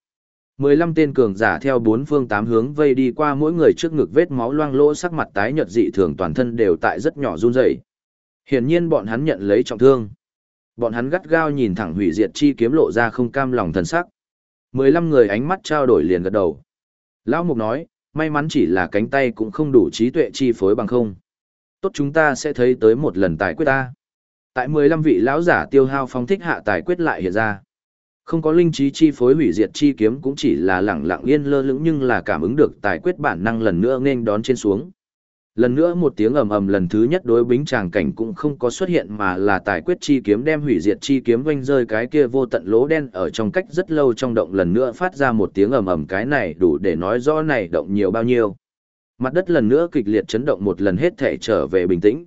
15 tên cường giả theo bốn phương tám hướng vây đi qua, mỗi người trước ngực vết máu loang lỗ, sắc mặt tái nhợt dị thường, toàn thân đều tại rất nhỏ run rẩy. Hiển nhiên bọn hắn nhận lấy trọng thương. Bọn hắn gắt gao nhìn thẳng hủy diệt chi kiếm, lộ ra không cam lòng thần sắc. 15 người ánh mắt trao đổi liền gật đầu. Lão Mục nói, may mắn chỉ là cánh tay cũng không đủ trí tuệ chi phối bằng không. Tốt, chúng ta sẽ thấy tới một lần tài quyết ta. Tại 15 vị lão giả tiêu hao phóng thích hạ, tài quyết lại hiện ra. Không có linh trí chi phối, hủy diệt chi kiếm cũng chỉ là lẳng lặng yên lơ lửng, nhưng là cảm ứng được tài quyết bản năng lần nữa nên đón trên xuống. Lần nữa một tiếng ầm ầm, lần thứ nhất đối bính tràng cảnh cũng không có xuất hiện, mà là tài quyết chi kiếm đem hủy diệt chi kiếm vanh rơi cái kia vô tận lỗ đen ở trong cách rất lâu trong động, lần nữa phát ra một tiếng ầm ầm, cái này đủ để nói rõ này động nhiều bao nhiêu. Mặt đất lần nữa kịch liệt chấn động, một lần hết thể trở về bình tĩnh.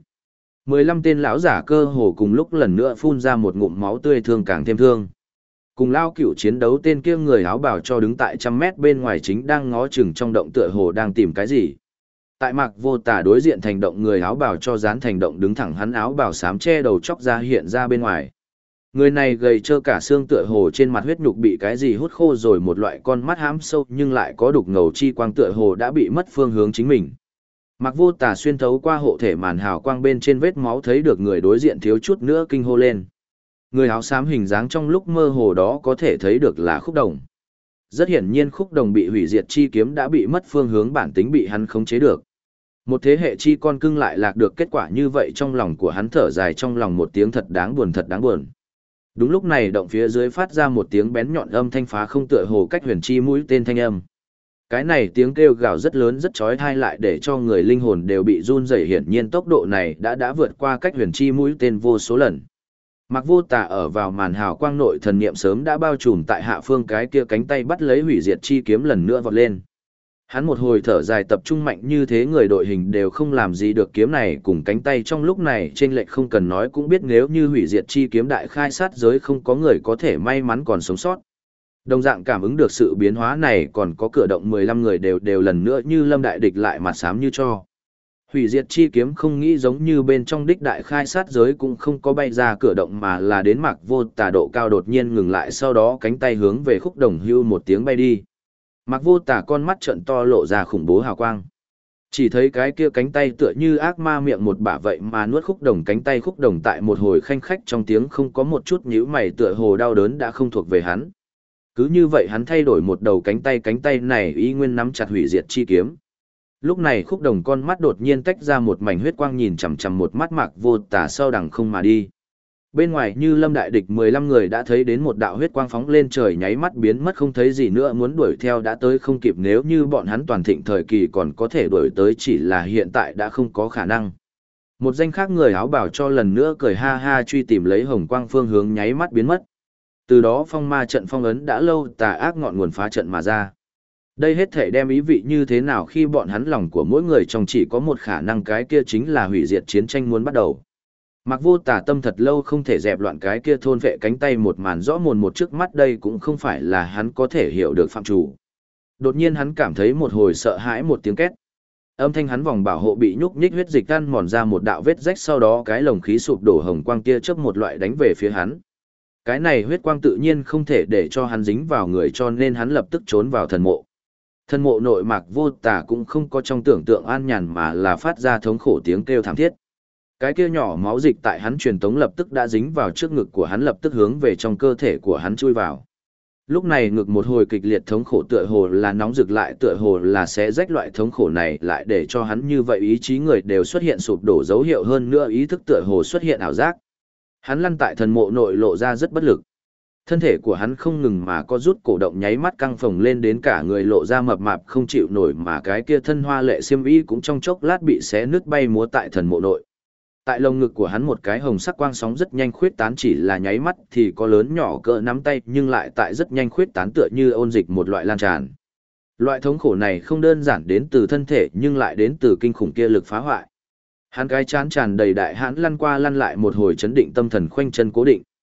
15 tên lão giả cơ hồ cùng lúc lần nữa phun ra một ngụm máu tươi, thương càng thêm thương. Cùng lao cựu chiến đấu, tên kia người áo bào cho đứng tại 100 mét bên ngoài, chính đang ngó chừng trong động, tựa hồ đang tìm cái gì. Tại Mạc Vô Tà đối diện thành động, người áo bào cho dán thành động đứng thẳng, hắn áo bào xám che đầu chóc ra hiện ra bên ngoài. Người này gầy trơ cả xương, tựa hồ trên mặt huyết nhục bị cái gì hút khô rồi, một loại con mắt hãm sâu nhưng lại có đục ngầu chi quang, tựa hồ đã bị mất phương hướng chính mình. Mạc Vô Tà xuyên thấu qua hộ thể màn hào quang bên trên vết máu, thấy được người đối diện, thiếu chút nữa kinh hô lên. Người áo xám hình dáng trong lúc mơ hồ đó có thể thấy được là Khúc Đồng. Rất hiển nhiên Khúc Đồng bị hủy diệt chi kiếm đã bị mất phương hướng, bản tính bị hắn khống chế được. Một thế hệ chi con cưng lại lạc được kết quả như vậy, trong lòng của hắn thở dài trong lòng một tiếng, thật đáng buồn, thật đáng buồn. Đúng lúc này động phía dưới phát ra một tiếng bén nhọn âm thanh phá không, tựa hồ cách huyền chi mũi tên thanh âm. Cái này tiếng kêu gào rất lớn rất chói tai, lại để cho người linh hồn đều bị run rẩy, hiển nhiên tốc độ này đã vượt qua cách huyền chi mũi tên vô số lần. Mạc Vô Tà ở vào màn hào quang nội thần niệm sớm đã bao trùm tại hạ phương, cái kia cánh tay bắt lấy hủy diệt chi kiếm lần nữa vọt lên. Hắn một hồi thở dài, tập trung mạnh như thế người đội hình đều không làm gì được kiếm này cùng cánh tay trong lúc này trên lệch không cần nói cũng biết, nếu như hủy diệt chi kiếm đại khai sát giới, không có người có thể may mắn còn sống sót. Đồng dạng cảm ứng được sự biến hóa này, còn có cửa động 15 người đều lần nữa như lâm đại địch, lại mặt xám như cho. Hủy diệt chi kiếm không nghĩ giống như bên trong đích đại khai sát giới, cũng không có bay ra cửa động, mà là đến Mạc Vô Tà độ cao đột nhiên ngừng lại, sau đó cánh tay hướng về Khúc Đồng hưu một tiếng bay đi. Mạc Vô Tà con mắt trợn to, lộ ra khủng bố hào quang. Chỉ thấy cái kia cánh tay tựa như ác ma miệng một bả vậy mà nuốt Khúc Đồng cánh tay. Khúc Đồng tại một hồi khanh khách trong tiếng không có một chút nhíu mày, tựa hồ đau đớn đã không thuộc về hắn. Cứ như vậy hắn thay đổi một đầu cánh tay này y nguyên nắm chặt hủy diệt chi kiếm. Lúc này Khúc Đồng con mắt đột nhiên tách ra một mảnh huyết quang, nhìn chằm chằm một mắt Mạc Vô Tà sau đằng không mà đi. Bên ngoài như lâm đại địch 15 người đã thấy đến một đạo huyết quang phóng lên trời, nháy mắt biến mất không thấy gì nữa, muốn đuổi theo đã tới không kịp, nếu như bọn hắn toàn thịnh thời kỳ còn có thể đuổi tới, chỉ là hiện tại đã không có khả năng. Một danh khác người áo bảo cho lần nữa cười ha ha truy tìm lấy hồng quang phương hướng, nháy mắt biến mất. Từ đó phong ma trận phong ấn đã lâu tà ác ngọn nguồn phá trận mà ra. Đây hết thể đem ý vị như thế nào khi bọn hắn lòng của mỗi người trong chỉ có một khả năng, cái kia chính là hủy diệt chiến tranh muốn bắt đầu. Mạc Vô Tà tâm thật lâu không thể dẹp loạn cái kia thôn vệ cánh tay một màn rõ mồn một trước mắt, đây cũng không phải là hắn có thể hiểu được phạm chủ. Đột nhiên hắn cảm thấy một hồi sợ hãi, một tiếng két. Âm thanh hắn vòng bảo hộ bị nhúc nhích, huyết dịch ăn mòn ra một đạo vết rách, sau đó cái lồng khí sụp đổ, hồng quang kia chớp một loại đánh về phía hắn. Cái này huyết quang tự nhiên không thể để cho hắn dính vào người, cho nên hắn lập tức trốn vào thần mộ. Thần mộ nội Mạc Vô Tà cũng không có trong tưởng tượng an nhàn, mà là phát ra thống khổ tiếng kêu thảm thiết. Cái kia nhỏ máu dịch tại hắn truyền tống lập tức đã dính vào trước ngực của hắn, lập tức hướng về trong cơ thể của hắn chui vào. Lúc này ngực một hồi kịch liệt thống khổ, tựa hồ là nóng rực, lại tựa hồ là xé rách, loại thống khổ này lại để cho hắn như vậy ý chí người đều xuất hiện sụp đổ dấu hiệu, hơn nữa ý thức tựa hồ xuất hiện ảo giác. Hắn lăn tại thần mộ nội lộ ra rất bất lực. Thân thể của hắn không ngừng mà có rút, cổ động nháy mắt căng phồng lên, đến cả người lộ ra mập mạp không chịu nổi, mà cái kia thân hoa lệ xiêm y cũng trong chốc lát bị xé nứt bay múa tại thần mộ nội. Tại lồng ngực của hắn một cái hồng sắc quang sóng rất nhanh khuyết tán, chỉ là nháy mắt thì có lớn nhỏ cỡ nắm tay, nhưng lại tại rất nhanh khuyết tán, tựa như ôn dịch một loại lan tràn. Loại thống khổ này không đơn giản đến từ thân thể, nhưng lại đến từ kinh khủng kia lực phá hoại. Hắn cái chán tràn đầy đại hãn lăn qua lăn lại một hồi, chấn định tâm thần, khoanh chân cố định.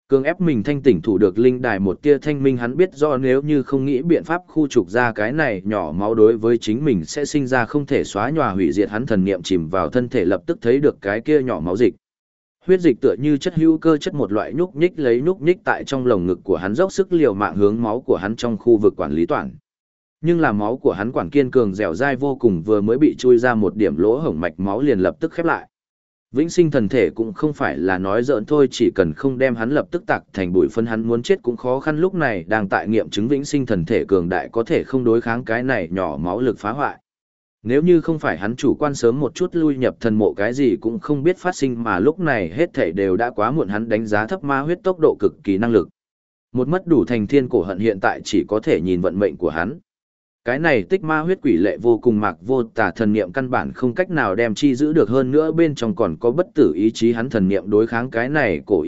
Cường ép mình thanh tỉnh thủ được linh đài một tia thanh minh, hắn biết do nếu như không nghĩ biện pháp khu trục ra cái này nhỏ máu đối với chính mình sẽ sinh ra không thể xóa nhòa hủy diệt, hắn thần niệm chìm vào thân thể lập tức thấy được cái kia nhỏ máu dịch. Huyết dịch tựa như chất hữu cơ chất một loại nhúc nhích tại trong lồng ngực của hắn, dốc sức liều mạng hướng máu của hắn trong khu vực quản lý toàn. Nhưng là máu của hắn quản kiên cường dẻo dai vô cùng, vừa mới bị chui ra một điểm lỗ hổng mạch máu liền lập tức khép lại. Vĩnh sinh thần thể cũng không phải là nói giỡn thôi, chỉ cần không đem hắn lập tức tạc thành bụi phân hắn muốn chết cũng khó khăn, lúc này đang tại nghiệm chứng vĩnh sinh thần thể cường đại có thể không đối kháng cái này nhỏ máu lực phá hoại. Nếu như không phải hắn chủ quan sớm một chút lui nhập thần mộ cái gì cũng không biết phát sinh, mà lúc này hết thảy đều đã quá muộn, hắn đánh giá thấp ma huyết tốc độ cực kỳ năng lực. Một mất đủ thành thiên cổ hận hiện tại chỉ có thể nhìn vận mệnh của hắn. Cái này tích ma huyết quỷ lệ vô cùng, mạc vô tà thần niệm căn bản không cách nào đem chi giữ được, hơn nữa bên trong còn có bất tử ý chí, hắn thần niệm đối kháng cái này cổ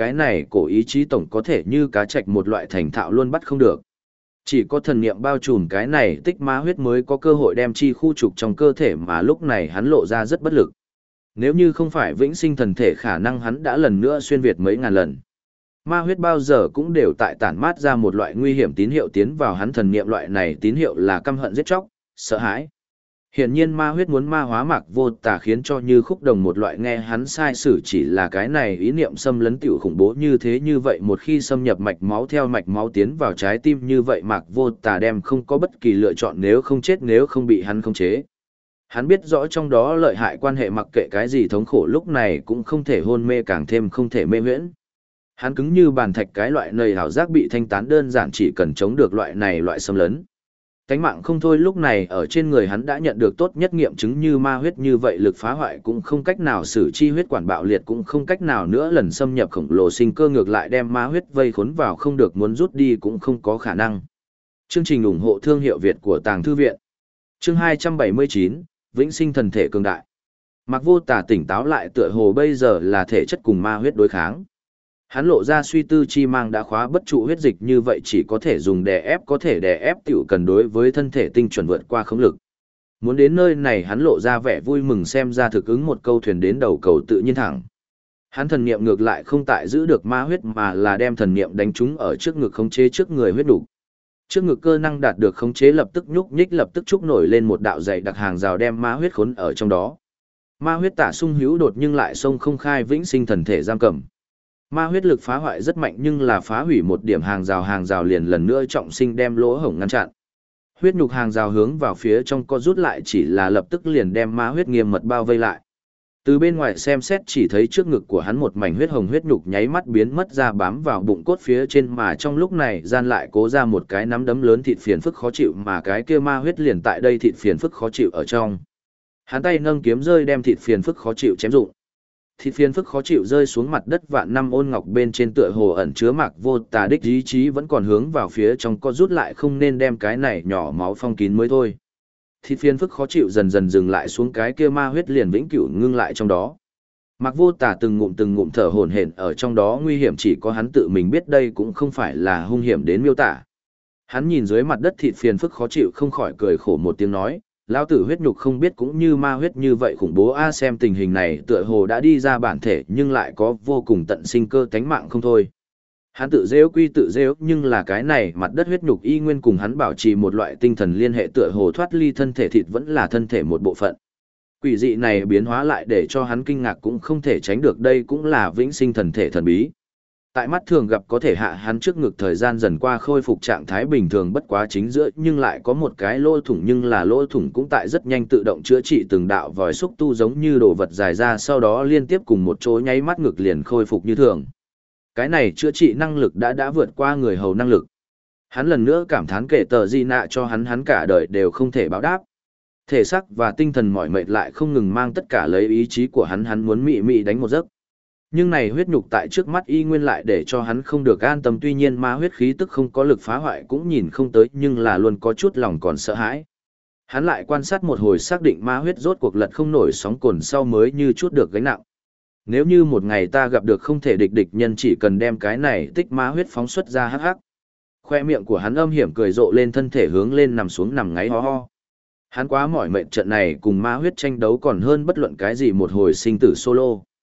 ý chí tổng có thể như cá trạch một loại thành thạo luôn bắt không được. Chỉ có thần niệm bao trùm cái này tích ma huyết mới có cơ hội đem chi khu trục trong cơ thể, mà lúc này hắn lộ ra rất bất lực. Nếu như không phải vĩnh sinh thần thể, khả năng hắn đã lần nữa xuyên việt mấy ngàn lần. Ma huyết bao giờ cũng đều tại tản mát ra một loại nguy hiểm tín hiệu tiến vào hắn thần niệm, loại này tín hiệu là căm hận giết chóc, sợ hãi. Hiển nhiên ma huyết muốn ma hóa mạc vô tà, khiến cho như khúc đồng một loại nghe hắn sai sử, chỉ là cái này ý niệm xâm lấn tiểu khủng bố như thế, như vậy một khi xâm nhập mạch máu, theo mạch máu tiến vào trái tim, như vậy mạc vô tà đem không có bất kỳ lựa chọn, nếu không chết nếu không bị hắn khống chế. Hắn biết rõ trong đó lợi hại quan hệ, mặc kệ cái gì thống khổ lúc này cũng không thể hôn mê, càng thêm không thể mê huyễn. Hắn cứng như bàn thạch, cái loại nầy hảo giác bị thanh tán, đơn giản chỉ cần chống được loại này loại xâm lấn. Cánh mạng không thôi, lúc này ở trên người hắn đã nhận được tốt nhất nghiệm chứng, như ma huyết như vậy lực phá hoại cũng không cách nào xử chi, huyết quản bạo liệt cũng không cách nào nữa lần xâm nhập khổng lồ sinh cơ, ngược lại đem ma huyết vây khốn vào không được, muốn rút đi cũng không có khả năng. Chương trình ủng hộ thương hiệu Việt của Tàng Thư Viện. Chương 279, Vĩnh sinh thần thể cường đại. Mạc vô tà tỉnh táo lại, tựa hồ bây giờ là thể chất cùng ma huyết đối kháng. Hắn lộ ra suy tư chi mang, đã khóa bất trụ huyết dịch, như vậy chỉ có thể dùng đè ép, có thể đè ép tiểu cần đối với thân thể tinh chuẩn vượt qua khống lực. Muốn đến nơi này hắn lộ ra vẻ vui mừng, xem ra thực ứng một câu thuyền đến đầu cầu tự nhiên thẳng. Hắn thần niệm ngược lại không tại giữ được ma huyết, mà là đem thần niệm đánh trúng ở trước ngực, khống chế trước người huyết đủ. Trước ngực cơ năng đạt được khống chế, lập tức nhúc nhích, lập tức trúc nổi lên một đạo dày đặc hàng rào đem ma huyết khốn ở trong đó. Ma huyết tả sung hữu đột nhưng lại xông không khai vĩnh sinh thần thể giam cầm. Ma huyết lực phá hoại rất mạnh, nhưng là phá hủy một điểm hàng rào liền lần nữa trọng sinh đem lỗ hổng ngăn chặn. Huyết nhục hàng rào hướng vào phía trong co rút lại, chỉ là lập tức liền đem ma huyết nghiêm mật bao vây lại. Từ bên ngoài xem xét chỉ thấy trước ngực của hắn một mảnh huyết hồng huyết nhục nháy mắt biến mất ra, bám vào bụng cốt phía trên, mà trong lúc này gian lại cố ra một cái nắm đấm lớn thịt phiền phức khó chịu, mà cái kia ma huyết liền tại đây thịt phiền phức khó chịu ở trong. Hắn tay nâng kiếm rơi đem thịt phiền phức khó chịu chém rụng. Thịt phiền phức khó chịu rơi xuống mặt đất, vạn năm ôn ngọc bên trên tựa hồ ẩn chứa mạc vô tà đích ý chí vẫn còn hướng vào phía trong co rút lại, không nên đem cái này nhỏ máu phong kín mới thôi. Thịt phiền phức khó chịu dần dần dừng lại xuống, cái kia ma huyết liền vĩnh cửu ngưng lại trong đó. Mạc vô tà từng ngụm thở hổn hển, ở trong đó nguy hiểm chỉ có hắn tự mình biết, đây cũng không phải là hung hiểm đến miêu tả. Hắn nhìn dưới mặt đất thịt phiền phức khó chịu không khỏi cười khổ một tiếng nói, lão tử huyết nhục không biết cũng như ma huyết như vậy khủng bố a, xem tình hình này tựa hồ đã đi ra bản thể nhưng lại có vô cùng tận sinh cơ, tánh mạng không thôi. Hắn tự dễu quy tự dễu, nhưng là cái này mặt đất huyết nhục y nguyên cùng hắn bảo trì một loại tinh thần liên hệ, tựa hồ thoát ly thân thể, thịt vẫn là thân thể một bộ phận. Quỷ dị này biến hóa lại để cho hắn kinh ngạc cũng không thể tránh được, đây cũng là vĩnh sinh thần thể thần bí. Tại mắt thường gặp có thể hạ hắn trước ngực thời gian dần qua khôi phục trạng thái bình thường, bất quá chính giữa nhưng lại có một cái lỗ thủng, nhưng là lỗ thủng cũng tại rất nhanh tự động chữa trị, từng đạo vòi xúc tu giống như đồ vật dài ra, sau đó liên tiếp cùng một chỗ nháy mắt ngực liền khôi phục như thường. Cái này chữa trị năng lực đã vượt qua người hầu năng lực. Hắn lần nữa cảm thán kể tờ di nạ cho hắn cả đời đều không thể báo đáp. Thể xác và tinh thần mỏi mệt lại không ngừng mang tất cả lấy ý chí của hắn muốn mị đánh một giấc. Nhưng này huyết nhục tại trước mắt y nguyên lại để cho hắn không được an tâm, tuy nhiên ma huyết khí tức không có lực phá hoại cũng nhìn không tới, nhưng là luôn có chút lòng còn sợ hãi. Hắn lại quan sát một hồi, xác định ma huyết rốt cuộc lật không nổi sóng cồn sau mới như chút được gánh nặng. Nếu như một ngày ta gặp được không thể địch nhân, chỉ cần đem cái này tích ma huyết phóng xuất ra hắc hắc. Khoe miệng của hắn âm hiểm cười rộ lên, thân thể hướng lên nằm xuống nằm ngáy ho ho. Hắn quá mỏi mệt, trận này cùng ma huyết tranh đấu còn hơn bất luận cái gì một hồi sinh tử solo.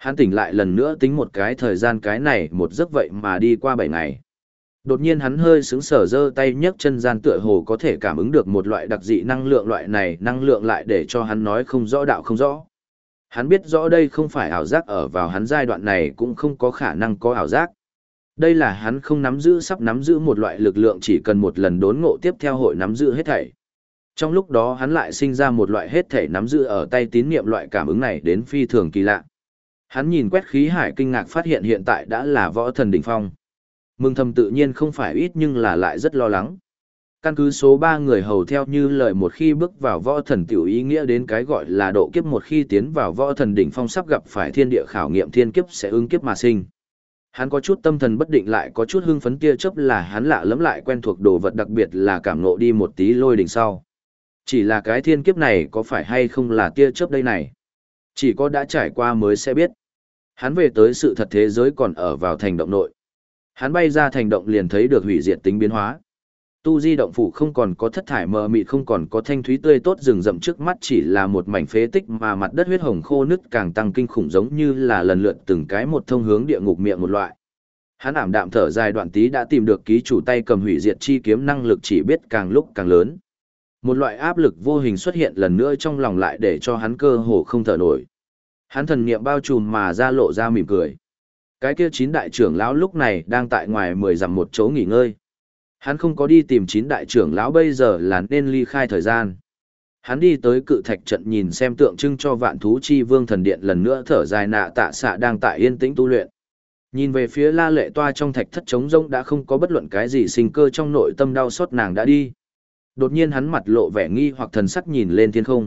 Hắn tỉnh lại lần nữa tính một cái thời gian cái này một giấc vậy mà đi qua 7 ngày. Đột nhiên hắn hơi sững sờ giơ tay nhấc chân gian tựa hồ có thể cảm ứng được một loại đặc dị năng lượng, loại này năng lượng lại để cho hắn nói không rõ đạo không rõ. Hắn biết rõ đây không phải ảo giác, ở vào hắn giai đoạn này cũng không có khả năng có ảo giác. Đây là hắn không nắm giữ, sắp nắm giữ một loại lực lượng, chỉ cần một lần đốn ngộ tiếp theo hội nắm giữ hết thảy. Trong lúc đó hắn lại sinh ra một loại hết thảy nắm giữ ở tay tín niệm, loại cảm ứng này đến phi thường kỳ lạ. Hắn nhìn quét khí hải kinh ngạc phát hiện hiện tại đã là võ thần đỉnh phong. Mừng thầm tự nhiên không phải ít nhưng là lại rất lo lắng. Căn cứ số 3 người hầu theo như lời, một khi bước vào võ thần tiểu ý nghĩa đến cái gọi là độ kiếp, một khi tiến vào võ thần đỉnh phong sắp gặp phải thiên địa khảo nghiệm, thiên kiếp sẽ ứng kiếp mà sinh. Hắn có chút tâm thần bất định lại có chút hưng phấn, tia chớp là hắn lạ lẫm lại quen thuộc đồ vật, đặc biệt là cảm ngộ đi một tí lôi đỉnh sau. Chỉ là cái thiên kiếp này có phải hay không là tia chớp đây này? Chỉ có đã trải qua mới sẽ biết. Hắn về tới sự thật thế giới còn ở vào thành động nội. Hắn bay ra thành động liền thấy được hủy diệt tính biến hóa. Tu Di động phủ không còn có thất thải mờ mịt, không còn có thanh thúy tươi tốt rừng rậm, trước mắt chỉ là một mảnh phế tích mà mặt đất huyết hồng khô nứt càng tăng kinh khủng, giống như là lần lượt từng cái một thông hướng địa ngục miệng một loại. Hắn ảm đạm thở dài, đoạn tí đã tìm được ký chủ tay cầm hủy diệt chi kiếm, năng lực chỉ biết càng lúc càng lớn. Một loại áp lực vô hình xuất hiện lần nữa trong lòng lại để cho hắn cơ hồ không thở nổi. Hắn thần niệm bao trùm mà ra lộ ra mỉm cười. Cái kia 9 đại trưởng lão lúc này đang tại ngoài 10 dặm một chỗ nghỉ ngơi. Hắn không có đi tìm 9 đại trưởng lão, bây giờ là nên ly khai thời gian. Hắn đi tới cự thạch trận nhìn xem tượng trưng cho vạn thú chi vương thần điện, lần nữa thở dài, Nạ Tạ Xạ đang tại yên tĩnh tu luyện. Nhìn về phía La Lệ Toa trong thạch thất trống rỗng đã không có bất luận cái gì sinh cơ, trong nội tâm đau xót nàng đã đi. Đột nhiên hắn mặt lộ vẻ nghi hoặc thần sắc nhìn lên thiên không.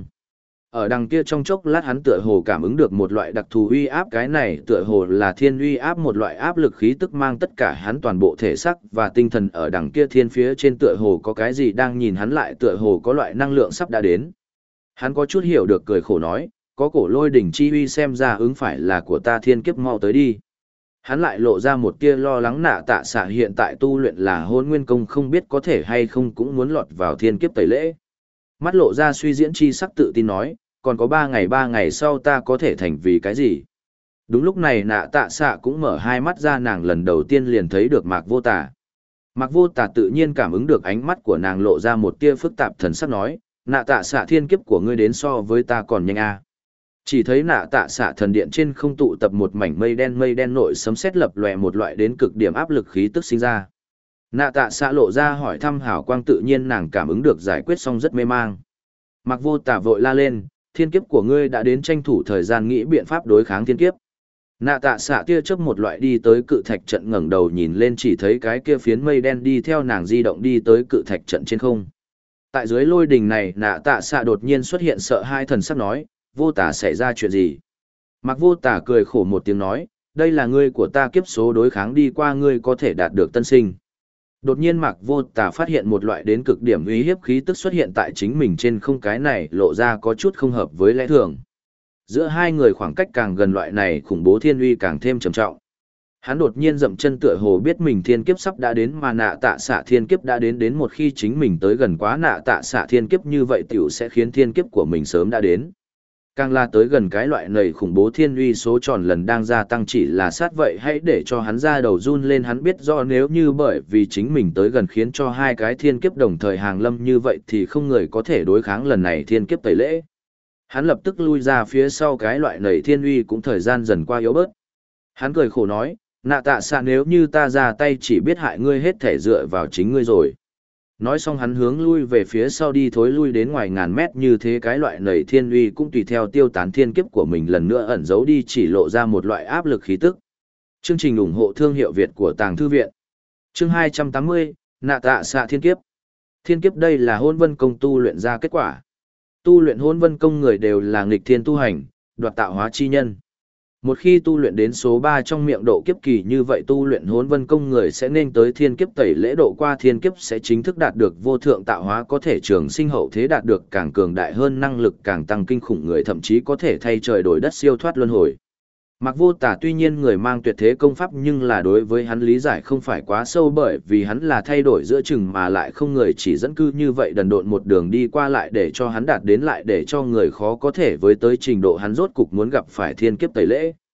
Ở đằng kia trong chốc lát hắn tựa hồ cảm ứng được một loại đặc thù uy áp, cái này tựa hồ là thiên uy áp, một loại áp lực khí tức mang tất cả hắn toàn bộ thể xác và tinh thần. Ở đằng kia thiên phía trên tựa hồ có cái gì đang nhìn hắn, lại tựa hồ có loại năng lượng sắp đã đến. Hắn có chút hiểu được, cười khổ nói, có cổ lôi đỉnh chi uy, xem ra ứng phải là của ta, thiên kiếp mau tới đi. Hắn lại lộ ra một tia lo lắng, Nạ Tạ Xạ hiện tại tu luyện là Hôn Nguyên Công, không biết có thể hay không cũng muốn lọt vào thiên kiếp tẩy lễ. Mắt lộ ra suy diễn chi sắc, tự tin nói, còn có 3 ngày sau ta có thể thành vì cái gì? Đúng lúc này Nạ Tạ Xạ cũng mở hai mắt ra, nàng lần đầu tiên liền thấy được Mạc Vô Tà. Mạc Vô Tà tự nhiên cảm ứng được ánh mắt của nàng, lộ ra một tia phức tạp thần sắc nói, Nạ Tạ Xạ, thiên kiếp của ngươi đến so với ta còn nhanh à. Chỉ thấy Nạ Tạ Xạ thần điện trên không tụ tập một mảnh mây đen nội sấm sét lập lòe, một loại đến cực điểm áp lực khí tức sinh ra. Nạ Tạ Xạ lộ ra hỏi thăm hào quang, tự nhiên nàng cảm ứng được giải quyết xong rất mê mang. Mạc Vô Tà vội la lên, thiên kiếp của ngươi đã đến, tranh thủ thời gian nghĩ biện pháp đối kháng thiên kiếp. Nạ Tạ Xạ tia chớp một loại đi tới cự thạch trận, ngẩng đầu nhìn lên chỉ thấy cái kia phiến mây đen đi theo nàng di động đi tới cự thạch trận trên không. Tại dưới lôi đình này Nạ Tạ Xạ đột nhiên xuất hiện, sợ hai thần sắc nói, Vô Tà xảy ra chuyện gì? Mạc Vô Tà cười khổ một tiếng nói, đây là ngươi của ta kiếp số đối kháng đi qua, ngươi có thể đạt được tân sinh. Đột nhiên Mạc Vô Tà phát hiện một loại đến cực điểm uy hiếp khí tức xuất hiện tại chính mình trên không, cái này lộ ra có chút không hợp với lẽ thường. Giữa hai người khoảng cách càng gần, loại này khủng bố thiên uy càng thêm trầm trọng. Hắn đột nhiên dậm chân tựa hồ biết mình thiên kiếp sắp đã đến, mà Nạ Tạ Xạ thiên kiếp đã đến một khi chính mình tới gần quá Nạ Tạ Xạ thiên kiếp như vậy tiểu sẽ khiến thiên kiếp của mình sớm đã đến. Càng là tới gần cái loại này khủng bố thiên uy số tròn lần đang gia tăng, chỉ là sát vậy hãy để cho hắn ra đầu run lên. Hắn biết rõ nếu như bởi vì chính mình tới gần khiến cho hai cái thiên kiếp đồng thời hàng lâm như vậy thì không người có thể đối kháng lần này thiên kiếp tẩy lễ. Hắn lập tức lui ra phía sau, cái loại này thiên uy cũng thời gian dần qua yếu bớt. Hắn cười khổ nói, Nạ Tạ Xạ, nếu như ta ra tay chỉ biết hại ngươi, hết thể dựa vào chính ngươi rồi. Nói xong hắn hướng lui về phía sau đi, thối lui đến ngoài ngàn mét, như thế cái loại nầy thiên uy cũng tùy theo tiêu tán, thiên kiếp của mình lần nữa ẩn giấu đi, chỉ lộ ra một loại áp lực khí tức. Chương trình ủng hộ thương hiệu Việt của Tàng Thư Viện. Chương 280, Nạ Tạ Xạ thiên kiếp. Thiên kiếp đây là Hôn Vân Công tu luyện ra kết quả. Tu luyện Hôn Vân Công người đều là nghịch thiên tu hành, đoạt tạo hóa chi nhân. Một khi tu luyện đến số 3 trong miệng độ kiếp kỳ như vậy, tu luyện Hôn Vân Công người sẽ nên tới thiên kiếp tẩy lễ, độ qua thiên kiếp sẽ chính thức đạt được vô thượng tạo hóa, có thể trường sinh hậu thế, đạt được càng cường đại hơn năng lực, càng tăng kinh khủng người, thậm chí có thể thay trời đổi đất, siêu thoát luân hồi. Mạc Vô Tà tuy nhiên người mang tuyệt thế công pháp, nhưng là đối với hắn lý giải không phải quá sâu, bởi vì hắn là thay đổi giữa chừng mà lại không người chỉ dẫn, cư như vậy đần độn một đường đi qua, lại để cho hắn đạt đến lại để cho người khó có thể với tới trình độ hắn rốt cục muốn gặp phải thiên kiếp tẩy lễ.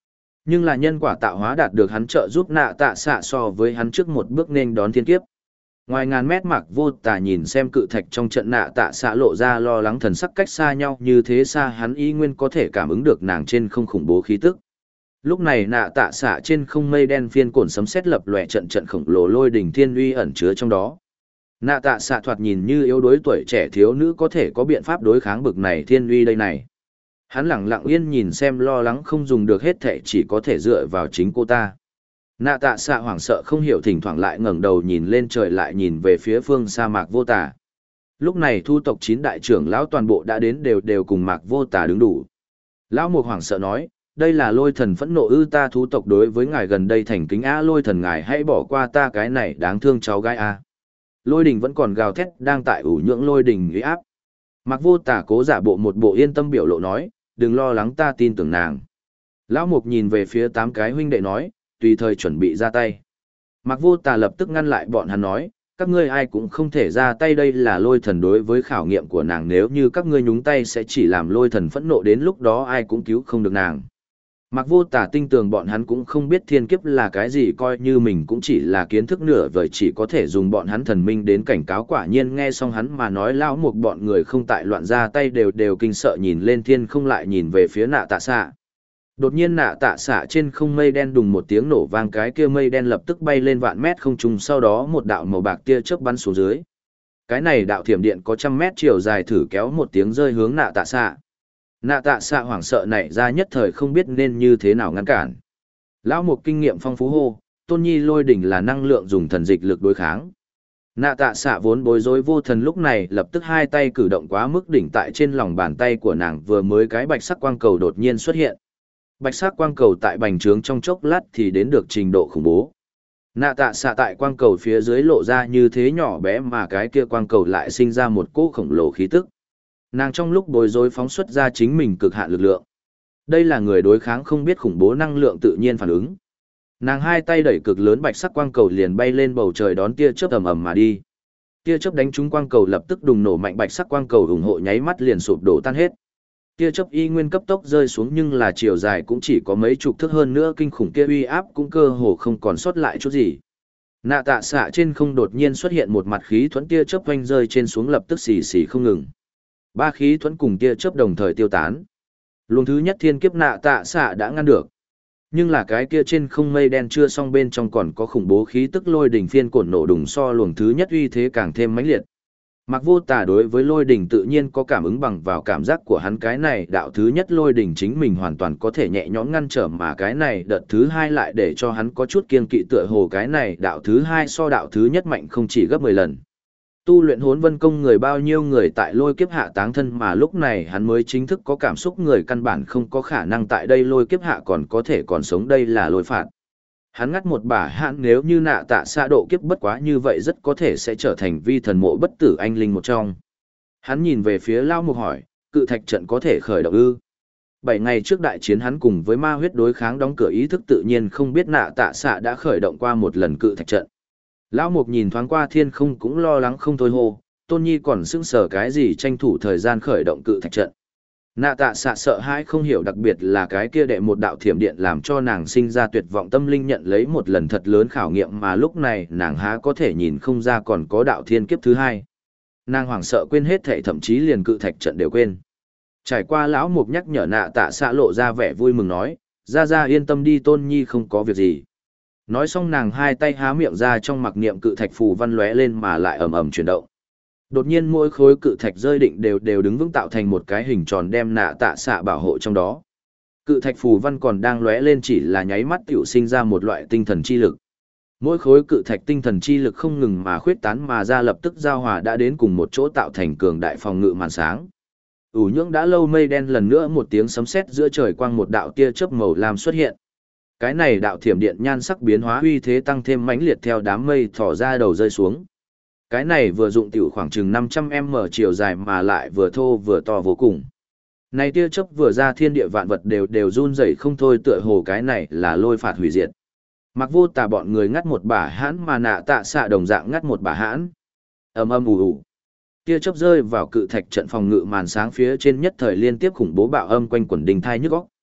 Nhưng là nhân quả tạo hóa đạt được hắn trợ giúp nạ tạ xạ so với hắn trước một bước nên đón thiên kiếp. Ngoài ngàn mét Mạc Vô Tà nhìn xem cự thạch trong trận nạ tạ xạ lộ ra lo lắng thần sắc cách xa nhau như thế xa hắn y nguyên có thể cảm ứng được nàng trên không khủng bố khí tức. Lúc này nạ tạ xạ trên không mây đen phiên cồn sấm sét lập lòe trận trận khổng lồ lôi đỉnh thiên uy ẩn chứa trong đó. Nạ tạ xạ thoạt nhìn như yếu đuối tuổi trẻ thiếu nữ có thể có biện pháp đối kháng bực này thiên uy đây này. Hắn lặng lặng yên nhìn xem lo lắng không dùng được hết thệ chỉ có thể dựa vào chính cô ta. Nạ tạ xạ hoảng sợ không hiểu thỉnh thoảng lại ngẩng đầu nhìn lên trời lại nhìn về phía phương sa Mạc Vô Tà. Lúc này thu tộc 9 đại trưởng lão toàn bộ đã đến đều cùng Mạc Vô Tà đứng đủ. Lão Mục hoảng sợ nói, đây là lôi thần phẫn nộ ư ta thú tộc đối với ngài gần đây thành kính á lôi thần ngài hãy bỏ qua ta cái này đáng thương cháu gái a. Lôi đình vẫn còn gào thét đang tại ủ nhưỡng lôi đình uy áp. Mạc Vô Tà cố giả bộ một bộ yên tâm biểu lộ nói, đừng lo lắng ta tin tưởng nàng. Lão Mục nhìn về phía 8 cái huynh đệ nói, tùy thời chuẩn bị ra tay. Mạc Vô Tà lập tức ngăn lại bọn hắn nói, các ngươi ai cũng không thể ra tay đây là lôi thần đối với khảo nghiệm của nàng nếu như các ngươi nhúng tay sẽ chỉ làm lôi thần phẫn nộ đến lúc đó ai cũng cứu không được nàng. Mạc Vô Tà tin tưởng bọn hắn cũng không biết thiên kiếp là cái gì coi như mình cũng chỉ là kiến thức nửa vời chỉ có thể dùng bọn hắn thần minh đến cảnh cáo quả nhiên nghe xong hắn mà nói lão một bọn người không tại loạn ra tay đều kinh sợ nhìn lên thiên không lại nhìn về phía nạ tạ xạ. Đột nhiên nạ tạ xạ trên không mây đen đùng một tiếng nổ vang cái kia mây đen lập tức bay lên vạn mét không trung sau đó một đạo màu bạc tia chớp bắn xuống dưới. Cái này đạo thiểm điện có trăm mét chiều dài thử kéo một tiếng rơi hướng nạ tạ xạ. Nạ tạ xạ hoảng sợ nảy ra nhất thời không biết nên như thế nào ngăn cản. Lão một kinh nghiệm phong phú hô, Tôn Nhi lôi đỉnh là năng lượng dùng thần dịch lực đối kháng. Nạ tạ xạ vốn bối rối vô thần lúc này lập tức hai tay cử động quá mức đỉnh tại trên lòng bàn tay của nàng vừa mới cái bạch sắc quang cầu đột nhiên xuất hiện. Bạch sắc quang cầu tại bành trướng trong chốc lát thì đến được trình độ khủng bố. Nạ tạ xạ tại quang cầu phía dưới lộ ra như thế nhỏ bé mà cái kia quang cầu lại sinh ra một cỗ khổng lồ khí tức. Nàng trong lúc bối rối phóng xuất ra chính mình cực hạn lực lượng. Đây là người đối kháng không biết khủng bố năng lượng tự nhiên phản ứng. Nàng hai tay đẩy cực lớn bạch sắc quang cầu liền bay lên bầu trời đón tia chớp ầm ầm mà đi. Tia chớp đánh trúng quang cầu lập tức đùng nổ mạnh bạch sắc quang cầu ủng hộ nháy mắt liền sụp đổ tan hết. Tia chớp y nguyên cấp tốc rơi xuống nhưng là chiều dài cũng chỉ có mấy chục thước hơn nữa kinh khủng kia uy áp cũng cơ hồ không còn sót lại chút gì. Nạ tạ xạ trên không đột nhiên xuất hiện một mặt khí thuẫn tia chớp oanh rơi trên xuống lập tức xì xì không ngừng. Ba khí thuẫn cùng tia chớp đồng thời tiêu tán. Luồng thứ nhất thiên kiếp nạ tạ xạ đã ngăn được. Nhưng là cái kia trên không mây đen chưa xong bên trong còn có khủng bố khí tức lôi đỉnh phiên cổn nổ đùng so luồng thứ nhất uy thế càng thêm mãnh liệt. Mạc Vô Tà đối với lôi đỉnh tự nhiên có cảm ứng bằng vào cảm giác của hắn cái này đạo thứ nhất lôi đỉnh chính mình hoàn toàn có thể nhẹ nhõm ngăn trở mà cái này đợt thứ hai lại để cho hắn có chút kiêng kỵ tựa hồ cái này đạo thứ hai so đạo thứ nhất mạnh không chỉ gấp 10 lần. Tu luyện hốn vân công người bao nhiêu người tại lôi kiếp hạ táng thân mà lúc này hắn mới chính thức có cảm xúc người căn bản không có khả năng tại đây lôi kiếp hạ còn có thể còn sống đây là lôi phạt. Hắn ngắt một bả hạn nếu như nạ tạ xa độ kiếp bất quá như vậy rất có thể sẽ trở thành vi thần mộ bất tử anh linh một trong. Hắn nhìn về phía Lao Mục hỏi, cự thạch trận có thể khởi động ư? 7 ngày trước đại chiến hắn cùng với ma huyết đối kháng đóng cửa ý thức tự nhiên không biết nạ tạ xạ đã khởi động qua một lần cự thạch trận. Lão Mục nhìn thoáng qua thiên không cũng lo lắng không thôi hô, Tôn Nhi còn sững sờ cái gì tranh thủ thời gian khởi động cự thạch trận. Nạ tạ xạ sợ hãi không hiểu đặc biệt là cái kia đệ một đạo thiểm điện làm cho nàng sinh ra tuyệt vọng tâm linh nhận lấy một lần thật lớn khảo nghiệm mà lúc này nàng há có thể nhìn không ra còn có đạo thiên kiếp thứ hai. Nàng hoảng sợ quên hết thảy thậm chí liền cự thạch trận đều quên. Trải qua lão Mục nhắc nhở nạ tạ xạ lộ ra vẻ vui mừng nói, ra yên tâm đi Tôn Nhi không có việc gì. Nói xong nàng hai tay há miệng ra trong mặc niệm cự thạch phù văn lóe lên mà lại ầm ầm chuyển động. Đột nhiên mỗi khối cự thạch rơi định đều đứng vững tạo thành một cái hình tròn đem nạ tạ xạ bảo hộ trong đó. Cự thạch phù văn còn đang lóe lên chỉ là nháy mắt tiểu sinh ra một loại tinh thần chi lực. Mỗi khối cự thạch tinh thần chi lực không ngừng mà khuyết tán mà ra lập tức giao hòa đã đến cùng một chỗ tạo thành cường đại phòng ngự màn sáng. Ủ nhưỡng đã lâu mây đen lần nữa một tiếng sấm sét giữa trời quang một đạo tia chớp màu lam xuất hiện. Cái này đạo thiểm điện nhan sắc biến hóa uy thế tăng thêm mãnh liệt theo đám mây thỏ ra đầu rơi xuống. Cái này vừa dụng tiểu khoảng chừng 500m chiều dài mà lại vừa thô vừa to vô cùng. Này tia chớp vừa ra thiên địa vạn vật đều run rẩy không thôi tựa hồ cái này là lôi phạt hủy diệt. Mặc Vô Tà bọn người ngắt một bả hãn mà nạ tạ xạ đồng dạng ngắt một bả hãn. Ầm ầm ù ù. Tia chớp rơi vào cự thạch trận phòng ngự màn sáng phía trên nhất thời liên tiếp khủng bố bạo âm quanh quẩn đình thai nhức óc.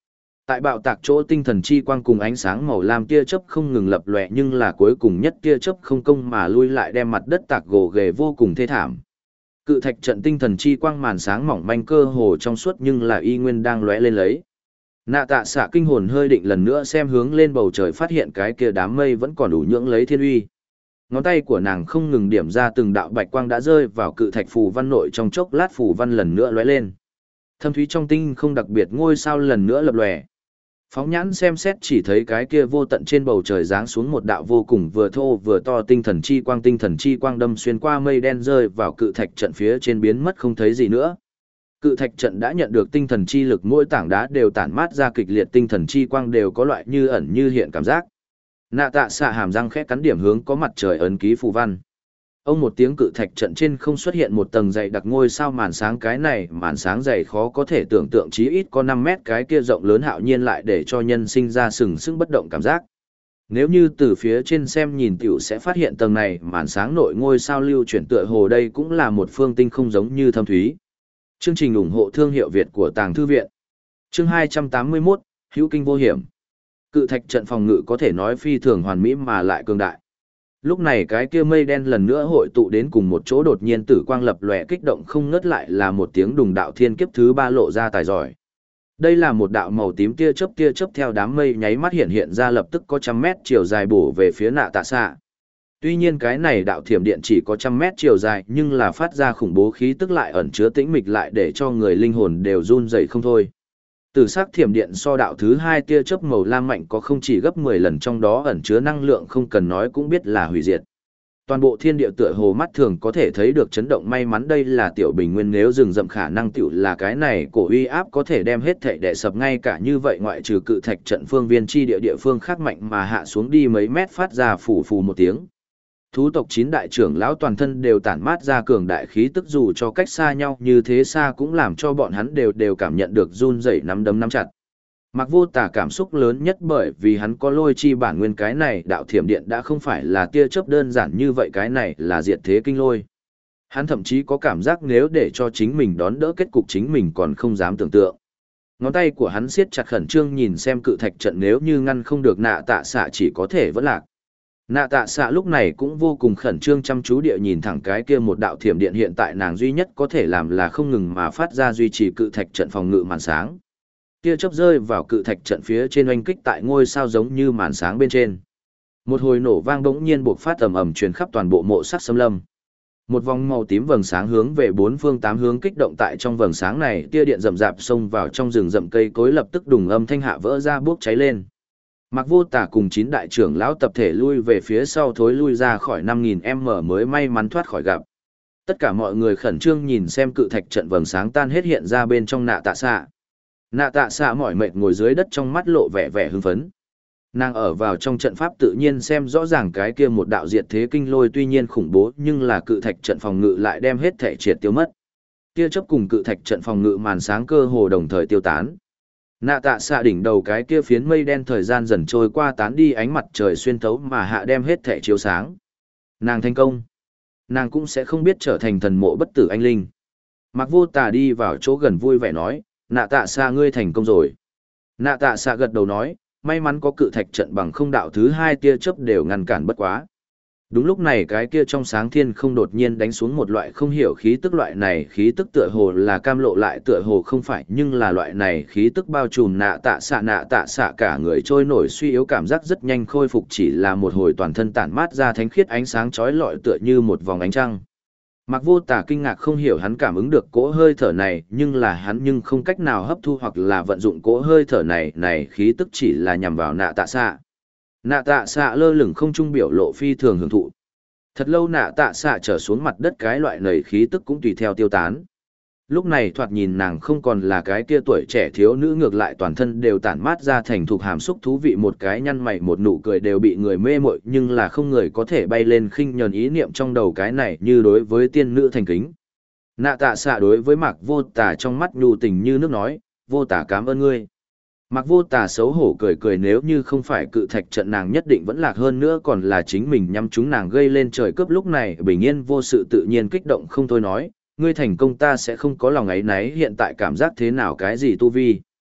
Tại bạo tạc chỗ tinh thần chi quang cùng ánh sáng màu lam tia chớp không ngừng lập lòe, nhưng là cuối cùng nhất tia chớp không công mà lui lại đem mặt đất tạc gồ ghề vô cùng thê thảm. Cự thạch trận tinh thần chi quang màn sáng mỏng manh cơ hồ trong suốt nhưng là y nguyên đang lóe lên lấy. Nạ tạ xạ kinh hồn hơi định lần nữa xem hướng lên bầu trời, phát hiện cái kia đám mây vẫn còn đủ nhưỡng lấy thiên uy. Ngón tay của nàng không ngừng điểm ra từng đạo bạch quang đã rơi vào cự thạch phù văn nội, trong chốc lát phù văn lần nữa lóe lên. Thâm thúy trong tinh không đặc biệt ngôi sao lần nữa lập lòe. Phóng nhãn xem xét chỉ thấy cái kia vô tận trên bầu trời giáng xuống một đạo vô cùng vừa thô vừa to tinh thần chi quang đâm xuyên qua mây đen rơi vào cự thạch trận phía trên biến mất không thấy gì nữa. Cự thạch trận đã nhận được tinh thần chi lực, mỗi tảng đá đều tản mát ra kịch liệt tinh thần chi quang, đều có loại như ẩn như hiện cảm giác. Nạ tạ xạ hàm răng khẽ cắn điểm hướng có mặt trời ấn ký phù văn. Ông một tiếng, cự thạch trận trên không xuất hiện một tầng dày đặc ngôi sao màn sáng, cái này màn sáng dày khó có thể tưởng tượng, chí ít có 5 mét, cái kia rộng lớn hạo nhiên lại để cho nhân sinh ra sừng sững bất động cảm giác. Nếu như từ phía trên xem nhìn tiểu sẽ phát hiện tầng này màn sáng nội ngôi sao lưu chuyển tựa hồ đây cũng là một phương tinh không giống như thâm thúy. Chương trình ủng hộ thương hiệu Việt của Tàng Thư Viện. Chương 281, Hữu kinh vô hiểm. Cự thạch trận phòng ngự có thể nói phi thường hoàn mỹ mà lại cường đại. Lúc này cái kia mây đen lần nữa hội tụ đến cùng một chỗ, đột nhiên tử quang lập lòe kích động không ngớt, lại là một tiếng đùng đạo thiên kiếp thứ 3 lộ ra tài giỏi. Đây là một đạo màu tím tia chớp theo đám mây nháy mắt hiện ra, lập tức có trăm mét chiều dài bổ về phía nạ tạ xạ. Tuy nhiên cái này đạo thiểm điện chỉ có trăm mét chiều dài, nhưng là phát ra khủng bố khí tức lại ẩn chứa tĩnh mịch, lại để cho người linh hồn đều run rẩy không thôi. Tử sắc thiểm điện so đạo thứ 2 tia chớp màu lam mạnh có không chỉ gấp 10 lần, trong đó ẩn chứa năng lượng không cần nói cũng biết là hủy diệt. Toàn bộ thiên địa tựa hồ mắt thường có thể thấy được chấn động, may mắn đây là tiểu bình nguyên, nếu rừng rậm khả năng tiểu là cái này cổ uy áp có thể đem hết thảy đè sập, ngay cả như vậy ngoại trừ cự thạch trận phương viên chi địa phương khác mạnh mà hạ xuống đi mấy mét phát ra phù phù một tiếng. Thú tộc 9 đại trưởng lão toàn thân đều tản mát ra cường đại khí tức, dù cho cách xa nhau như thế xa cũng làm cho bọn hắn đều cảm nhận được run rẩy, nắm đấm nắm chặt. Mặc Vô Tà cảm xúc lớn nhất bởi vì hắn có lôi chi bản nguyên, cái này đạo thiểm điện đã không phải là tia chớp đơn giản như vậy, cái này là diệt thế kinh lôi. Hắn thậm chí có cảm giác nếu để cho chính mình đón đỡ kết cục chính mình còn không dám tưởng tượng. Ngón tay của hắn siết chặt khẩn trương nhìn xem cự thạch trận, nếu như ngăn không được nạ tạ xạ chỉ có thể vẫn lạc. Nạ tạ xạ lúc này cũng vô cùng khẩn trương chăm chú địa nhìn thẳng cái kia một đạo thiểm điện, hiện tại nàng duy nhất có thể làm là không ngừng mà phát ra duy trì cự thạch trận phòng ngự màn sáng. Tia chớp rơi vào cự thạch trận phía trên oanh kích tại ngôi sao giống như màn sáng bên trên. Một hồi nổ vang bỗng nhiên bộc phát ầm ầm truyền khắp toàn bộ mộ sắc xâm lâm. Một vòng màu tím vầng sáng hướng về 4 phương 8 hướng kích động, tại trong vầng sáng này tia điện rậm rạp xông vào trong rừng rậm, cây cối lập tức đùng âm thanh hạ vỡ ra bốc cháy lên. Mặc Vô Tà cùng 9 đại trưởng lão tập thể lui về phía sau, thối lui ra khỏi 5000m mới may mắn thoát khỏi gặp. Tất cả mọi người khẩn trương nhìn xem cự thạch trận vầng sáng tan hết hiện ra bên trong nạ tạ xạ. Nạ tạ xạ mỏi mệt ngồi dưới đất, trong mắt lộ vẻ hưng phấn. Nàng ở vào trong trận pháp tự nhiên xem rõ ràng cái kia một đạo diệt thế kinh lôi tuy nhiên khủng bố, nhưng là cự thạch trận phòng ngự lại đem hết thể triệt tiêu mất. Tia chớp cùng cự thạch trận phòng ngự màn sáng cơ hồ đồng thời tiêu tán. Nạ tạ xạ đỉnh đầu cái kia phiến mây đen thời gian dần trôi qua tán đi, ánh mặt trời xuyên thấu mà hạ đem hết thể chiếu sáng. Nàng thành công. Nàng cũng sẽ không biết trở thành thần mộ bất tử anh linh. Mặc Vô Tà đi vào chỗ gần vui vẻ nói, nạ tạ xạ ngươi thành công rồi. Nạ tạ xạ gật đầu nói, may mắn có cự thạch trận bằng không đạo thứ 2 tia chớp đều ngăn cản bất quá. Đúng lúc này cái kia trong sáng thiên không đột nhiên đánh xuống một loại không hiểu khí tức, loại này khí tức tựa hồ là cam lộ lại tựa hồ không phải, nhưng là loại này khí tức bao trùm nạ tạ xạ cả người trôi nổi suy yếu, cảm giác rất nhanh khôi phục, chỉ là một hồi toàn thân tản mát ra thánh khiết ánh sáng chói lọi tựa như một vòng ánh trăng. Mặc Vô Tà kinh ngạc không hiểu, hắn cảm ứng được cỗ hơi thở này nhưng là hắn không cách nào hấp thu hoặc là vận dụng cỗ hơi thở này khí tức chỉ là nhằm vào nạ tạ xạ. Nạ tạ xạ lơ lửng không trung biểu lộ phi thường hưởng thụ. Thật lâu nạ tạ xạ trở xuống mặt đất, cái loại nầy khí tức cũng tùy theo tiêu tán. Lúc này thoạt nhìn nàng không còn là cái kia tuổi trẻ thiếu nữ, ngược lại toàn thân đều tản mát ra thành thục hàm xúc thú vị, một cái nhăn mày một nụ cười đều bị người mê mội, nhưng là không người có thể bay lên khinh nhờn ý niệm trong đầu cái này như đối với tiên nữ thành kính. Nạ tạ xạ đối với Mạc Vô Tà trong mắt nhu tình như nước nói, Vô Tà cảm ơn ngươi. Mạc Vô Tà xấu hổ cười nếu như không phải cự thạch trận nàng nhất định vẫn lạc, hơn nữa còn là chính mình nhắm chúng nàng gây lên trời cướp. Lúc này bình yên vô sự tự nhiên kích động không thôi nói, ngươi thành công ta sẽ không có lòng áy náy, hiện tại cảm giác thế nào, cái gì tu vi.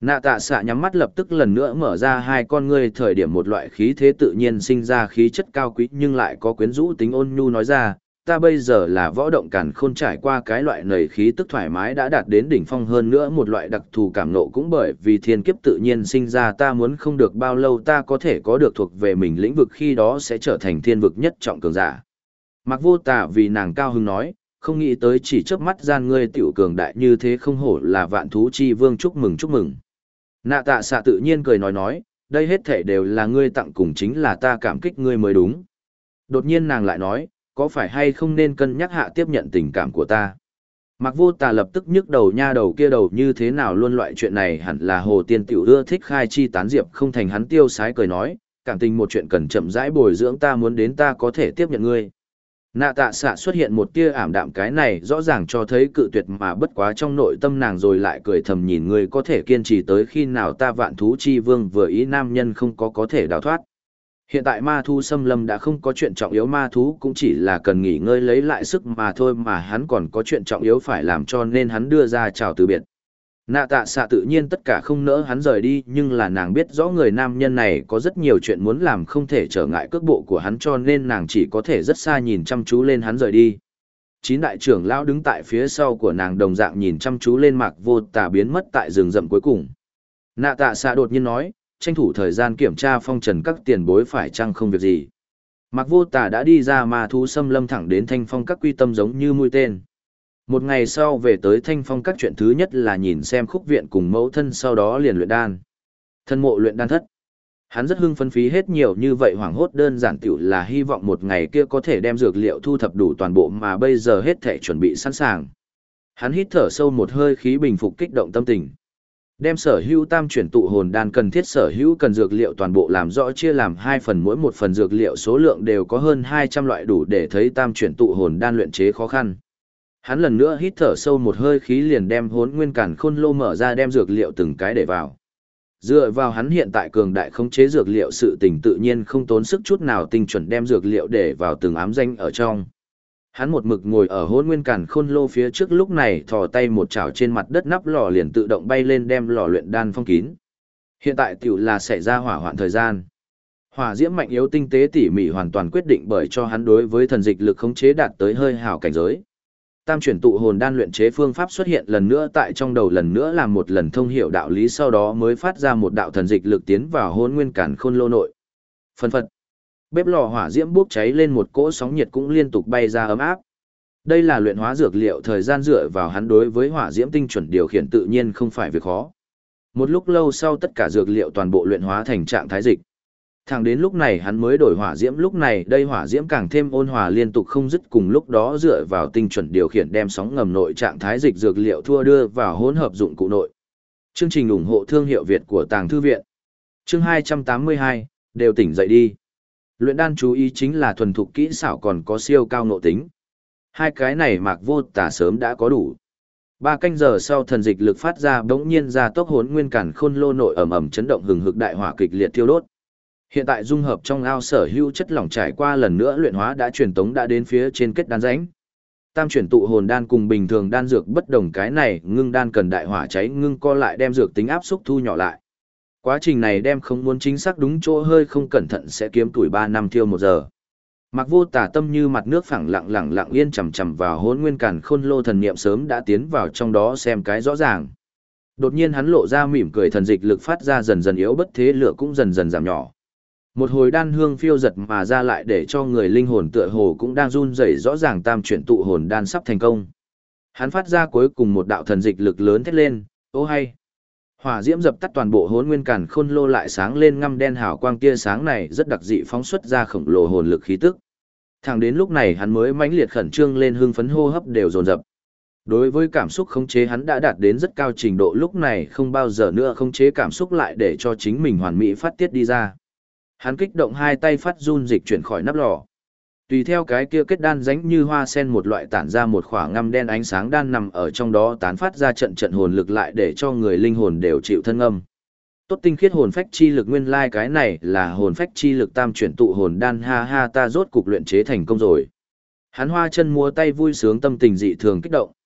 Nạ tạ xạ nhắm mắt lập tức lần nữa mở ra hai con ngươi, thời điểm một loại khí thế tự nhiên sinh ra khí chất cao quý nhưng lại có quyến rũ tính ôn nhu nói ra, ta bây giờ là võ động càn khôn, trải qua cái loại nầy khí tức thoải mái đã đạt đến đỉnh phong, hơn nữa một loại đặc thù cảm nộ cũng bởi vì thiên kiếp tự nhiên sinh ra, ta muốn không được bao lâu ta có thể có được thuộc về mình lĩnh vực, khi đó sẽ trở thành thiên vực nhất trọng cường giả. Mạc Vô Tà vì nàng cao hứng nói, không nghĩ tới chỉ chớp mắt gian ngươi tiểu cường đại như thế, không hổ là vạn thú chi vương, chúc mừng chúc mừng. Nạ tạ xạ tự nhiên cười nói, đây hết thể đều là ngươi tặng, cùng chính là ta cảm kích ngươi mới đúng. Đột nhiên nàng lại nói, có phải hay không nên cân nhắc hạ tiếp nhận tình cảm của ta. Mạc Vô Tà lập tức nhức đầu, nha đầu kia đầu như thế nào luôn loại chuyện này, hẳn là Hồ Tiên tiểu ưa thích khai chi tán diệp không thành, hắn tiêu sái cười nói, cảm tình một chuyện cần chậm rãi bồi dưỡng, ta muốn đến ta có thể tiếp nhận ngươi. Nạ tạ xạ xuất hiện một tia ảm đạm, cái này rõ ràng cho thấy cự tuyệt, mà bất quá trong nội tâm nàng rồi lại cười thầm, nhìn ngươi có thể kiên trì tới khi nào, ta vạn thú chi vương vừa ý nam nhân không có thể đào thoát. Hiện tại ma thú xâm lâm đã không có chuyện trọng yếu, ma thú cũng chỉ là cần nghỉ ngơi lấy lại sức mà thôi, mà hắn còn có chuyện trọng yếu phải làm, cho nên hắn đưa ra chào từ biệt. Nạ tạ xạ tự nhiên tất cả không nỡ hắn rời đi, nhưng là nàng biết rõ người nam nhân này có rất nhiều chuyện muốn làm, không thể trở ngại cước bộ của hắn, cho nên nàng chỉ có thể rất xa nhìn chăm chú lên hắn rời đi. 9 đại trưởng lão đứng tại phía sau của nàng đồng dạng nhìn chăm chú lên Mạc Vô Tà biến mất tại rừng rậm cuối cùng. Nạ tạ xạ đột nhiên nói, tranh thủ thời gian kiểm tra phong trần các tiền bối phải chăng không việc gì. Mạc Vô Tà đã đi ra ma thú xâm lâm thẳng đến Thanh Phong các quy tâm giống như mũi tên. Một ngày sau về tới Thanh Phong các, chuyện thứ nhất là nhìn xem Khúc Viện cùng mẫu thân, sau đó liền luyện đan. Thân mộ luyện đan thất. Hắn rất hưng phấn, phí hết nhiều như vậy hoảng hốt đơn giản tiểu là hy vọng một ngày kia có thể đem dược liệu thu thập đủ toàn bộ, mà bây giờ hết thể chuẩn bị sẵn sàng. Hắn hít thở sâu một hơi khí, bình phục kích động tâm tình. Đem sở hữu tam chuyển tụ hồn đan cần thiết sở hữu cần dược liệu toàn bộ làm rõ, chia làm 2 phần, mỗi một phần dược liệu số lượng đều có hơn 200 loại, đủ để thấy tam chuyển tụ hồn đan luyện chế khó khăn. Hắn lần nữa hít thở sâu một hơi khí, liền đem Hỗn Nguyên Càn Khôn Lô mở ra, đem dược liệu từng cái để vào. Dựa vào hắn hiện tại cường đại khống chế dược liệu, sự tình tự nhiên không tốn sức chút nào, tinh chuẩn đem dược liệu để vào từng ám danh ở trong. Hắn một mực ngồi ở Hỗn Nguyên Càn Khôn Lô phía trước, lúc này thò tay một chảo trên mặt đất, nắp lò liền tự động bay lên, đem lò luyện đan phong kín. Hiện tại tiểu là xảy ra hỏa hoạn thời gian. Hỏa diễm mạnh yếu tinh tế tỉ mỉ hoàn toàn quyết định bởi cho hắn đối với thần dịch lực khống chế đạt tới hơi hảo cảnh giới. Tam chuyển tụ hồn đan luyện chế phương pháp xuất hiện lần nữa tại trong đầu, lần nữa làm một lần thông hiểu đạo lý, sau đó mới phát ra một đạo thần dịch lực tiến vào Hỗn Nguyên Càn Khôn Lô nội. Phân phật. Bếp lò hỏa diễm bốc cháy lên, một cỗ sóng nhiệt cũng liên tục bay ra ấm áp. Đây là luyện hóa dược liệu, thời gian dựa vào hắn đối với hỏa diễm tinh chuẩn điều khiển tự nhiên không phải việc khó. Một lúc lâu sau, tất cả dược liệu toàn bộ luyện hóa thành trạng thái dịch. Thẳng đến lúc này hắn mới đổi hỏa diễm, lúc này đây hỏa diễm càng thêm ôn hòa liên tục không dứt, cùng lúc đó dựa vào tinh chuẩn điều khiển đem sóng ngầm nội trạng thái dịch dược liệu thua đưa vào hỗn hợp dụng cụ nội. Chương trình ủng hộ thương hiệu Việt của Tàng Thư Viện. Chương 282, đều tỉnh dậy đi. Luyện đan chú ý chính là thuần thục kỹ xảo còn có siêu cao nội tính. Hai cái này Mạc Vô Tà sớm đã có đủ. 3 canh giờ sau, thần dịch lực phát ra bỗng nhiên ra tốc, Hỗn Nguyên Càn Khôn Lô nội ầm ầm chấn động, hừng hực đại hỏa kịch liệt thiêu đốt. Hiện tại dung hợp trong ao sở hữu chất lỏng trải qua lần nữa luyện hóa đã truyền tống đã đến phía trên kết đan rãnh. Tam chuyển tụ hồn đan cùng bình thường đan dược bất đồng, cái này ngưng đan cần đại hỏa cháy ngưng co lại đem dược tính áp xúc thu nhỏ lại. Quá trình này đem không muốn chính xác đúng chỗ, hơi không cẩn thận sẽ kiếm tuổi 3 năm thiêu 1 giờ. Mạc Vô Tà tâm như mặt nước phẳng lặng yên chằm chằm vào Hỗn Nguyên Càn Khôn Lô, thần niệm sớm đã tiến vào trong đó xem cái rõ ràng. Đột nhiên hắn lộ ra mỉm cười, thần dịch lực phát ra dần dần yếu bất, thế lửa cũng dần dần giảm nhỏ. Một hồi đan hương phiêu giật mà ra, lại để cho người linh hồn tựa hồ cũng đang run rẩy, rõ ràng tam chuyển tụ hồn đan sắp thành công. Hắn phát ra cuối cùng một đạo thần dịch lực lớn thét lên, ô hay. Hỏa diễm dập tắt toàn bộ Hỗn Nguyên Càn Khôn Lô, lại sáng lên ngăm đen hào quang, tia sáng này rất đặc dị phóng xuất ra khổng lồ hồn lực khí tức. Thẳng đến lúc này hắn mới mãnh liệt khẩn trương lên, hưng phấn, hô hấp đều dồn dập. Đối với cảm xúc khống chế hắn đã đạt đến rất cao trình độ, lúc này không bao giờ nữa khống chế cảm xúc lại để cho chính mình hoàn mỹ phát tiết đi ra. Hắn kích động hai tay phát run dịch chuyển khỏi nắp lò. Tùy theo cái kia kết đan rãnh như hoa sen một loại tản ra một khoảng ngăm đen ánh sáng đan nằm ở trong đó, tán phát ra trận trận hồn lực, lại để cho người linh hồn đều chịu thân âm. Tốt tinh khiết hồn phách chi lực, nguyên lai cái này là hồn phách chi lực tam chuyển tụ hồn đan, ha ha, ta rốt cục luyện chế thành công rồi. Hắn hoa chân múa tay vui sướng, tâm tình dị thường kích động.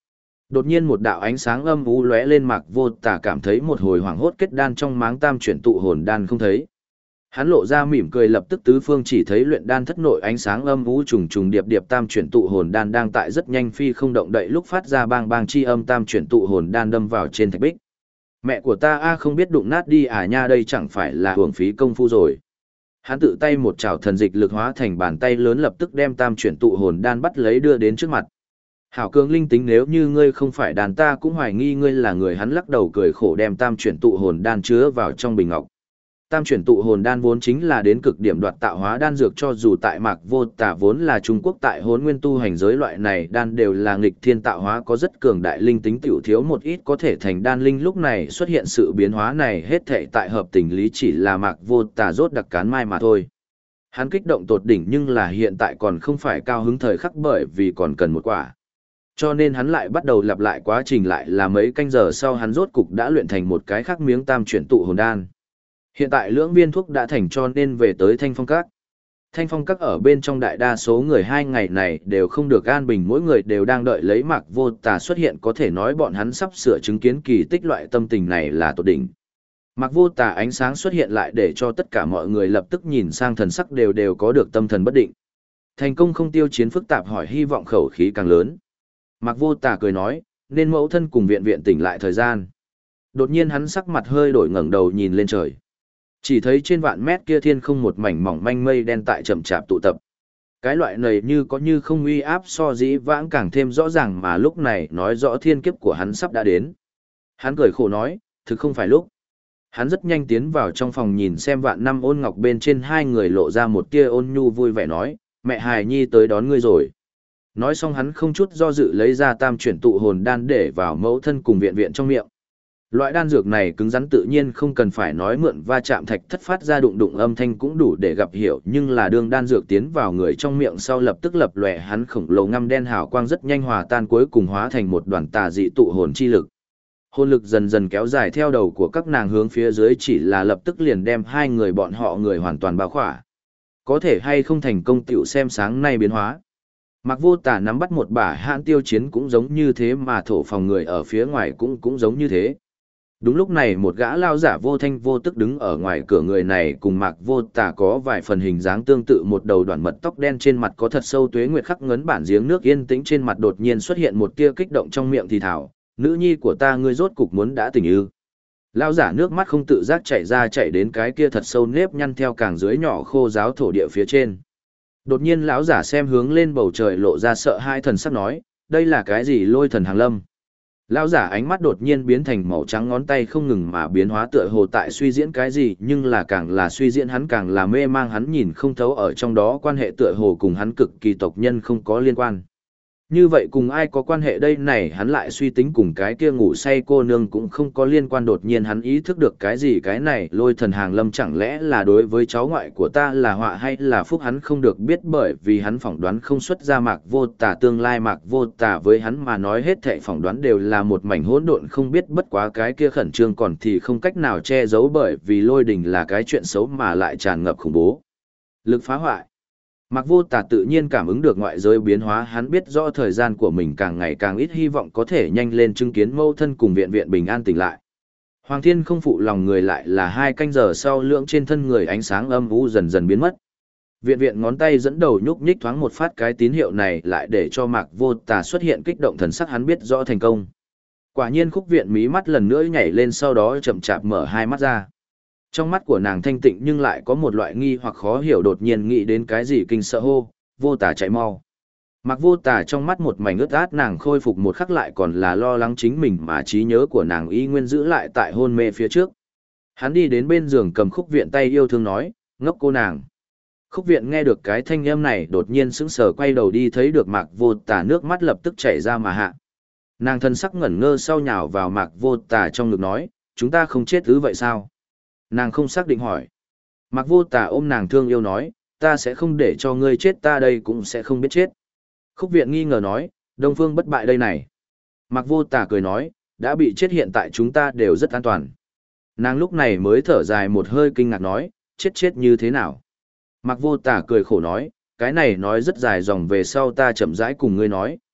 Đột nhiên một đạo ánh sáng âm u lóe lên, Mạc Vô Tà cảm thấy một hồi hoảng hốt, kết đan trong máng tam chuyển tụ hồn đan không thấy. Hắn lộ ra mỉm cười, lập tức tứ phương chỉ thấy luyện đan thất nội ánh sáng âm u trùng trùng điệp điệp tam chuyển tụ hồn đan đang tại rất nhanh phi không động đậy lúc phát ra bang bang chi âm, tam chuyển tụ hồn đan đâm vào trên thạch bích. Mẹ của ta a, không biết đụng nát đi à nha, đây chẳng phải là hưởng phí công phu rồi. Hắn tự tay một chảo thần dịch lực hóa thành bàn tay lớn, lập tức đem tam chuyển tụ hồn đan bắt lấy đưa đến trước mặt. Hảo cường linh tính, nếu như ngươi không phải đàn ta cũng hoài nghi ngươi là người. Hắn lắc đầu cười khổ đem tam chuyển tụ hồn đan chứa vào trong bình ngọc. Tam chuyển tụ hồn đan vốn chính là đến cực điểm đoạt tạo hóa đan dược, cho dù tại Mạc Vô Tà vốn là Trung Quốc tại Hỗn Nguyên tu hành giới, loại này đan đều là nghịch thiên tạo hóa, có rất cường đại linh tính, tiểu thiếu một ít có thể thành đan linh. Lúc này xuất hiện sự biến hóa này hết thảy tại hợp tình lý, chỉ là Mạc Vô Tà rốt đặc cán mai mà thôi. Hắn kích động tột đỉnh, nhưng là hiện tại còn không phải cao hứng thời khắc, bởi vì còn cần một quả. Cho nên hắn lại bắt đầu lặp lại quá trình, lại là mấy canh giờ sau hắn rốt cục đã luyện thành một cái khác miếng tam chuyển tụ hồn đan. Hiện tại lưỡng viên thuốc đã thành, cho nên về tới Thanh Phong Các. Thanh Phong Các ở bên trong đại đa số người 2 ngày này đều không được an bình, mỗi người đều đang đợi lấy Mạc Vô Tà xuất hiện, có thể nói bọn hắn sắp sửa chứng kiến kỳ tích, loại tâm tình này là tột đỉnh. Mạc Vô Tà ánh sáng xuất hiện lại để cho tất cả mọi người lập tức nhìn sang, thần sắc đều có được tâm thần bất định. Thành công không tiêu chiến phức tạp hỏi, hy vọng khẩu khí càng lớn. Mạc Vô Tà cười nói, nên mẫu thân cùng viện viện tỉnh lại thời gian. Đột nhiên hắn sắc mặt hơi đổi, ngẩng đầu nhìn lên trời. Chỉ thấy trên vạn mét kia thiên không một mảnh mỏng manh mây đen tại chậm chạp tụ tập. Cái loại này như có như không uy áp so dĩ vãng càng thêm rõ ràng, mà lúc này nói rõ thiên kiếp của hắn sắp đã đến. Hắn cười khổ nói, thực không phải lúc. Hắn rất nhanh tiến vào trong phòng nhìn xem Vạn Năm Ôn Ngọc bên trên, hai người lộ ra một tia ôn nhu vui vẻ nói, mẹ hài nhi tới đón ngươi rồi. Nói xong hắn không chút do dự lấy ra tam chuyển tụ hồn đan để vào mẫu thân cùng viện viện trong miệng. Loại đan dược này cứng rắn tự nhiên không cần phải nói, mượn va chạm thạch thất phát ra đụng đụng âm thanh cũng đủ để gặp hiểu, nhưng là đương đan dược tiến vào người trong miệng sau lập tức lập lòe hắn khổng lồ ngăm đen hào quang, rất nhanh hòa tan, cuối cùng hóa thành một đoàn tà dị tụ hồn chi lực. Hồn lực dần dần kéo dài theo đầu của các nàng hướng phía dưới, chỉ là lập tức liền đem hai người bọn họ người hoàn toàn bao khỏa. Có thể hay không thành công tiểu xem sáng nay biến hóa. Mạc Vô Tà nắm bắt một bả hãn tiêu chiến cũng giống như thế, mà thổ phòng người ở phía ngoài cũng giống như thế. Đúng lúc này một gã lao giả vô thanh vô tức đứng ở ngoài cửa, người này cùng Mạc Vô Tà có vài phần hình dáng tương tự, một đầu đoạn mật tóc đen, trên mặt có thật sâu tuế nguyệt khắc ngấn, bản giếng nước yên tĩnh, trên mặt đột nhiên xuất hiện một tia kích động, trong miệng thì thào, nữ nhi của ta, ngươi rốt cục muốn đã tỉnh ư. Lao giả nước mắt không tự giác chảy ra, chạy đến cái kia thật sâu nếp nhăn theo càng dưới nhỏ khô giáo thổ địa phía trên. Đột nhiên lão giả xem hướng lên bầu trời, lộ ra sợ hai thần sắc nói, đây là cái gì lôi thần hàng lâm. Lão giả ánh mắt đột nhiên biến thành màu trắng, ngón tay không ngừng mà biến hóa, tựa hồ tại suy diễn cái gì, nhưng là càng là suy diễn hắn càng là mê mang, hắn nhìn không thấu ở trong đó quan hệ, tựa hồ cùng hắn cực kỳ tộc nhân không có liên quan. Như vậy cùng ai có quan hệ đây này, hắn lại suy tính cùng cái kia ngủ say cô nương cũng không có liên quan. Đột nhiên hắn ý thức được cái gì, cái này lôi thần hàng lâm chẳng lẽ là đối với cháu ngoại của ta là họa hay là phúc, hắn không được biết, bởi vì hắn phỏng đoán không xuất ra Mạc Vô Tà tương lai. Mạc Vô Tà với hắn mà nói hết thảy phỏng đoán đều là một mảnh hỗn độn, không biết, bất quá cái kia khẩn trương còn thì không cách nào che giấu, bởi vì lôi đình là cái chuyện xấu mà lại tràn ngập khủng bố lực phá hoại. Mạc Vô Tà tự nhiên cảm ứng được ngoại giới biến hóa, hắn biết rõ thời gian của mình càng ngày càng ít, hy vọng có thể nhanh lên chứng kiến mẫu thân cùng viện viện bình an tỉnh lại. Hoàng Thiên không phụ lòng người, lại là 2 canh giờ sau, lượng trên thân người ánh sáng âm u dần dần biến mất. Viện viện ngón tay dẫn đầu nhúc nhích thoáng một phát, cái tín hiệu này lại để cho Mạc Vô Tà xuất hiện kích động thần sắc, hắn biết rõ thành công. Quả nhiên Khúc Viện mí mắt lần nữa nhảy lên, sau đó chậm chạp mở 2 mắt ra. Trong mắt của nàng thanh tịnh nhưng lại có một loại nghi hoặc khó hiểu, đột nhiên nghĩ đến cái gì kinh sợ hô, Vô Tà chạy mau. Mặc Vô Tà trong mắt một mảnh ướt át, nàng khôi phục một khắc lại còn là lo lắng chính mình, mà trí nhớ của nàng y nguyên giữ lại tại hôn mê phía trước. Hắn đi đến bên giường cầm Khúc Viện tay yêu thương nói, ngốc cô nàng. Khúc Viện nghe được cái thanh âm này đột nhiên sững sờ, quay đầu đi thấy được Mạc Vô Tà, nước mắt lập tức chảy ra mà hạ. Nàng thân sắc ngẩn ngơ sau nhào vào Mạc Vô Tà trong ngực nói, chúng ta không chết thứ vậy sao? Nàng không xác định hỏi. Mạc Vô Tà ôm nàng thương yêu nói, ta sẽ không để cho ngươi chết, ta đây cũng sẽ không biết chết. Khúc Viện nghi ngờ nói, Đông Phương bất bại đây này. Mạc Vô Tà cười nói, đã bị chết hiện tại chúng ta đều rất an toàn. Nàng lúc này mới thở dài một hơi kinh ngạc nói, chết như thế nào? Mạc Vô Tà cười khổ nói, cái này nói rất dài dòng, về sau ta chậm rãi cùng ngươi nói.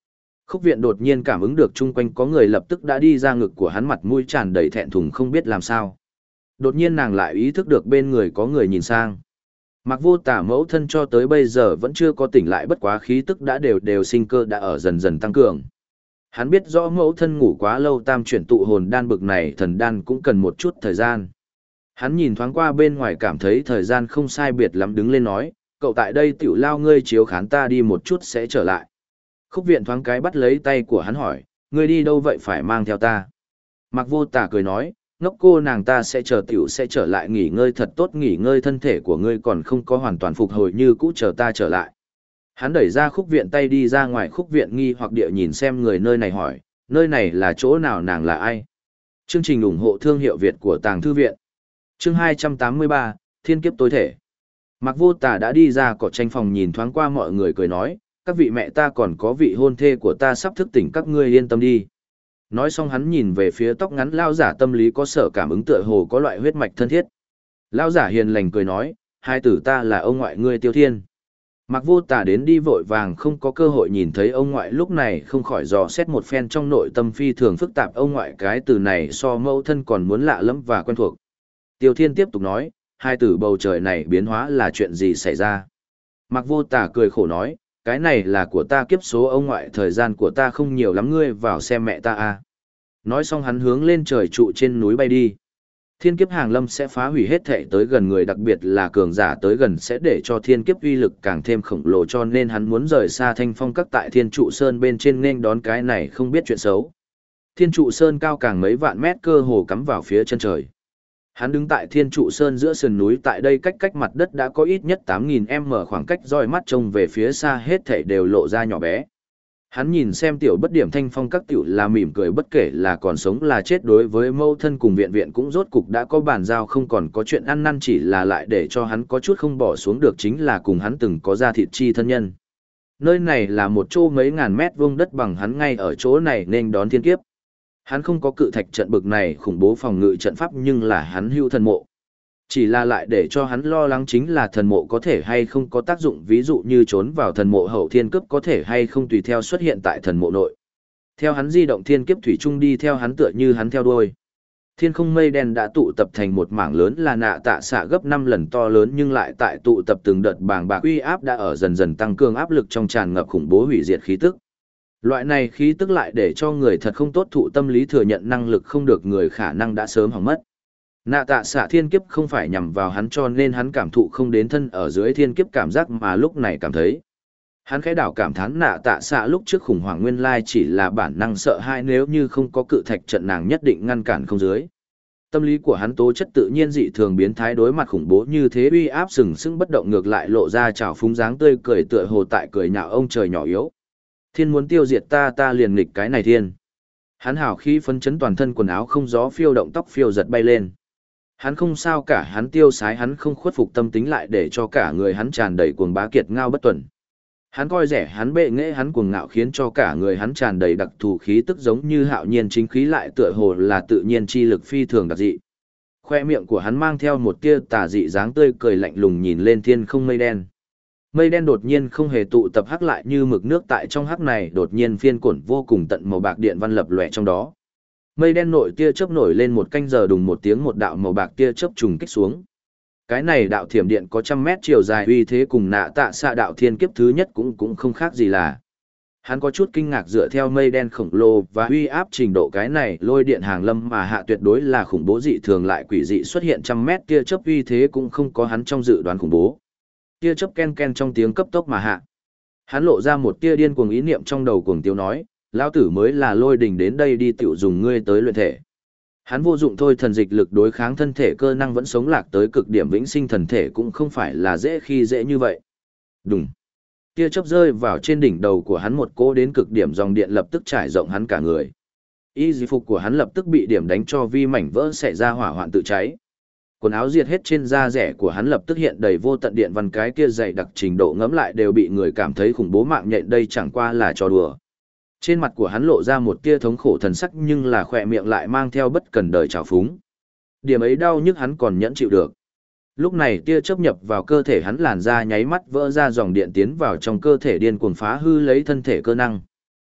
Khúc viện đột nhiên cảm ứng được chung quanh có người lập tức đã đi ra ngực của hắn, mặt mũi tràn đầy thẹn thùng không biết làm sao. Đột nhiên nàng lại ý thức được bên người có người nhìn sang. Mặc Vô Tả mẫu thân cho tới bây giờ vẫn chưa có tỉnh lại, bất quá khí tức đã đều sinh cơ đã ở dần dần tăng cường. Hắn biết rõ mẫu thân ngủ quá lâu, tam chuyển tụ hồn đan bực này thần đan cũng cần một chút thời gian. Hắn nhìn thoáng qua bên ngoài cảm thấy thời gian không sai biệt lắm, đứng lên nói, cậu tại đây tiểu lao, ngươi chiếu khán ta đi một chút sẽ trở lại. Khúc viện thoáng cái bắt lấy tay của hắn hỏi, ngươi đi đâu vậy, phải mang theo ta. Mặc Vô Tả cười nói, ngốc cô nàng, ta sẽ chờ tiểu sẽ trở lại, nghỉ ngơi thật tốt, nghỉ ngơi, thân thể của ngươi còn không có hoàn toàn phục hồi như cũ, chờ ta trở lại. Hắn đẩy ra Khúc viện tay đi ra ngoài. Khúc viện nghi hoặc địa nhìn xem người nơi này hỏi, nơi này là chỗ nào, nàng là ai? Chương trình ủng hộ thương hiệu Việt của Tàng Thư Viện. Chương 283, Thiên kiếp tối thể. Mặc Vô Tả đã đi ra cỏ tranh phòng, nhìn thoáng qua mọi người cười nói, các vị mẹ ta còn có vị hôn thê của ta sắp thức tỉnh, các ngươi yên tâm đi. Nói xong hắn nhìn về phía tóc ngắn lão giả, tâm lý có sở cảm ứng, tựa hồ có loại huyết mạch thân thiết. Lão giả hiền lành cười nói, hai tử ta là ông ngoại ngươi Tiêu Thiên. Mặc Vô Tả đến đi vội vàng, không có cơ hội nhìn thấy ông ngoại, lúc này không khỏi dò xét một phen trong nội tâm phi thường phức tạp, ông ngoại cái từ này so mẫu thân còn muốn lạ lẫm và quen thuộc. Tiêu Thiên tiếp tục nói, hai tử bầu trời này biến hóa là chuyện gì xảy ra? Mặc Vô Tả cười khổ nói, cái này là của ta kiếp số ông ngoại, thời gian của ta không nhiều lắm, ngươi vào xem mẹ ta a. Nói xong hắn hướng lên trời trụ trên núi bay đi. Thiên kiếp hàng lâm sẽ phá hủy hết thệ tới gần người, đặc biệt là cường giả tới gần sẽ để cho thiên kiếp uy lực càng thêm khổng lồ, cho nên hắn muốn rời xa Thanh Phong Các tại Thiên Trụ Sơn bên trên nên đón cái này không biết chuyện xấu. Thiên Trụ Sơn cao càng mấy vạn mét, cơ hồ cắm vào phía chân trời. Hắn đứng tại Thiên Trụ Sơn giữa sườn núi, tại đây cách mặt đất đã có ít nhất 8.000 m khoảng cách, roi mắt trông về phía xa hết thảy đều lộ ra nhỏ bé. Hắn nhìn xem tiểu bất điểm Thanh Phong Các tiểu là mỉm cười, bất kể là còn sống là chết, đối với mâu thân cùng viện viện cũng rốt cục đã có bàn giao, không còn có chuyện ăn năn, chỉ là lại để cho hắn có chút không bỏ xuống được chính là cùng hắn từng có ra thịt chi thân nhân. Nơi này là một chỗ mấy ngàn mét vuông đất bằng, hắn ngay ở chỗ này nên đón thiên kiếp. Hắn không có cự thạch trận bực này khủng bố phòng ngự trận pháp, nhưng là hắn hưu thần mộ. Chỉ là lại để cho hắn lo lắng chính là thần mộ có thể hay không có tác dụng, ví dụ như trốn vào thần mộ hậu thiên cướp có thể hay không tùy theo xuất hiện tại thần mộ nội. Theo hắn di động, thiên kiếp thủy chung đi theo hắn, tựa như hắn theo đuôi. Thiên không mây đen đã tụ tập thành một mảng lớn, là nạ tạ xạ gấp 5 lần to lớn, nhưng lại tại tụ tập từng đợt bàng bạc uy áp đã ở dần dần tăng cường áp lực trong, tràn ngập khủng bố hủy diệt khí tức. Loại này khí tức lại để cho người thật không tốt thụ, tâm lý thừa nhận năng lực không được, người khả năng đã sớm hỏng mất. Nạ tạ xạ thiên kiếp không phải nhằm vào hắn, cho nên hắn cảm thụ không đến thân ở dưới thiên kiếp cảm giác, mà lúc này cảm thấy. Hắn khẽ đảo cảm thán nạ tạ xạ lúc trước khủng hoảng nguyên lai chỉ là bản năng sợ hãi, nếu như không có cự thạch trận nàng nhất định ngăn cản không dưới. Tâm lý của hắn tố chất tự nhiên dị thường biến thái, đối mặt khủng bố như thế uy áp sừng sững bất động, ngược lại lộ ra trào phúng dáng tươi cười, tựa hồ tại cười nhạo ông trời nhỏ yếu. Thiên muốn tiêu diệt ta, ta liền nghịch cái này thiên. Hắn hào khí phấn chấn, toàn thân quần áo không gió phiêu động, tóc phiêu giật bay lên. Hắn không sao cả, hắn tiêu sái, hắn không khuất phục, tâm tính lại để cho cả người hắn tràn đầy cuồng bá kiệt ngao bất tuần. Hắn coi rẻ, hắn bệ nghệ, hắn cuồng ngạo, khiến cho cả người hắn tràn đầy đặc thù khí tức, giống như hạo nhiên chính khí, lại tựa hồ là tự nhiên chi lực phi thường đặc dị. Khoe miệng của hắn mang theo một tia tà dị dáng tươi cười lạnh lùng nhìn lên thiên không mây đen. Mây đen đột nhiên không hề tụ tập, hắc lại như mực nước, tại trong hắc này đột nhiên phiên cuộn vô cùng tận màu bạc điện văn lập lòe trong đó. Mây đen nội tia chớp nổi lên một canh giờ, đùng một tiếng, một đạo màu bạc tia chớp trùng kích xuống. Cái này đạo thiểm điện có 100 mét chiều dài, uy thế cùng nạ tạ xạ đạo thiên kiếp thứ nhất cũng không khác gì là. Hắn có chút kinh ngạc, dựa theo mây đen khổng lồ và uy áp trình độ, cái này lôi điện hàng lâm mà hạ tuyệt đối là khủng bố dị thường, lại quỷ dị xuất hiện 100 mét tia chớp, uy thế cũng không có hắn trong dự đoán khủng bố. Tia chớp ken ken trong tiếng cấp tốc mà hạ. Hắn lộ ra một tia điên cuồng ý niệm trong đầu, cuồng tiêu nói, lão tử mới là lôi đình, đến đây đi tiểu dùng ngươi tới luyện thể. Hắn vô dụng thôi, thần dịch lực đối kháng thân thể cơ năng vẫn sống lạc tới cực điểm, vĩnh sinh thần thể cũng không phải là dễ khi dễ như vậy. Đùng. Tia chớp rơi vào trên đỉnh đầu của hắn, một cỗ đến cực điểm dòng điện lập tức trải rộng hắn cả người. Y phục của hắn lập tức bị điểm đánh cho vi mảnh vỡ, xảy ra hỏa hoạn tự cháy. Quần áo diệt hết, trên da rẻ của hắn lập tức hiện đầy vô tận điện văn, cái kia dày đặc trình độ ngẫm lại đều bị người cảm thấy khủng bố mạng nhện, đây chẳng qua là trò đùa. Trên mặt của hắn lộ ra một tia thống khổ thần sắc, nhưng là khỏe miệng lại mang theo bất cần đời trào phúng. Điểm ấy đau nhức hắn còn nhẫn chịu được. Lúc này tia chớp nhập vào cơ thể hắn, làn da nháy mắt vỡ ra, dòng điện tiến vào trong cơ thể điên cuồng phá hư lấy thân thể cơ năng.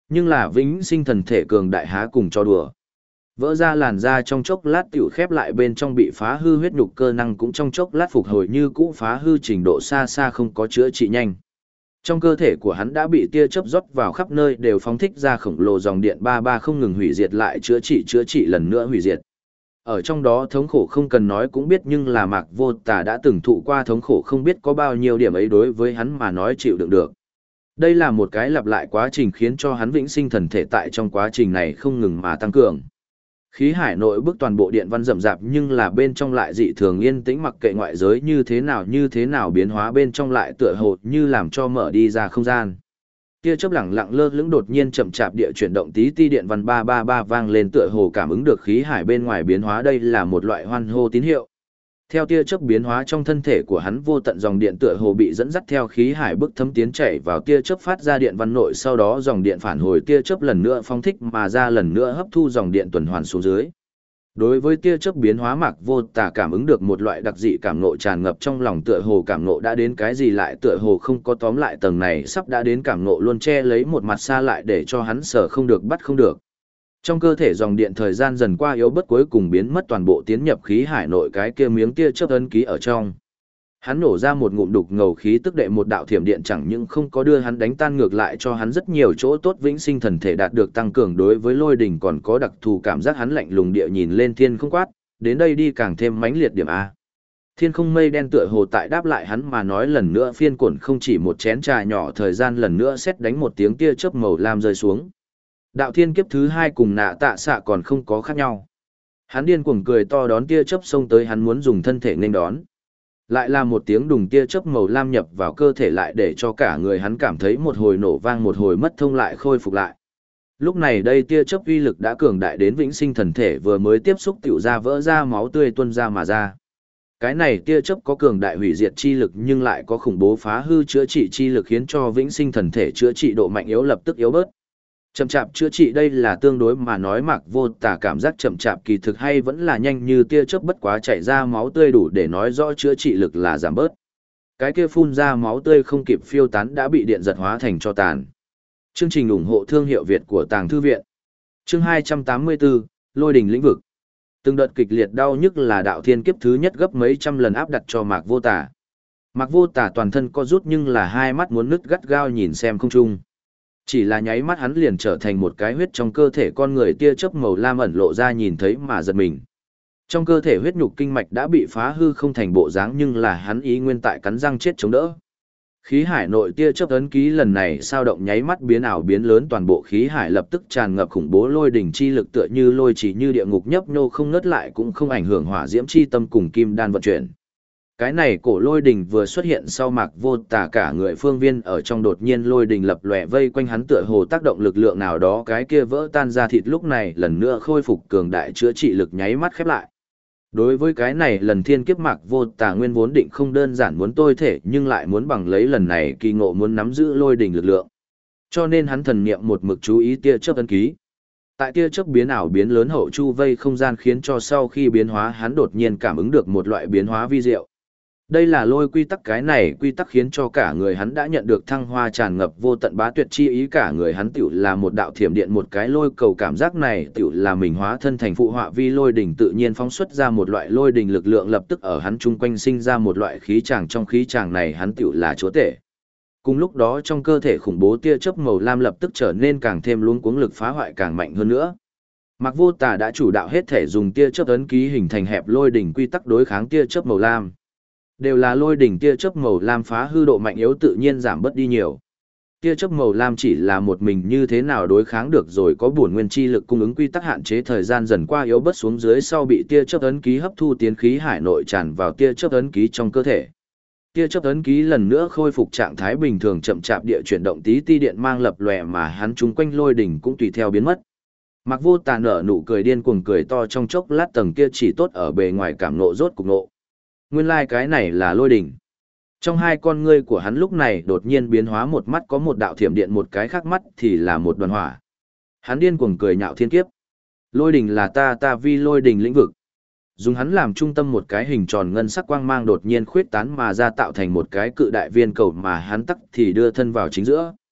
Nhưng là vĩnh sinh thần thể cường đại há cùng cho đùa. Vỡ ra làn da trong chốc lát tiểu khép lại, bên trong bị phá hư huyết nhục cơ năng cũng trong chốc lát phục hồi như cũ, phá hư trình độ xa xa không có chữa trị nhanh. Trong cơ thể của hắn đã bị tia chớp rót vào khắp nơi, đều phóng thích ra khổng lồ dòng điện ba ba không ngừng hủy diệt lại chữa trị lần nữa hủy diệt. Ở trong đó thống khổ không cần nói cũng biết, nhưng là Mạc Vô Tà đã từng thụ qua thống khổ không biết có bao nhiêu, điểm ấy đối với hắn mà nói chịu đựng được. Đây là một cái lặp lại quá trình khiến cho hắn vĩnh sinh thần thể tại trong quá trình này không ngừng mà tăng cường. Khí hải nội bức toàn bộ điện văn rậm rạp, nhưng là bên trong lại dị thường yên tĩnh, mặc kệ ngoại giới như thế nào biến hóa, bên trong lại tựa hồ như làm cho mở đi ra không gian. Tia chớp lẳng lặng lơ lửng, đột nhiên chậm chạp địa chuyển động, tí ti điện văn 333 vang lên, tựa hồ cảm ứng được khí hải bên ngoài biến hóa, đây là một loại hoan hô tín hiệu. Theo tia chớp biến hóa, trong thân thể của hắn vô tận dòng điện tựa hồ bị dẫn dắt theo khí hải bức thấm tiến chảy vào tia chớp, phát ra điện văn nội, sau đó dòng điện phản hồi tia chớp lần nữa phóng thích mà ra, lần nữa hấp thu dòng điện tuần hoàn xuống dưới. Đối với tia chớp biến hóa, Mạc Vô Tà cảm ứng được một loại đặc dị cảm ngộ tràn ngập trong lòng, tựa hồ cảm ngộ đã đến cái gì, lại tựa hồ không có, tóm lại tầng này sắp đã đến cảm ngộ luôn che lấy một mặt xa lại để cho hắn sở không được bắt không được. Trong cơ thể dòng điện thời gian dần qua yếu bớt, cuối cùng biến mất toàn bộ, tiến nhập khí hải nội cái kia miếng tia chớp ấn ký ở trong. Hắn nổ ra một ngụm đục ngầu khí tức, đệ một đạo thiểm điện chẳng những không có đưa hắn đánh tan, ngược lại cho hắn rất nhiều chỗ tốt, vĩnh sinh thần thể đạt được tăng cường, đối với lôi đỉnh còn có đặc thù cảm giác, hắn lạnh lùng địa nhìn lên thiên không quát, đến đây đi, càng thêm mãnh liệt điểm A. Thiên không mây đen tựa hồ tại đáp lại hắn mà nói, lần nữa phiên cuộn, không chỉ một chén trà nhỏ thời gian, lần nữa sét đánh một tiếng, tia chớp màu lam rơi xuống. Đạo thiên kiếp thứ hai cùng nạ tạ xạ còn không có khác nhau. Hắn điên cuồng cười to đón tia chớp xông tới, hắn muốn dùng thân thể nghênh đón. Lại là một tiếng đùng, tia chớp màu lam nhập vào cơ thể, lại để cho cả người hắn cảm thấy một hồi nổ vang, một hồi mất thông lại khôi phục lại. Lúc này đây tia chớp uy lực đã cường đại đến vĩnh sinh thần thể vừa mới tiếp xúc tiểu ra vỡ ra, máu tươi tuôn ra mà ra. Cái này tia chớp có cường đại hủy diệt chi lực, nhưng lại có khủng bố phá hư chữa trị chi lực, khiến cho vĩnh sinh thần thể chữa trị độ mạnh yếu lập tức yếu bớt. Chậm chạp chữa trị, đây là tương đối mà nói, Mạc Vô Tà cảm giác chậm chạp kỳ thực hay vẫn là nhanh như tia chớp, bất quá chảy ra máu tươi đủ để nói rõ chữa trị lực là giảm bớt. Cái kia phun ra máu tươi không kịp phiêu tán đã bị điện giật hóa thành tro tàn. Chương trình ủng hộ thương hiệu Việt của Tàng Thư Viện. Chương 284, Lôi đỉnh lĩnh vực. Từng đợt kịch liệt đau nhức là đạo thiên kiếp thứ nhất gấp mấy trăm lần áp đặt cho Mạc Vô Tà. Mạc Vô Tà toàn thân co rút, nhưng là hai mắt muốn nứt gắt gao nhìn xem không trung. Chỉ là nháy mắt hắn liền trở thành một cái huyết trong cơ thể con người, tia chớp màu lam ẩn lộ ra, nhìn thấy mà giật mình. Trong cơ thể huyết nhục kinh mạch đã bị phá hư không thành bộ dáng, nhưng là hắn ý nguyên tại cắn răng chết chống đỡ. Khí hải nội tia chớp ấn ký lần này sao động, nháy mắt biến ảo biến lớn, toàn bộ khí hải lập tức tràn ngập khủng bố lôi đỉnh chi lực, tựa như lôi chỉ như địa ngục nhấp nhô không ngớt, lại cũng không ảnh hưởng hỏa diễm chi tâm cùng kim đan vận chuyển. Cái này cổ lôi đỉnh vừa xuất hiện sau, Mạc Vô Tà cả người phương viên ở trong đột nhiên lôi đỉnh lập lòe vây quanh hắn, tựa hồ tác động lực lượng nào đó, cái kia vỡ tan ra thịt lúc này lần nữa khôi phục cường đại chữa trị lực, nháy mắt khép lại. Đối với cái này lần thiên kiếp, Mạc Vô Tà nguyên vốn định không đơn giản muốn tôi thể, nhưng lại muốn bằng lấy lần này kỳ ngộ muốn nắm giữ lôi đỉnh lực lượng. Cho nên hắn thần niệm một mực chú ý tia chớp ấn ký. Tại tia chớp biến ảo biến lớn hậu chu vây không gian, khiến cho sau khi biến hóa hắn đột nhiên cảm ứng được một loại biến hóa vi diệu. Đây là lôi quy tắc, cái này quy tắc khiến cho cả người hắn đã nhận được thăng hoa tràn ngập vô tận bá tuyệt chi ý, cả người hắn tiểu là một đạo thiểm điện, một cái lôi cầu, cảm giác này tiểu là mình hóa thân thành phụ họa vi lôi đỉnh, tự nhiên phóng xuất ra một loại lôi đỉnh lực lượng, lập tức ở hắn chung quanh sinh ra một loại khí tràng, trong khí tràng này hắn tiểu là chúa tể. Cùng lúc đó trong cơ thể khủng bố tia chớp màu lam lập tức trở nên càng thêm luống cuống, lực phá hoại càng mạnh hơn nữa. Mạc Vô Tà đã chủ đạo hết thể dùng tia chớp ấn ký hình thành hẹp lôi đỉnh quy tắc đối kháng tia chớp màu lam. Đều là lôi đỉnh tia chớp màu lam phá hư độ mạnh yếu tự nhiên giảm bớt đi nhiều. Tia chớp màu lam chỉ là một mình như thế nào đối kháng được, rồi có bổn nguyên chi lực cung ứng quy tắc hạn chế, thời gian dần qua yếu bớt xuống dưới sau bị tia chớp ấn ký hấp thu tiến khí hải nội, tràn vào tia chớp ấn ký trong cơ thể. Tia chớp ấn ký lần nữa khôi phục trạng thái bình thường, chậm chạp địa chuyển động, tí ti điện mang lập lòe mà hắn chung quanh lôi đỉnh cũng tùy theo biến mất. Mạc Vô Tà nở nụ cười điên cuồng cười to, trong chốc lát tầng kia chỉ tốt ở bề ngoài cảm nộ rốt cục nộ. Nguyên lai cái này là lôi đỉnh. Trong hai con ngươi của hắn lúc này đột nhiên biến hóa, một mắt có một đạo thiểm điện, một cái khác mắt thì là một đoàn hỏa. Hắn điên cuồng cười nhạo thiên kiếp. Lôi đỉnh là ta vi lôi đỉnh lĩnh vực. Dùng hắn làm trung tâm, một cái hình tròn ngân sắc quang mang đột nhiên khuyết tán mà ra, tạo thành một cái cự đại viên cầu mà hắn tắc thì đưa thân vào chính giữa.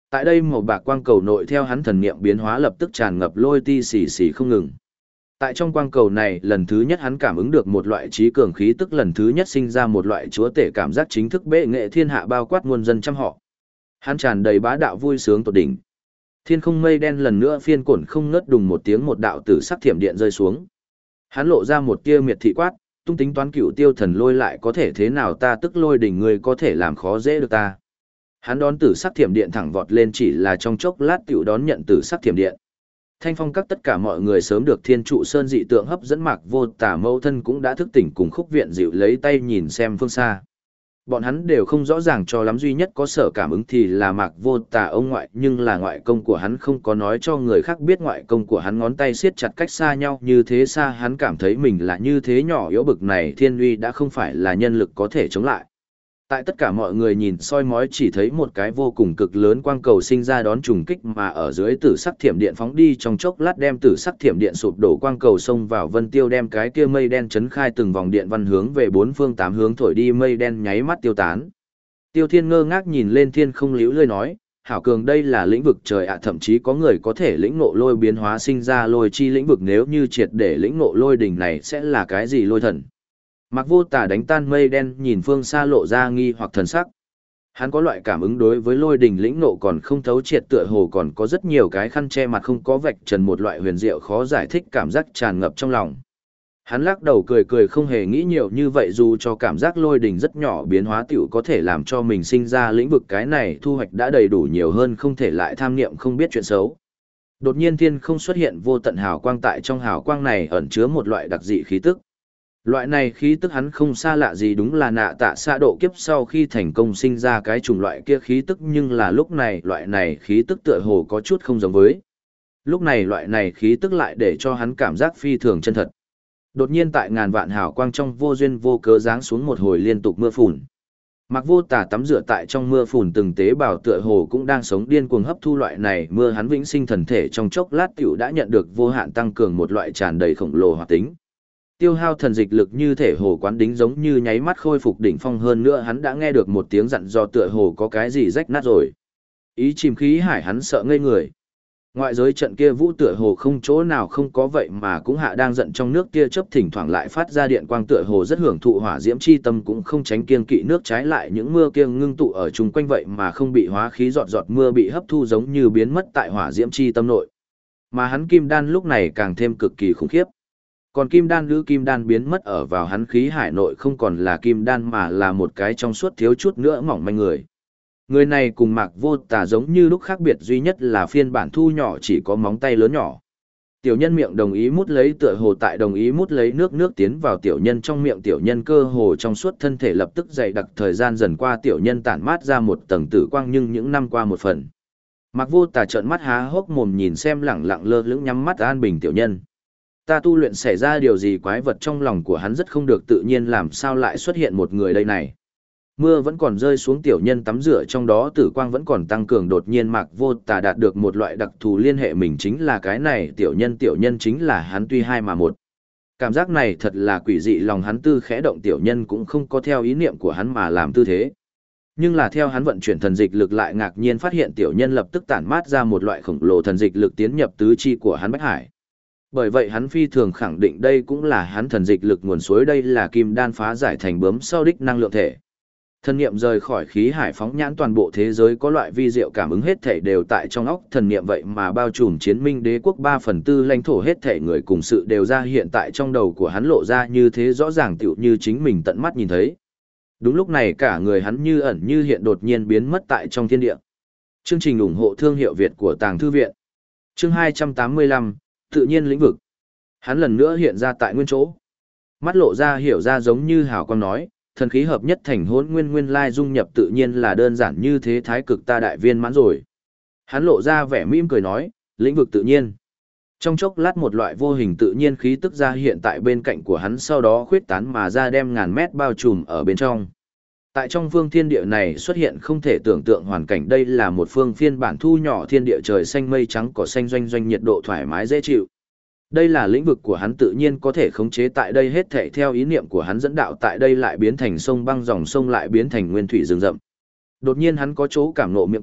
Tại đây màu bạc quang cầu nội theo hắn thần niệm biến hóa lập tức tràn ngập lôi ti xì xì không ngừng. Tại trong quang cầu này, lần thứ nhất hắn cảm ứng được một loại trí cường khí tức, lần thứ nhất sinh ra một loại chúa tể cảm giác chính thức bệ nghệ thiên hạ bao quát muôn dân trăm họ. Hắn tràn đầy bá đạo vui sướng tột đỉnh. Thiên không mây đen lần nữa phiên cuộn không ngớt, đùng một tiếng một đạo tử sắc thiểm điện rơi xuống. Hắn lộ ra một tia miệt thị quát, tung tính toán cựu tiêu thần lôi lại có thể thế nào ta, tức lôi đỉnh người có thể làm khó dễ được ta. Hắn đón tử sắc thiểm điện thẳng vọt lên, chỉ là trong chốc lát tiểu đón nhận tử sắc thiểm điện. Thanh phong các tất cả mọi người sớm được thiên trụ sơn dị tượng hấp dẫn, Mạc Vô Tà mâu thân cũng đã thức tỉnh cùng Khúc Viện dịu lấy tay nhìn xem phương xa. Bọn hắn đều không rõ ràng cho lắm, duy nhất có sở cảm ứng thì là Mạc Vô Tà ông ngoại, nhưng là ngoại công của hắn không có nói cho người khác biết, ngoại công của hắn ngón tay siết chặt cách xa nhau như thế xa, hắn cảm thấy mình là như thế nhỏ yếu, bực này thiên uy đã không phải là nhân lực có thể chống lại. Tại tất cả mọi người nhìn soi mói, chỉ thấy một cái vô cùng cực lớn quang cầu sinh ra đón trùng kích, mà ở dưới tử sắc thiểm điện phóng đi, trong chốc lát đem tử sắc thiểm điện sụp đổ, quang cầu xông vào vân tiêu, đem cái kia mây đen chấn khai từng vòng điện văn hướng về bốn phương tám hướng thổi đi, mây đen nháy mắt tiêu tán. Tiêu Thiên ngơ ngác nhìn lên thiên không, liễu lơi nói, hảo cường, đây là lĩnh vực trời ạ, thậm chí có người có thể lĩnh ngộ lôi biến hóa sinh ra lôi chi lĩnh vực, nếu như triệt để lĩnh ngộ lôi đỉnh này sẽ là cái gì lôi thần. Mạc Vô Tà đánh tan mây đen, nhìn phương xa lộ ra nghi hoặc thần sắc. Hắn có loại cảm ứng đối với lôi đỉnh lĩnh ngộ còn không thấu triệt, tựa hồ còn có rất nhiều cái khăn che mặt không có vạch trần, một loại huyền diệu khó giải thích cảm giác tràn ngập trong lòng. Hắn lắc đầu cười cười, không hề nghĩ nhiều như vậy, dù cho cảm giác lôi đỉnh rất nhỏ biến hóa tiểu có thể làm cho mình sinh ra lĩnh vực, cái này thu hoạch đã đầy đủ nhiều hơn, không thể lại tham niệm không biết chuyện xấu. Đột nhiên thiên không xuất hiện vô tận hào quang, tại trong hào quang này ẩn chứa một loại đặc dị khí tức. Loại này khí tức hắn không xa lạ gì, đúng là nạ tạ xạ độ kiếp sau khi thành công sinh ra cái chủng loại kia khí tức, nhưng là lúc này loại này khí tức tựa hồ có chút không giống với. Lúc này loại này khí tức lại để cho hắn cảm giác phi thường chân thật. Đột nhiên tại ngàn vạn hào quang trong vô duyên vô cớ giáng xuống một hồi liên tục mưa phùn. Mạc Vô Tà tắm rửa tại trong mưa phùn, từng tế bào tựa hồ cũng đang sống điên cuồng hấp thu loại này mưa, hắn vĩnh sinh thần thể trong chốc lát tiểu đã nhận được vô hạn tăng cường, một loại tràn đầy khổng lồ hoạt tính. Tiêu hao thần dịch lực như thể hồ quán đính, giống như nháy mắt khôi phục đỉnh phong, hơn nữa hắn đã nghe được một tiếng dặn dò tựa hồ có cái gì rách nát rồi. Ý chìm khí hải hắn sợ ngây người. Ngoại giới trận kia vũ tựa hồ không chỗ nào không có, vậy mà cũng hạ đang giận trong nước tia chớp thỉnh thoảng lại phát ra điện quang, tựa hồ rất hưởng thụ hỏa diễm chi tâm, cũng không tránh kiêng kỵ nước, trái lại những mưa kia ngưng tụ ở chung quanh vậy mà không bị hóa khí, giọt giọt mưa bị hấp thu giống như biến mất tại hỏa diễm chi tâm nội. Mà hắn kim đan lúc này càng thêm cực kỳ khủng khiếp. Còn kim đan lữ kim đan biến mất ở vào hắn khí hải nội, không còn là kim đan mà là một cái trong suốt thiếu chút nữa mỏng manh người. Người này cùng Mạc Vô Tà giống như lúc khác biệt duy nhất là phiên bản thu nhỏ chỉ có móng tay lớn nhỏ. Tiểu nhân miệng đồng ý mút lấy, tựa hồ tại đồng ý mút lấy nước tiến vào tiểu nhân trong miệng, tiểu nhân cơ hồ trong suốt thân thể lập tức dày đặc, thời gian dần qua tiểu nhân tản mát ra một tầng tử quang, nhưng những năm qua một phần. Mạc Vô Tà trợn mắt há hốc mồm nhìn xem lẳng lặng lơ lửng nhắm mắt an bình tiểu nhân. Ta tu luyện xảy ra điều gì quái vật, trong lòng của hắn rất không được tự nhiên, làm sao lại xuất hiện một người đây này. Mưa vẫn còn rơi xuống, tiểu nhân tắm rửa trong đó, tử quang vẫn còn tăng cường, đột nhiên Mạc Vô Tà đạt được một loại đặc thù liên hệ, mình chính là cái này tiểu nhân chính là hắn, tuy hai mà một. Cảm giác này thật là quỷ dị, lòng hắn tư khẽ động, tiểu nhân cũng không có theo ý niệm của hắn mà làm tư thế. Nhưng là theo hắn vận chuyển thần dịch lực lại ngạc nhiên phát hiện tiểu nhân lập tức tản mát ra một loại khổng lồ thần dịch lực tiến nhập tứ chi của hắn bách hải. Bởi vậy hắn phi thường khẳng định đây cũng là hắn thần dịch lực nguồn suối, đây là kim đan phá giải thành bướm sau đích năng lượng thể. Thần niệm rời khỏi khí hải phóng nhãn toàn bộ thế giới, có loại vi diệu cảm ứng, hết thảy đều tại trong óc thần niệm, vậy mà bao trùm chiến minh đế quốc 3/4 lãnh thổ, hết thảy người cùng sự đều ra hiện tại trong đầu của hắn, lộ ra như thế rõ ràng tựu như chính mình tận mắt nhìn thấy. Đúng lúc này cả người hắn như ẩn như hiện đột nhiên biến mất tại trong thiên địa. Chương trình ủng hộ thương hiệu Việt của Tàng Thư Viện. Chương 285, tự nhiên lĩnh vực. Hắn lần nữa hiện ra tại nguyên chỗ. Mắt lộ ra hiểu ra giống như hào quang nói, thần khí hợp nhất thành hỗn nguyên, nguyên lai dung nhập tự nhiên là đơn giản như thế, thái cực ta đại viên mãn rồi. Hắn lộ ra vẻ mỉm cười nói, lĩnh vực tự nhiên. Trong chốc lát một loại vô hình tự nhiên khí tức ra hiện tại bên cạnh của hắn, sau đó khuyết tán mà ra, đem ngàn mét bao trùm ở bên trong. Tại trong phương thiên địa này xuất hiện không thể tưởng tượng hoàn cảnh, đây là một phương phiên bản thu nhỏ thiên địa, trời xanh mây trắng cỏ xanh, doanh doanh nhiệt độ thoải mái dễ chịu. Đây là lĩnh vực của hắn tự nhiên có thể khống chế tại đây hết thảy theo ý niệm của hắn dẫn đạo, tại đây lại biến thành sông băng, dòng sông lại biến thành nguyên thủy rừng rậm. Đột nhiên hắn có chỗ cảm ngộ miệng quát,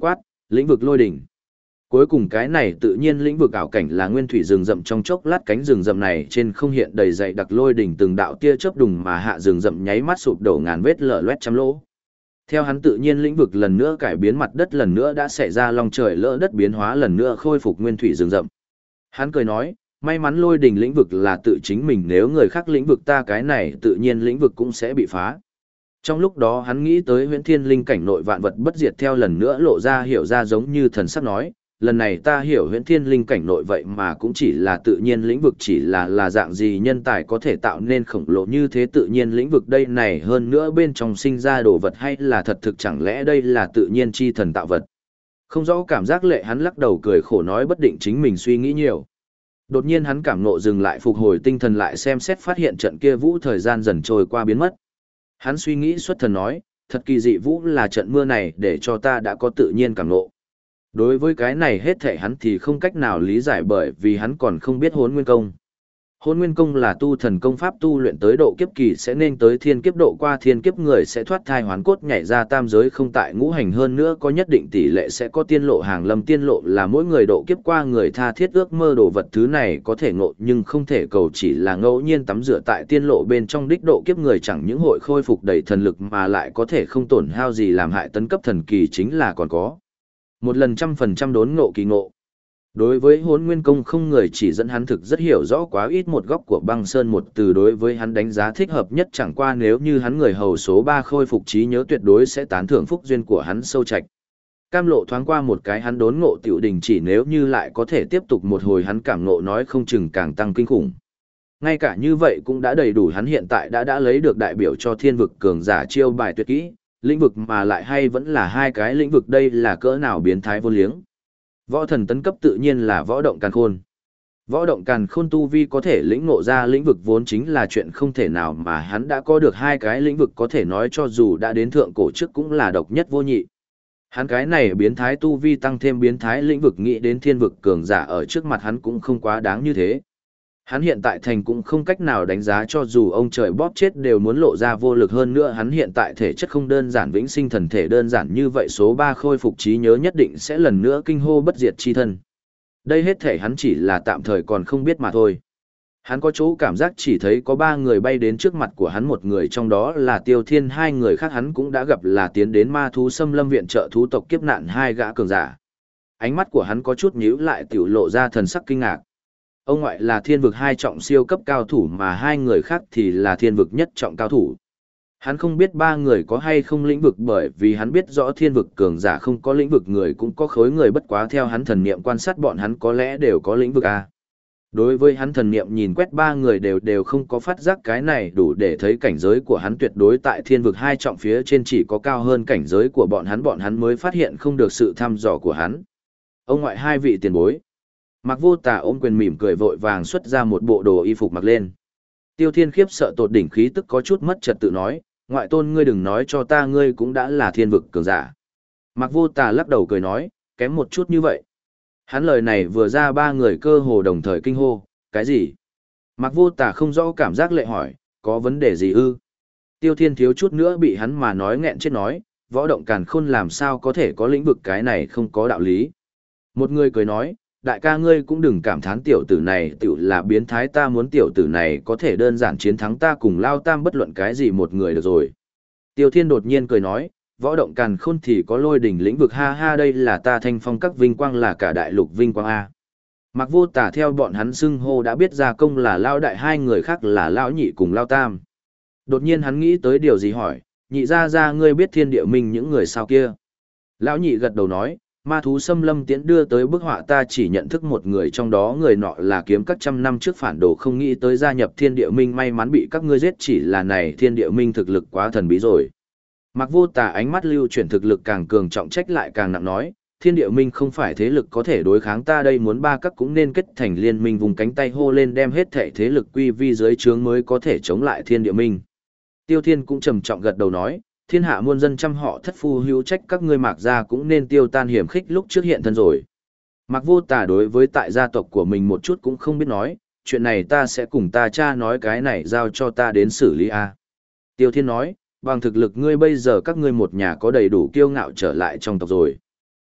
Lĩnh vực lôi đỉnh. Cuối cùng cái này tự nhiên lĩnh vực ảo cảnh là nguyên thủy rừng rậm, trong chốc lát cánh rừng rậm này trên không hiện đầy dày đặc lôi đỉnh, từng đạo tia chớp đùng mà hạ rừng rậm nháy mắt sụp đổ ngàn vết lở loét trăm lỗ. Theo hắn tự nhiên lĩnh vực lần nữa cải biến, mặt đất lần nữa đã xảy ra long trời lỡ đất biến hóa, lần nữa khôi phục nguyên thủy rừng rậm. Hắn cười nói, may mắn lôi đỉnh lĩnh vực là tự chính mình, nếu người khác lĩnh vực ta cái này tự nhiên lĩnh vực cũng sẽ bị phá. Trong lúc đó hắn nghĩ tới huyễn thiên linh cảnh nội vạn vật bất diệt, theo lần nữa lộ ra hiểu ra, giống như thần sắc nói, lần này ta hiểu huyễn thiên linh cảnh nội vậy mà cũng chỉ là tự nhiên lĩnh vực, chỉ là dạng gì nhân tài có thể tạo nên khổng lồ như thế tự nhiên lĩnh vực đây này, hơn nữa bên trong sinh ra đồ vật hay là thật thực, chẳng lẽ đây là tự nhiên chi thần tạo vật. Không rõ cảm giác lệ, hắn lắc đầu cười khổ nói bất định chính mình suy nghĩ nhiều. Đột nhiên hắn cảm nộ dừng lại, phục hồi tinh thần lại xem xét, phát hiện trận kia vũ thời gian dần trôi qua biến mất. Hắn suy nghĩ xuất thần nói, thật kỳ dị, vũ là trận mưa này để cho ta đã có tự nhiên cảm nộ. Đối với cái này hết thảy hắn thì không cách nào lý giải, bởi vì hắn còn không biết Hỗn Nguyên Công. Hỗn Nguyên Công là tu thần công pháp, tu luyện tới độ kiếp kỳ sẽ nên tới thiên kiếp, độ qua thiên kiếp người sẽ thoát thai hoán cốt, nhảy ra tam giới không tại ngũ hành, hơn nữa có nhất định tỷ lệ sẽ có tiên lộ hàng lâm. Tiên lộ là mỗi người độ kiếp qua người tha thiết ước mơ đồ vật, thứ này có thể ngộ nhưng không thể cầu, chỉ là ngẫu nhiên tắm rửa tại tiên lộ bên trong đích độ kiếp người chẳng những hội khôi phục đầy thần lực mà lại có thể không tổn hao gì làm hại tấn cấp thần kỳ, chính là còn có một lần 100% đốn ngộ kỳ ngộ. Đối với Hỗn Nguyên Công không người chỉ dẫn, hắn thực rất hiểu rõ, quá ít một góc của băng sơn một từ đối với hắn đánh giá thích hợp nhất, chẳng qua nếu như hắn người hầu số 3 khôi phục trí nhớ tuyệt đối sẽ tán thưởng phúc duyên của hắn sâu trạch. Cam lộ thoáng qua một cái, hắn đốn ngộ tiểu đình chỉ, nếu như lại có thể tiếp tục một hồi hắn cảm ngộ nói không chừng càng tăng kinh khủng. Ngay cả như vậy cũng đã đầy đủ, hắn hiện tại đã lấy được đại biểu cho thiên vực cường giả chiêu bài tuyệt kỹ, lĩnh vực mà lại hay vẫn là hai cái lĩnh vực, đây là cỡ nào biến thái vô liếng. Võ thần tấn cấp tự nhiên là võ động càn khôn. Võ động càn khôn tu vi có thể lĩnh ngộ ra lĩnh vực vốn chính là chuyện không thể nào, mà hắn đã có được hai cái lĩnh vực có thể nói cho dù đã đến thượng cổ trước cũng là độc nhất vô nhị. Hắn cái này biến thái tu vi tăng thêm biến thái lĩnh vực, nghĩ đến thiên vực cường giả ở trước mặt hắn cũng không quá đáng như thế. Hắn hiện tại thành cũng không cách nào đánh giá, cho dù ông trời bóp chết đều muốn lộ ra vô lực, hơn nữa hắn hiện tại thể chất không đơn giản, vĩnh sinh thần thể đơn giản như vậy số 3 khôi phục trí nhớ nhất định sẽ lần nữa kinh hô bất diệt chi thân. Đây hết thể hắn chỉ là tạm thời còn không biết mà thôi. Hắn có chỗ cảm giác chỉ thấy có 3 người bay đến trước mặt của hắn, một người trong đó là Tiêu Thiên, 2 người khác hắn cũng đã gặp là tiến đến ma thú xâm lâm viện trợ thú tộc kiếp nạn 2 gã cường giả. Ánh mắt của hắn có chút nhíu lại, tiểu lộ ra thần sắc kinh ngạc. Ông ngoại là thiên vực 2 trọng siêu cấp cao thủ mà 2 người khác thì là thiên vực 1 trọng cao thủ. Hắn không biết 3 người có hay không lĩnh vực, bởi vì hắn biết rõ thiên vực cường giả không có lĩnh vực người cũng có khối người, bất quá theo hắn thần niệm quan sát bọn hắn có lẽ đều có lĩnh vực A. Đối với hắn thần niệm nhìn quét 3 người đều không có phát giác, cái này đủ để thấy cảnh giới của hắn tuyệt đối tại thiên vực 2 trọng phía trên, chỉ có cao hơn cảnh giới của bọn hắn mới phát hiện không được sự thăm dò của hắn. Ông ngoại 2 vị tiền bối. Mạc Vô Tà ôm quyền mỉm cười vội vàng xuất ra một bộ đồ y phục mặc lên. Tiêu Thiên khiếp sợ tột đỉnh, khí tức có chút mất trật tự nói, ngoại tôn ngươi đừng nói cho ta ngươi cũng đã là thiên vực cường giả. Mạc Vô Tà lắc đầu cười nói, kém một chút như vậy. Hắn lời này vừa ra 3 người cơ hồ đồng thời kinh hô, cái gì? Mạc Vô Tà không rõ cảm giác lệ hỏi, có vấn đề gì ư? Tiêu Thiên thiếu chút nữa bị hắn mà nói nghẹn chết nói, võ động càn khôn làm sao có thể có lĩnh vực, cái này không có đạo lý. Một người cười nói, đại ca ngươi cũng đừng cảm thán tiểu tử này tiểu là biến thái, ta muốn tiểu tử này có thể đơn giản chiến thắng ta cùng Lao Tam bất luận cái gì một người được rồi. Tiêu Thiên đột nhiên cười nói, võ động càn khôn thì có lôi đỉnh lĩnh vực, ha ha, đây là ta Thanh Phong các vinh quang, là cả đại lục vinh quang A. Mạc Vô Tà theo bọn hắn xưng hô đã biết ra công là Lao Đại, 2 người khác là Lão Nhị cùng Lao Tam. Đột nhiên hắn nghĩ tới điều gì hỏi, nhị ra ngươi biết thiên địa minh những người sao kia? Lão Nhị gật đầu nói, ma thú xâm lâm tiễn đưa tới bức họa ta chỉ nhận thức một người, trong đó người nọ là kiếm các trăm năm trước phản đồ, không nghĩ tới gia nhập thiên địa minh, may mắn bị các ngươi giết, chỉ là này thiên địa minh thực lực quá thần bí rồi. Mạc Vô Tà ánh mắt lưu chuyển, thực lực càng cường trọng trách lại càng nặng nói, thiên địa minh không phải thế lực có thể đối kháng ta đây, muốn 3 các cũng nên kết thành liên minh, vùng cánh tay hô lên đem hết thể thế lực quy vi dưới trướng mới có thể chống lại thiên địa minh. Tiêu Thiên cũng trầm trọng gật đầu nói, thiên hạ muôn dân trăm họ thất phu hữu trách, các ngươi Mạc gia cũng nên tiêu tan hiểm khích lúc trước hiện thân rồi. Mạc Vô Tà đối với tại gia tộc của mình một chút cũng không biết nói, chuyện này ta sẽ cùng ta cha nói, cái này giao cho ta đến xử lý a. Tiêu Thiên nói, bằng thực lực ngươi bây giờ các ngươi một nhà có đầy đủ kiêu ngạo trở lại trong tộc rồi.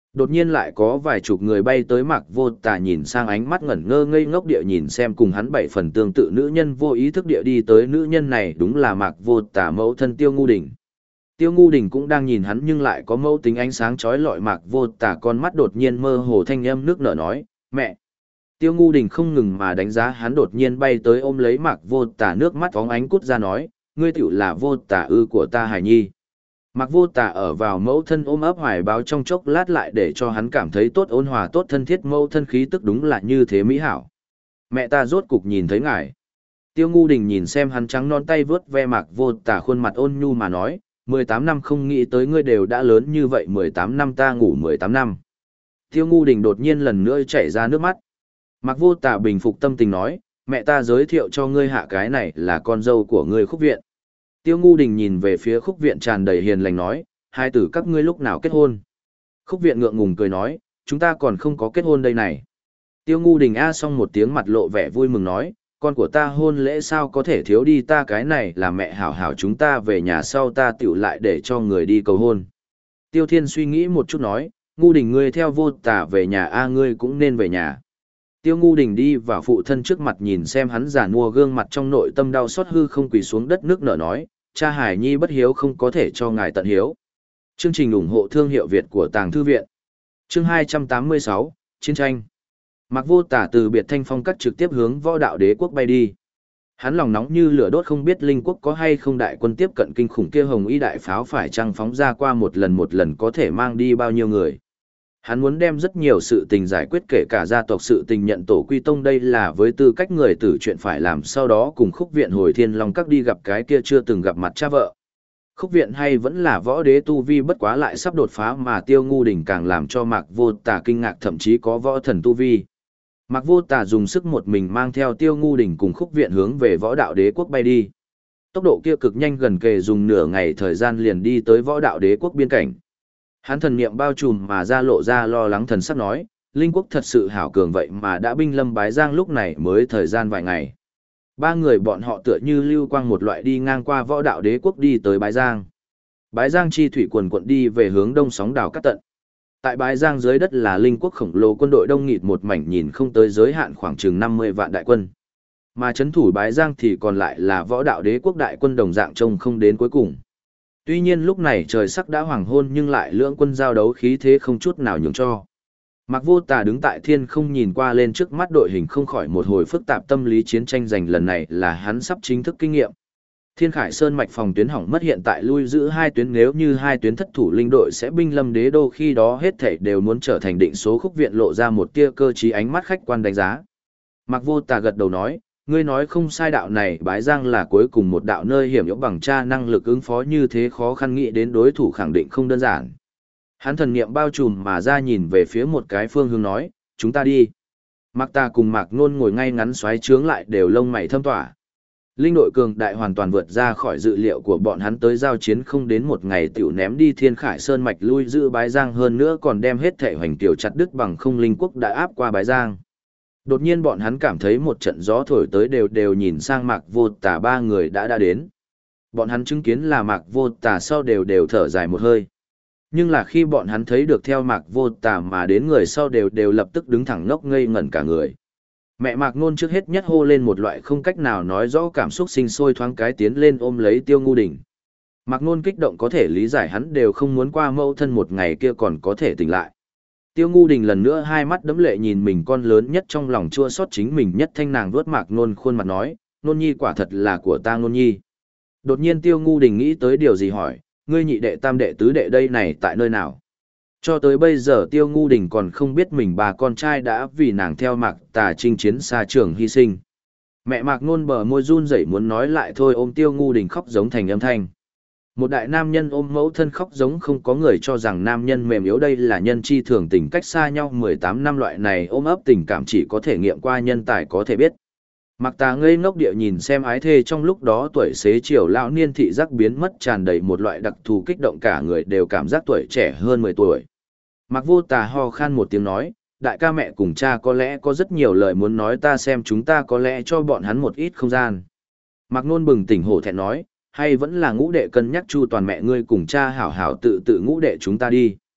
Đột nhiên lại có vài chục người bay tới Mạc Vô Tà, nhìn sang ánh mắt ngẩn ngơ ngây ngốc địa nhìn xem cùng hắn bảy phần tương tự nữ nhân, vô ý thức địa đi tới. Nữ nhân này đúng là Mạc Vô Tà mẫu thân Tiêu Ngu Đình. Tiêu Ngu Đình cũng đang nhìn hắn nhưng lại có mẫu tính ánh sáng chói lọi. Mạc Vô Tà con mắt đột nhiên mơ hồ, thanh âm nước nở nói, mẹ. Tiêu Ngu Đình không ngừng mà đánh giá hắn, đột nhiên bay tới ôm lấy Mạc Vô Tà, nước mắt phóng ánh cút ra nói, ngươi tiểu là Vô Tà ư của ta hài nhi. Mạc Vô Tà ở vào mẫu thân ôm ấp hoài báo trong chốc lát, lại để cho hắn cảm thấy tốt, ôn hòa tốt thân thiết, mẫu thân khí tức đúng là như thế mỹ hảo. Mẹ ta rốt cục nhìn thấy ngài. Tiêu Ngu Đình nhìn xem hắn trắng non tay vướt ve Mạc Vô Tà, khuôn mặt ôn nhu mà nói, 18 năm không nghĩ tới ngươi đều đã lớn như vậy, 18 năm ta ngủ 18 năm. Tiêu Ngu Đình đột nhiên lần nữa chảy ra nước mắt. Mạc Vô Tà bình phục tâm tình nói, mẹ ta giới thiệu cho ngươi hạ, cái này là con dâu của ngươi Khúc Viện. Tiêu Ngu Đình nhìn về phía Khúc Viện tràn đầy hiền lành nói, hai tử các ngươi lúc nào kết hôn? Khúc Viện ngượng ngùng cười nói, chúng ta còn không có kết hôn đây này. Tiêu Ngu Đình xong một tiếng, mặt lộ vẻ vui mừng nói, con của ta hôn lễ sao có thể thiếu đi, ta cái này là mẹ hảo hảo, chúng ta về nhà sau ta tiểu lại để cho người đi cầu hôn. Tiêu Thiên suy nghĩ một chút nói, Ngu Đình ngươi theo Vô Tà về nhà ngươi cũng nên về nhà. Tiêu Ngu Đình đi vào phụ thân trước mặt, nhìn xem hắn già nua gương mặt, trong nội tâm đau xót, hư không quỳ xuống đất nước nở nói, cha Hải Nhi bất hiếu, không có thể cho ngài tận hiếu. Chương trình ủng hộ thương hiệu Việt của Tàng Thư Viện. Chương 286, Chiến tranh. Mạc Vô Tà từ Biệt Thanh Phong Các trực tiếp hướng Võ Đạo Đế quốc bay đi. Hắn lòng nóng như lửa đốt, không biết Linh quốc có hay không đại quân tiếp cận, kinh khủng kia hồng y đại pháo phải chăng phóng ra qua một lần có thể mang đi bao nhiêu người. Hắn muốn đem rất nhiều sự tình giải quyết, kể cả gia tộc sự tình, nhận tổ quy tông, đây là với tư cách người tử chuyện phải làm, sau đó cùng Khúc Viện hồi Thiên Long Các đi gặp cái kia chưa từng gặp mặt cha vợ. Khúc Viện hay vẫn là võ đế tu vi, bất quá lại sắp đột phá, mà Tiêu Ngu Đình càng làm cho Mạc Vô Tà kinh ngạc, thậm chí có võ thần tu vi. Mạc Vô Tà dùng sức một mình mang theo Tiêu Ngu Đình cùng Khúc Viện hướng về Võ Đạo Đế quốc bay đi. Tốc độ kia cực nhanh, gần kề dùng nửa ngày thời gian liền đi tới Võ Đạo Đế quốc biên cảnh. Hắn thần niệm bao trùm mà ra, lộ ra lo lắng thần sắc nói, Linh quốc thật sự hảo cường vậy mà đã binh lâm Bái Giang, lúc này mới thời gian vài ngày. Ba người bọn họ tựa như lưu quang một loại đi ngang qua Võ Đạo Đế quốc đi tới Bái Giang. Bái Giang chi thủy quần quận đi về hướng đông, sóng đảo cắt tận. Tại Bái Giang dưới đất là Linh quốc khổng lồ quân đội đông nghịt, một mảnh nhìn không tới giới hạn, khoảng chừng 50 vạn đại quân. Mà trấn thủ Bái Giang thì còn lại là Võ Đạo Đế quốc đại quân, đồng dạng trông không đến cuối cùng. Tuy nhiên lúc này trời sắc đã hoàng hôn, nhưng lại lưỡng quân giao đấu khí thế không chút nào nhường cho. Mạc Vô Tà đứng tại thiên không nhìn qua lên trước mắt đội hình, không khỏi một hồi phức tạp tâm lý, chiến tranh giành lần này là hắn sắp chính thức kinh nghiệm. Thiên Khải Sơn mạch phòng tuyến hỏng mất, hiện tại lui giữ hai tuyến, nếu như hai tuyến thất thủ, linh đội sẽ binh lâm đế đô, khi đó hết thảy đều muốn trở thành định số. Khúc Viện lộ ra một tia cơ trí ánh mắt khách quan đánh giá. Mạc Vô Tà gật đầu nói, ngươi nói không sai, đạo này Bái Giang là cuối cùng một đạo nơi hiểm yếu, bằng cha năng lực ứng phó như thế khó khăn, nghĩ đến đối thủ khẳng định không đơn giản. Hắn thần niệm bao trùm mà ra, nhìn về phía một cái phương hướng nói, chúng ta đi. Mạc Tà cùng Mạc Nôn ngồi ngay ngắn xoáy trướng lại, đều lông mày thâm tỏa. Linh đội cường đại hoàn toàn vượt ra khỏi dự liệu của bọn hắn, tới giao chiến không đến một ngày tiểu ném đi Thiên Khải Sơn mạch, lui giữ Bái Giang, hơn nữa còn đem hết thể hoành tiểu chặt đứt, bằng không Linh quốc đã áp qua Bái Giang. Đột nhiên bọn hắn cảm thấy một trận gió thổi tới, đều nhìn sang Mạc Vô Tà, ba người đã đến. Bọn hắn chứng kiến là Mạc Vô Tà sau đều thở dài một hơi. Nhưng là khi bọn hắn thấy được theo Mạc Vô Tà mà đến người sau, đều lập tức đứng thẳng ngốc ngây ngẩn cả người. Mẹ Mạc Nôn trước hết nhất hô lên một loại không cách nào nói rõ cảm xúc, sinh sôi thoáng cái tiến lên ôm lấy Tiêu Ngu Đình. Mạc Nôn kích động có thể lý giải, hắn đều không muốn qua mẫu thân một ngày kia còn có thể tỉnh lại. Tiêu Ngu Đình lần nữa hai mắt đẫm lệ nhìn mình con lớn nhất, trong lòng chua xót chính mình nhất, thanh nàng vuốt Mạc Nôn khuôn mặt nói, Nôn Nhi quả thật là của ta Nôn Nhi. Đột nhiên Tiêu Ngu Đình nghĩ tới điều gì hỏi, ngươi nhị đệ tam đệ tứ đệ đây này tại nơi nào? Cho tới bây giờ Tiêu Ngu Đình còn không biết mình bà con trai đã vì nàng theo Mạc Tà chinh chiến xa trường hy sinh. Mẹ Mạc Nôn bờ môi run rẩy muốn nói lại thôi, ôm Tiêu Ngu Đình khóc giống thành âm thanh. Một đại nam nhân ôm mẫu thân khóc giống, không có người cho rằng nam nhân mềm yếu, đây là nhân chi thường tình, cách xa nhau 18 năm loại này ôm ấp tình cảm chỉ có thể nghiệm qua nhân tài có thể biết. Mạc Tà ngây ngốc địa nhìn xem ái thê, trong lúc đó tuổi xế chiều lão niên thị giác biến mất, tràn đầy một loại đặc thù kích động, cả người đều cảm giác tuổi trẻ hơn 10 tuổi. Mạc Vô Tà ho khan một tiếng nói, đại ca mẹ cùng cha có lẽ có rất nhiều lời muốn nói, ta xem chúng ta có lẽ cho bọn hắn một ít không gian. Mạc Nôn bừng tỉnh hổ thẹn nói, hay vẫn là ngũ đệ cân nhắc chu toàn, mẹ ngươi cùng cha hảo hảo tự ngũ đệ chúng ta đi.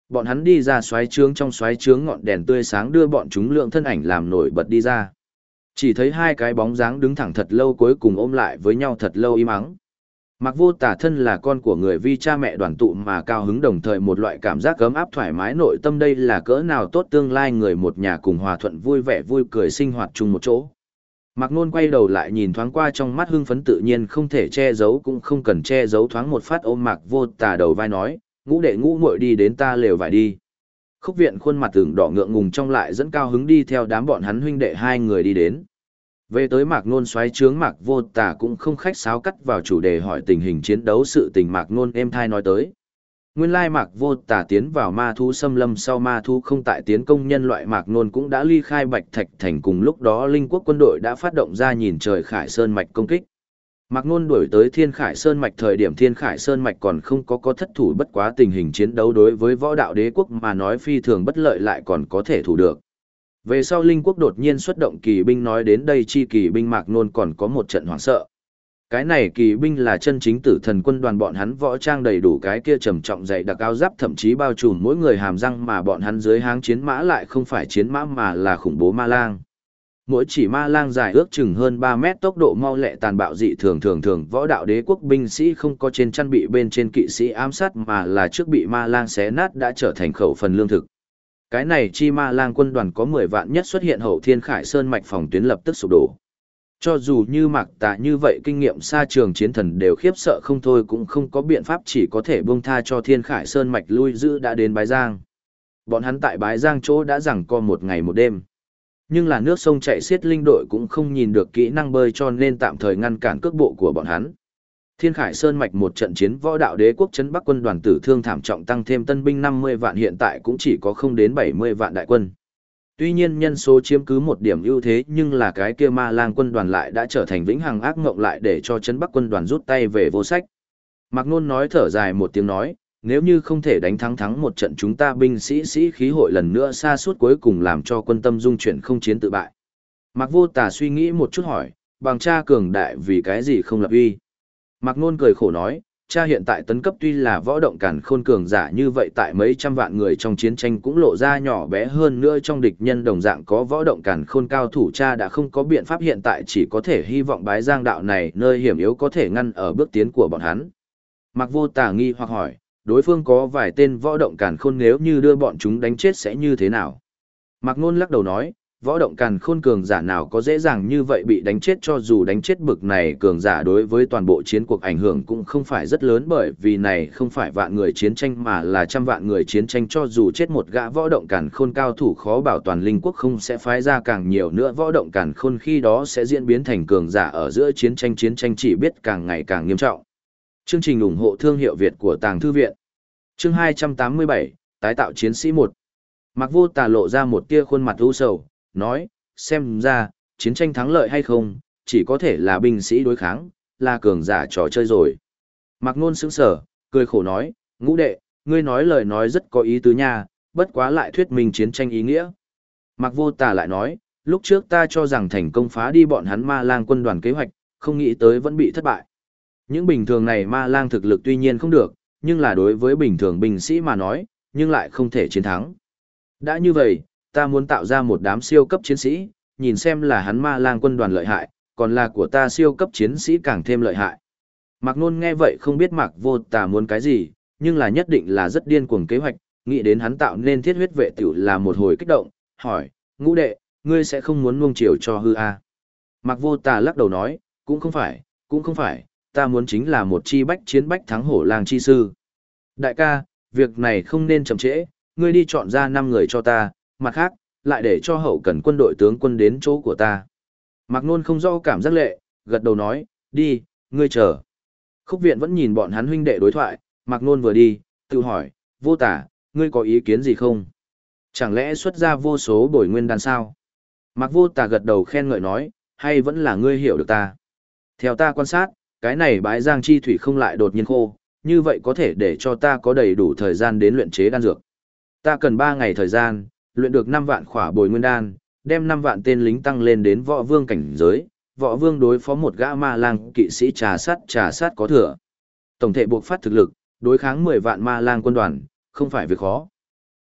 Bọn hắn đi ra xoáy trướng, trong xoáy trướng ngọn đèn tươi sáng đưa bọn chúng lượng thân ảnh làm nổi bật đi ra. Chỉ thấy hai cái bóng dáng đứng thẳng thật lâu, cuối cùng ôm lại với nhau thật lâu im ắng. Mạc Vô Tà thân là con của người vì cha mẹ đoàn tụ mà cao hứng, đồng thời một loại cảm giác ấm áp thoải mái nội tâm, đây là cỡ nào tốt, tương lai người một nhà cùng hòa thuận vui vẻ vui cười sinh hoạt chung một chỗ. Mạc Nôn quay đầu lại nhìn thoáng qua, trong mắt hưng phấn tự nhiên không thể che giấu, cũng không cần che giấu, thoáng một phát ôm Mạc Vô Tà đầu vai nói, ngũ đệ ngũ muội đi đến ta lều vải đi. Khúc Viện khuôn mặt tưởng đỏ ngượng ngùng trong lại dẫn cao hứng đi theo đám bọn hắn huynh đệ hai người đi đến. Về tới Mạc Nôn xoáy trướng, Mạc Vô Tà cũng không khách sáo cắt vào chủ đề hỏi tình hình chiến đấu, sự tình Mạc Nôn êm thai nói tới. Nguyên lai Mạc Vô Tà tiến vào ma thú xâm lâm sau ma thú không tại tiến công nhân loại, Mạc Nôn cũng đã ly khai Bạch Thạch Thành, cùng lúc đó Linh Quốc quân đội đã phát động ra nhìn trời Khải Sơn mạch công kích. Mạc Nôn đuổi tới Thiên Khải Sơn mạch thời điểm Thiên Khải Sơn mạch còn không có thất thủ, bất quá tình hình chiến đấu đối với Võ Đạo Đế quốc mà nói phi thường bất lợi, lại còn có thể thủ được. Về sau Linh Quốc đột nhiên xuất động kỳ binh, nói đến đây chi kỳ binh Mạc Nôn còn có một trận hoảng sợ. Cái này kỳ binh là chân chính Tử Thần quân đoàn, bọn hắn võ trang đầy đủ, cái kia trầm trọng dày đặc áo giáp thậm chí bao trùm mỗi người hàm răng, mà bọn hắn dưới háng chiến mã lại không phải chiến mã mà là khủng bố ma lang. Mỗi chỉ ma lang dài ước chừng hơn 3 mét, tốc độ mau lẹ tàn bạo dị thường, Võ Đạo Đế quốc binh sĩ không có trên chăn bị bên trên kỵ sĩ ám sát, mà là trước bị ma lang xé nát đã trở thành khẩu phần lương thực. Cái này chi ma lang quân đoàn có 10 vạn nhất xuất hiện hậu Thiên Khải Sơn mạch phòng tuyến lập tức sụp đổ. Cho dù như Mạc Tà như vậy kinh nghiệm xa trường chiến thần đều khiếp sợ không thôi, cũng không có biện pháp, chỉ có thể buông tha cho Thiên Khải Sơn mạch lui giữ đã đến Bái Giang. Bọn hắn tại Bái Giang chỗ đã giằng co một ngày một đêm. Nhưng là nước sông chảy xiết, linh đội cũng không nhìn được kỹ năng bơi, cho nên tạm thời ngăn cản cước bộ của bọn hắn. Thiên Khải Sơn mạch một trận chiến, Võ Đạo Đế quốc trấn Bắc quân đoàn tử thương thảm trọng, tăng thêm tân binh 50 vạn, hiện tại cũng chỉ có không đến 70 vạn đại quân. Tuy nhiên nhân số chiếm cứ một điểm ưu thế, nhưng là cái kia ma lang quân đoàn lại đã trở thành vĩnh hằng ác ngộng, lại để cho trấn Bắc quân đoàn rút tay về vô sách. Mạc Nôn nói thở dài một tiếng nói, nếu như không thể đánh thắng một trận, chúng ta binh sĩ khí hội lần nữa sa sút, cuối cùng làm cho quân tâm dung chuyển, không chiến tự bại. Mạc Vô Tà suy nghĩ một chút hỏi, bằng cha cường đại vì cái gì không lập uy? Mạc Nôn cười khổ nói, cha hiện tại tấn cấp tuy là võ động càn khôn cường giả như vậy, tại mấy trăm vạn người trong chiến tranh cũng lộ ra nhỏ bé, hơn nữa trong địch nhân đồng dạng có võ động càn khôn cao thủ, cha đã không có biện pháp, hiện tại chỉ có thể hy vọng Bái Giang đạo này nơi hiểm yếu có thể ngăn ở bước tiến của bọn hắn. Mạc Vô Tà nghi hoặc hỏi, đối phương có vài tên võ động càn khôn, nếu như đưa bọn chúng đánh chết sẽ như thế nào? Mạc Nôn lắc đầu nói, võ động càn khôn cường giả nào có dễ dàng như vậy bị đánh chết, cho dù đánh chết bực này cường giả đối với toàn bộ chiến cuộc ảnh hưởng cũng không phải rất lớn, bởi vì này không phải vạn người chiến tranh mà là trăm vạn người chiến tranh, cho dù chết một gã võ động càn khôn cao thủ khó bảo toàn Linh Quốc không sẽ phái ra càng nhiều nữa võ động càn khôn, khi đó sẽ diễn biến thành cường giả ở giữa chiến tranh chỉ biết càng ngày càng nghiêm trọng. Chương trình ủng hộ thương hiệu Việt của Tàng Thư Viện. Chương 287, tái tạo chiến sĩ 1. Mạc Vô Tà lộ ra một tia khuôn mặt u sầu, nói, xem ra, chiến tranh thắng lợi hay không, chỉ có thể là binh sĩ đối kháng, là cường giả trò chơi rồi. Mạc Nôn sững sờ, cười khổ nói, ngũ đệ, ngươi nói lời nói rất có ý tứ nha, bất quá lại thuyết minh chiến tranh ý nghĩa. Mạc Vô Tà lại nói, lúc trước ta cho rằng thành công phá đi bọn hắn ma lang quân đoàn kế hoạch, không nghĩ tới vẫn bị thất bại. Những bình thường này ma lang thực lực tuy nhiên không được, nhưng là đối với bình thường binh sĩ mà nói, nhưng lại không thể chiến thắng. Đã như vậy, ta muốn tạo ra một đám siêu cấp chiến sĩ, nhìn xem là hắn ma lang quân đoàn lợi hại, còn là của ta siêu cấp chiến sĩ càng thêm lợi hại. Mạc Nôn nghe vậy không biết Mạc Vô Tà muốn cái gì, nhưng là nhất định là rất điên cuồng kế hoạch, nghĩ đến hắn tạo nên thiết huyết vệ tiểu là một hồi kích động, hỏi, ngũ đệ, ngươi sẽ không muốn nuông chiều cho hư à? Mạc Vô Tà lắc đầu nói, cũng không phải, ta muốn chính là một chi bách chiến bách thắng hổ lang chi sư. Đại ca, việc này không nên chậm trễ, ngươi đi chọn ra 5 người cho ta, mặt khác, lại để cho hậu cần quân đội tướng quân đến chỗ của ta. Mạc Nôn không rõ cảm giác lệ, gật đầu nói, đi, ngươi chờ. Khúc Viện vẫn nhìn bọn hắn huynh đệ đối thoại, Mạc Nôn vừa đi, tự hỏi, Vô Tà, ngươi có ý kiến gì không? Chẳng lẽ xuất ra vô số bồi nguyên đan sao? Mạc Vô Tà gật đầu khen ngợi nói, hay vẫn là ngươi hiểu được ta? Theo ta quan sát, cái này Bái Giang chi thủy không lại đột nhiên khô, như vậy có thể để cho ta có đầy đủ thời gian đến luyện chế đan dược. Ta cần 3 ngày thời gian, luyện được 5 vạn khỏa bồi nguyên đan, đem 5 vạn tên lính tăng lên đến võ vương cảnh giới, võ vương đối phó một gã ma lang kỵ sĩ trà sát có thừa. Tổng thể buộc phát thực lực, đối kháng 10 vạn ma lang quân đoàn, không phải việc khó.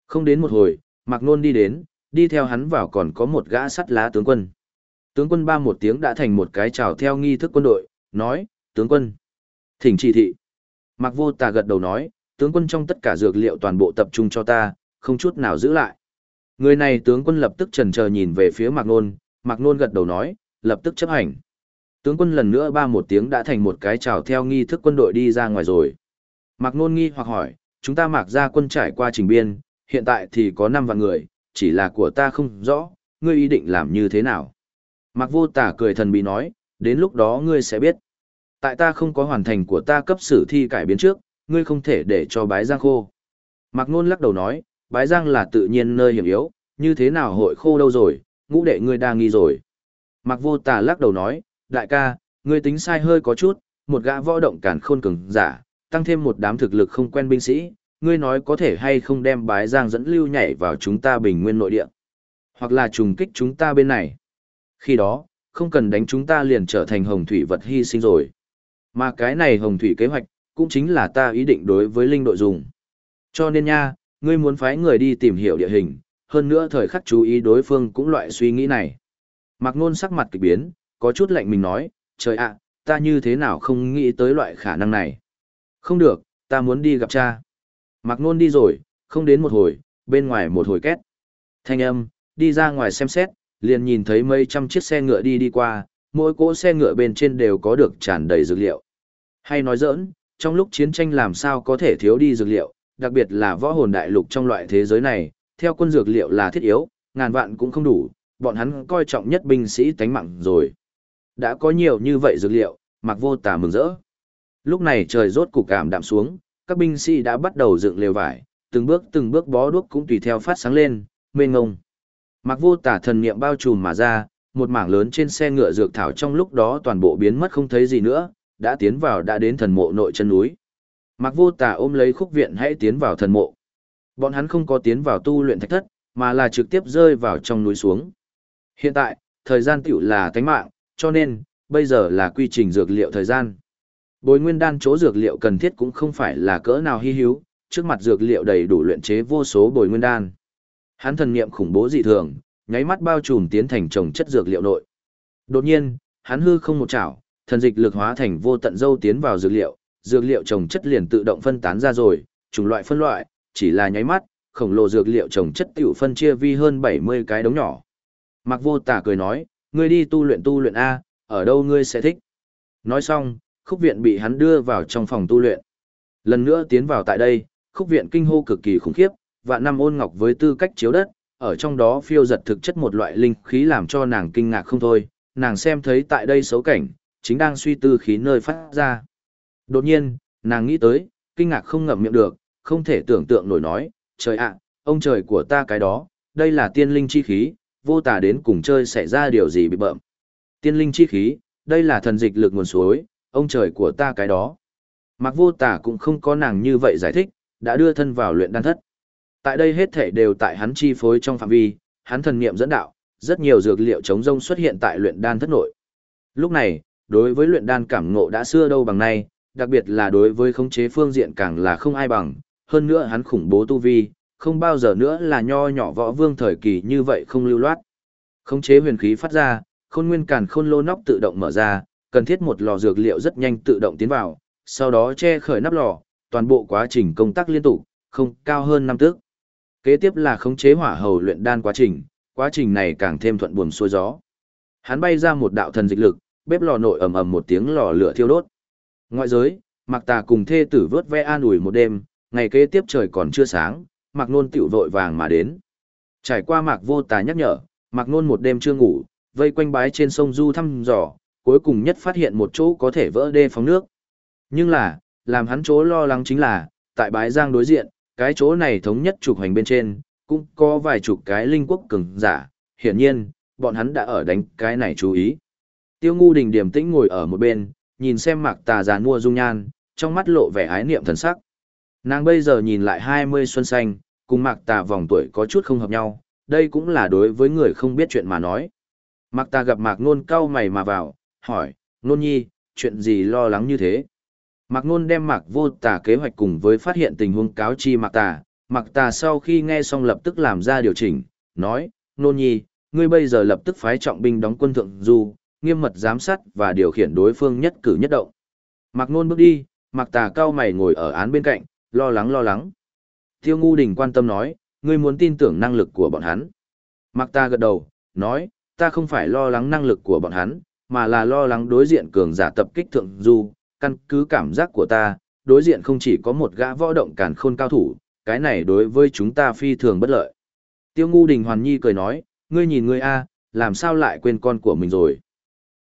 Không đến một hồi, Mạc Nôn đi đến, đi theo hắn vào còn có một gã sắt lá tướng quân. Tướng quân ba một tiếng đã thành một cái chào theo nghi thức quân đội, nói, tướng quân, thỉnh chỉ thị. Mạc Vô Tà gật đầu nói, tướng quân trong tất cả dược liệu toàn bộ tập trung cho ta, không chút nào giữ lại. Người này tướng quân lập tức chần chờ nhìn về phía Mạc Nôn gật đầu nói, lập tức chấp hành. Tướng quân lần nữa ba một tiếng đã thành một cái chào theo nghi thức quân đội đi ra ngoài rồi. Mạc Nôn nghi hoặc hỏi, chúng ta Mạc gia quân trải qua trình biên, hiện tại thì có 5 vạn người, chỉ là của ta không rõ, ngươi ý định làm như thế nào. Mạc Vô Tà cười thần bí nói, đến lúc đó ngươi sẽ biết. Tại ta không có hoàn thành của ta cấp sử thi cải biến trước, ngươi không thể để cho Bái Giang khô. Mạc Nôn lắc đầu nói, Bái Giang là tự nhiên nơi hiểm yếu, như thế nào hội khô đâu rồi, ngũ đệ ngươi đang nghi rồi. Mạc Vô Tà lắc đầu nói, đại ca, ngươi tính sai hơi có chút, một gã võ động càn khôn cường giả, tăng thêm một đám thực lực không quen binh sĩ, ngươi nói có thể hay không đem Bái Giang dẫn lưu nhảy vào chúng ta Bình Nguyên nội địa, hoặc là trùng kích chúng ta bên này. Khi đó, không cần đánh chúng ta liền trở thành hồng thủy vật hy sinh rồi. Mà cái này hồng thủy kế hoạch, cũng chính là ta ý định đối với linh đội dùng. Cho nên nha, ngươi muốn phái người đi tìm hiểu địa hình, hơn nữa thời khắc chú ý đối phương cũng loại suy nghĩ này. Mạc Nôn sắc mặt kỳ biến, có chút lạnh mình nói, trời ạ, ta như thế nào không nghĩ tới loại khả năng này. Không được, ta muốn đi gặp cha. Mạc Nôn đi rồi, không đến một hồi, bên ngoài một hồi két. Thanh âm, đi ra ngoài xem xét, liền nhìn thấy mấy trăm chiếc xe ngựa đi qua, mỗi cỗ xe ngựa bên trên đều có được tràn đầy dược liệu. Hay nói giỡn, trong lúc chiến tranh làm sao có thể thiếu đi dược liệu, đặc biệt là võ hồn đại lục trong loại thế giới này, theo quân dược liệu là thiết yếu, ngàn vạn cũng không đủ, bọn hắn coi trọng nhất binh sĩ tánh mạng rồi. Đã có nhiều như vậy dược liệu, Mạc Vô Tà mừng rỡ. Lúc này trời rốt cục cảm đạm xuống, các binh sĩ đã bắt đầu dựng lều vải, từng bước bó đuốc cũng tùy theo phát sáng lên, mênh ngông. Mạc Vô Tà thần niệm bao trùm mà ra, một mảng lớn trên xe ngựa dược thảo trong lúc đó toàn bộ biến mất không thấy gì nữa, đã đến thần mộ nội chân núi. Mạc Vô Tà ôm lấy Khúc Viện hãy tiến vào thần mộ. Bọn hắn không có tiến vào tu luyện thạch thất, mà là trực tiếp rơi vào trong núi xuống. Hiện tại, thời gian tiểu là tánh mạng, cho nên, bây giờ là quy trình dược liệu thời gian. Bồi nguyên đan chỗ dược liệu cần thiết cũng không phải là cỡ nào hi hữu, trước mặt dược liệu đầy đủ luyện chế vô số bồi nguyên đan. Hắn thần niệm khủng bố dị thường, nháy mắt bao trùm tiến thành trồng chất dược liệu nội. Đột nhiên, hắn hư không một chảo, thần dịch lực hóa thành vô tận dâu tiến vào dược liệu trồng chất liền tự động phân tán ra rồi, chủng loại phân loại, chỉ là nháy mắt, khổng lồ dược liệu trồng chất tiểu phân chia vi hơn 70 cái đống nhỏ. Mạc Vô Tà cười nói, ngươi đi tu luyện A, ở đâu ngươi sẽ thích. Nói xong, Khúc Viện bị hắn đưa vào trong phòng tu luyện. Lần nữa tiến vào tại đây, Khúc Viện kinh hô cực kỳ khủng khiếp, vạn năm ôn ngọc với tư cách chiếu đất, ở trong đó phiêu giật thực chất một loại linh khí làm cho nàng kinh ngạc không thôi, nàng xem thấy tại đây xấu cảnh, chính đang suy tư khí nơi phát ra. Đột nhiên, nàng nghĩ tới, kinh ngạc không ngậm miệng được, không thể tưởng tượng nổi nói, trời ạ, ông trời của ta cái đó, đây là tiên linh chi khí, Vô Tà đến cùng chơi xảy ra điều gì bị bợm. Tiên linh chi khí, đây là thần dịch lực nguồn suối, ông trời của ta cái đó. Mạc Vô Tà cũng không có nàng như vậy giải thích, đã đưa thân vào luyện đan thất. Tại đây hết thể đều tại hắn chi phối trong phạm vi, hắn thần niệm dẫn đạo, rất nhiều dược liệu chống rông xuất hiện tại luyện đan thất nội. Lúc này, đối với luyện đan cảm ngộ đã xưa đâu bằng nay, đặc biệt là đối với khống chế phương diện càng là không ai bằng, hơn nữa hắn khủng bố tu vi, không bao giờ nữa là nho nhỏ võ vương thời kỳ như vậy không lưu loát. Khống chế huyền khí phát ra, khôn nguyên càn khôn lô nóc tự động mở ra, cần thiết một lò dược liệu rất nhanh tự động tiến vào, sau đó che khởi nắp lò, toàn bộ quá trình công tác liên tục, không cao hơn 5 tức. Kế tiếp là khống chế hỏa hầu luyện đan quá trình này càng thêm thuận buồm xuôi gió. Hắn bay ra một đạo thần dịch lực, bếp lò nội ầm ầm một tiếng lò lửa thiêu đốt. Ngoại giới, Mạc Tà cùng thê tử vớt ve an ủi một đêm, ngày kế tiếp trời còn chưa sáng, Mạc Nôn tiểu vội vàng mà đến. Trải qua Mạc Vô Tà nhắc nhở, Mạc Nôn một đêm chưa ngủ, vây quanh bái trên sông du thăm dò, cuối cùng nhất phát hiện một chỗ có thể vỡ đê phóng nước. Nhưng là, làm hắn chỗ lo lắng chính là, tại bái giang đối diện, cái chỗ này thống nhất trục hành bên trên, cũng có vài chục cái linh quốc cường giả, hiển nhiên, bọn hắn đã ở đánh cái này chú ý. Tiêu Ngu Đình điềm tĩnh ngồi ở một bên, nhìn xem Mạc Tà giàn mua dung nhan, trong mắt lộ vẻ ái niệm thần sắc. Nàng bây giờ nhìn lại 20 xuân xanh, cùng Mạc Tà vòng tuổi có chút không hợp nhau, đây cũng là đối với người không biết chuyện mà nói. Mạc Tà gặp Mạc Nôn cau mày mà vào, hỏi, Nôn nhi, chuyện gì lo lắng như thế? Mạc Nôn đem Mạc Vô Tà kế hoạch cùng với phát hiện tình huống cáo chi Mạc Tà, Mặc Tà sau khi nghe xong lập tức làm ra điều chỉnh, nói, Nôn Nhi, ngươi bây giờ lập tức phái trọng binh đóng quân Thượng Du, nghiêm mật giám sát và điều khiển đối phương nhất cử nhất động. Mặc Nôn bước đi, Mặc Tà cao mày ngồi ở án bên cạnh, lo lắng. Tiêu Ngu Đình quan tâm nói, ngươi muốn tin tưởng năng lực của bọn hắn. Mặc Ta gật đầu, nói, ta không phải lo lắng năng lực của bọn hắn, mà là lo lắng đối diện cường giả tập kích Thượng Du, căn cứ cảm giác của ta, đối diện không chỉ có một gã võ động càn khôn cao thủ, cái này đối với chúng ta phi thường bất lợi. Tiêu Ngu Đình Hoàn Nhi cười nói, ngươi nhìn ngươi a, làm sao lại quên con của mình rồi.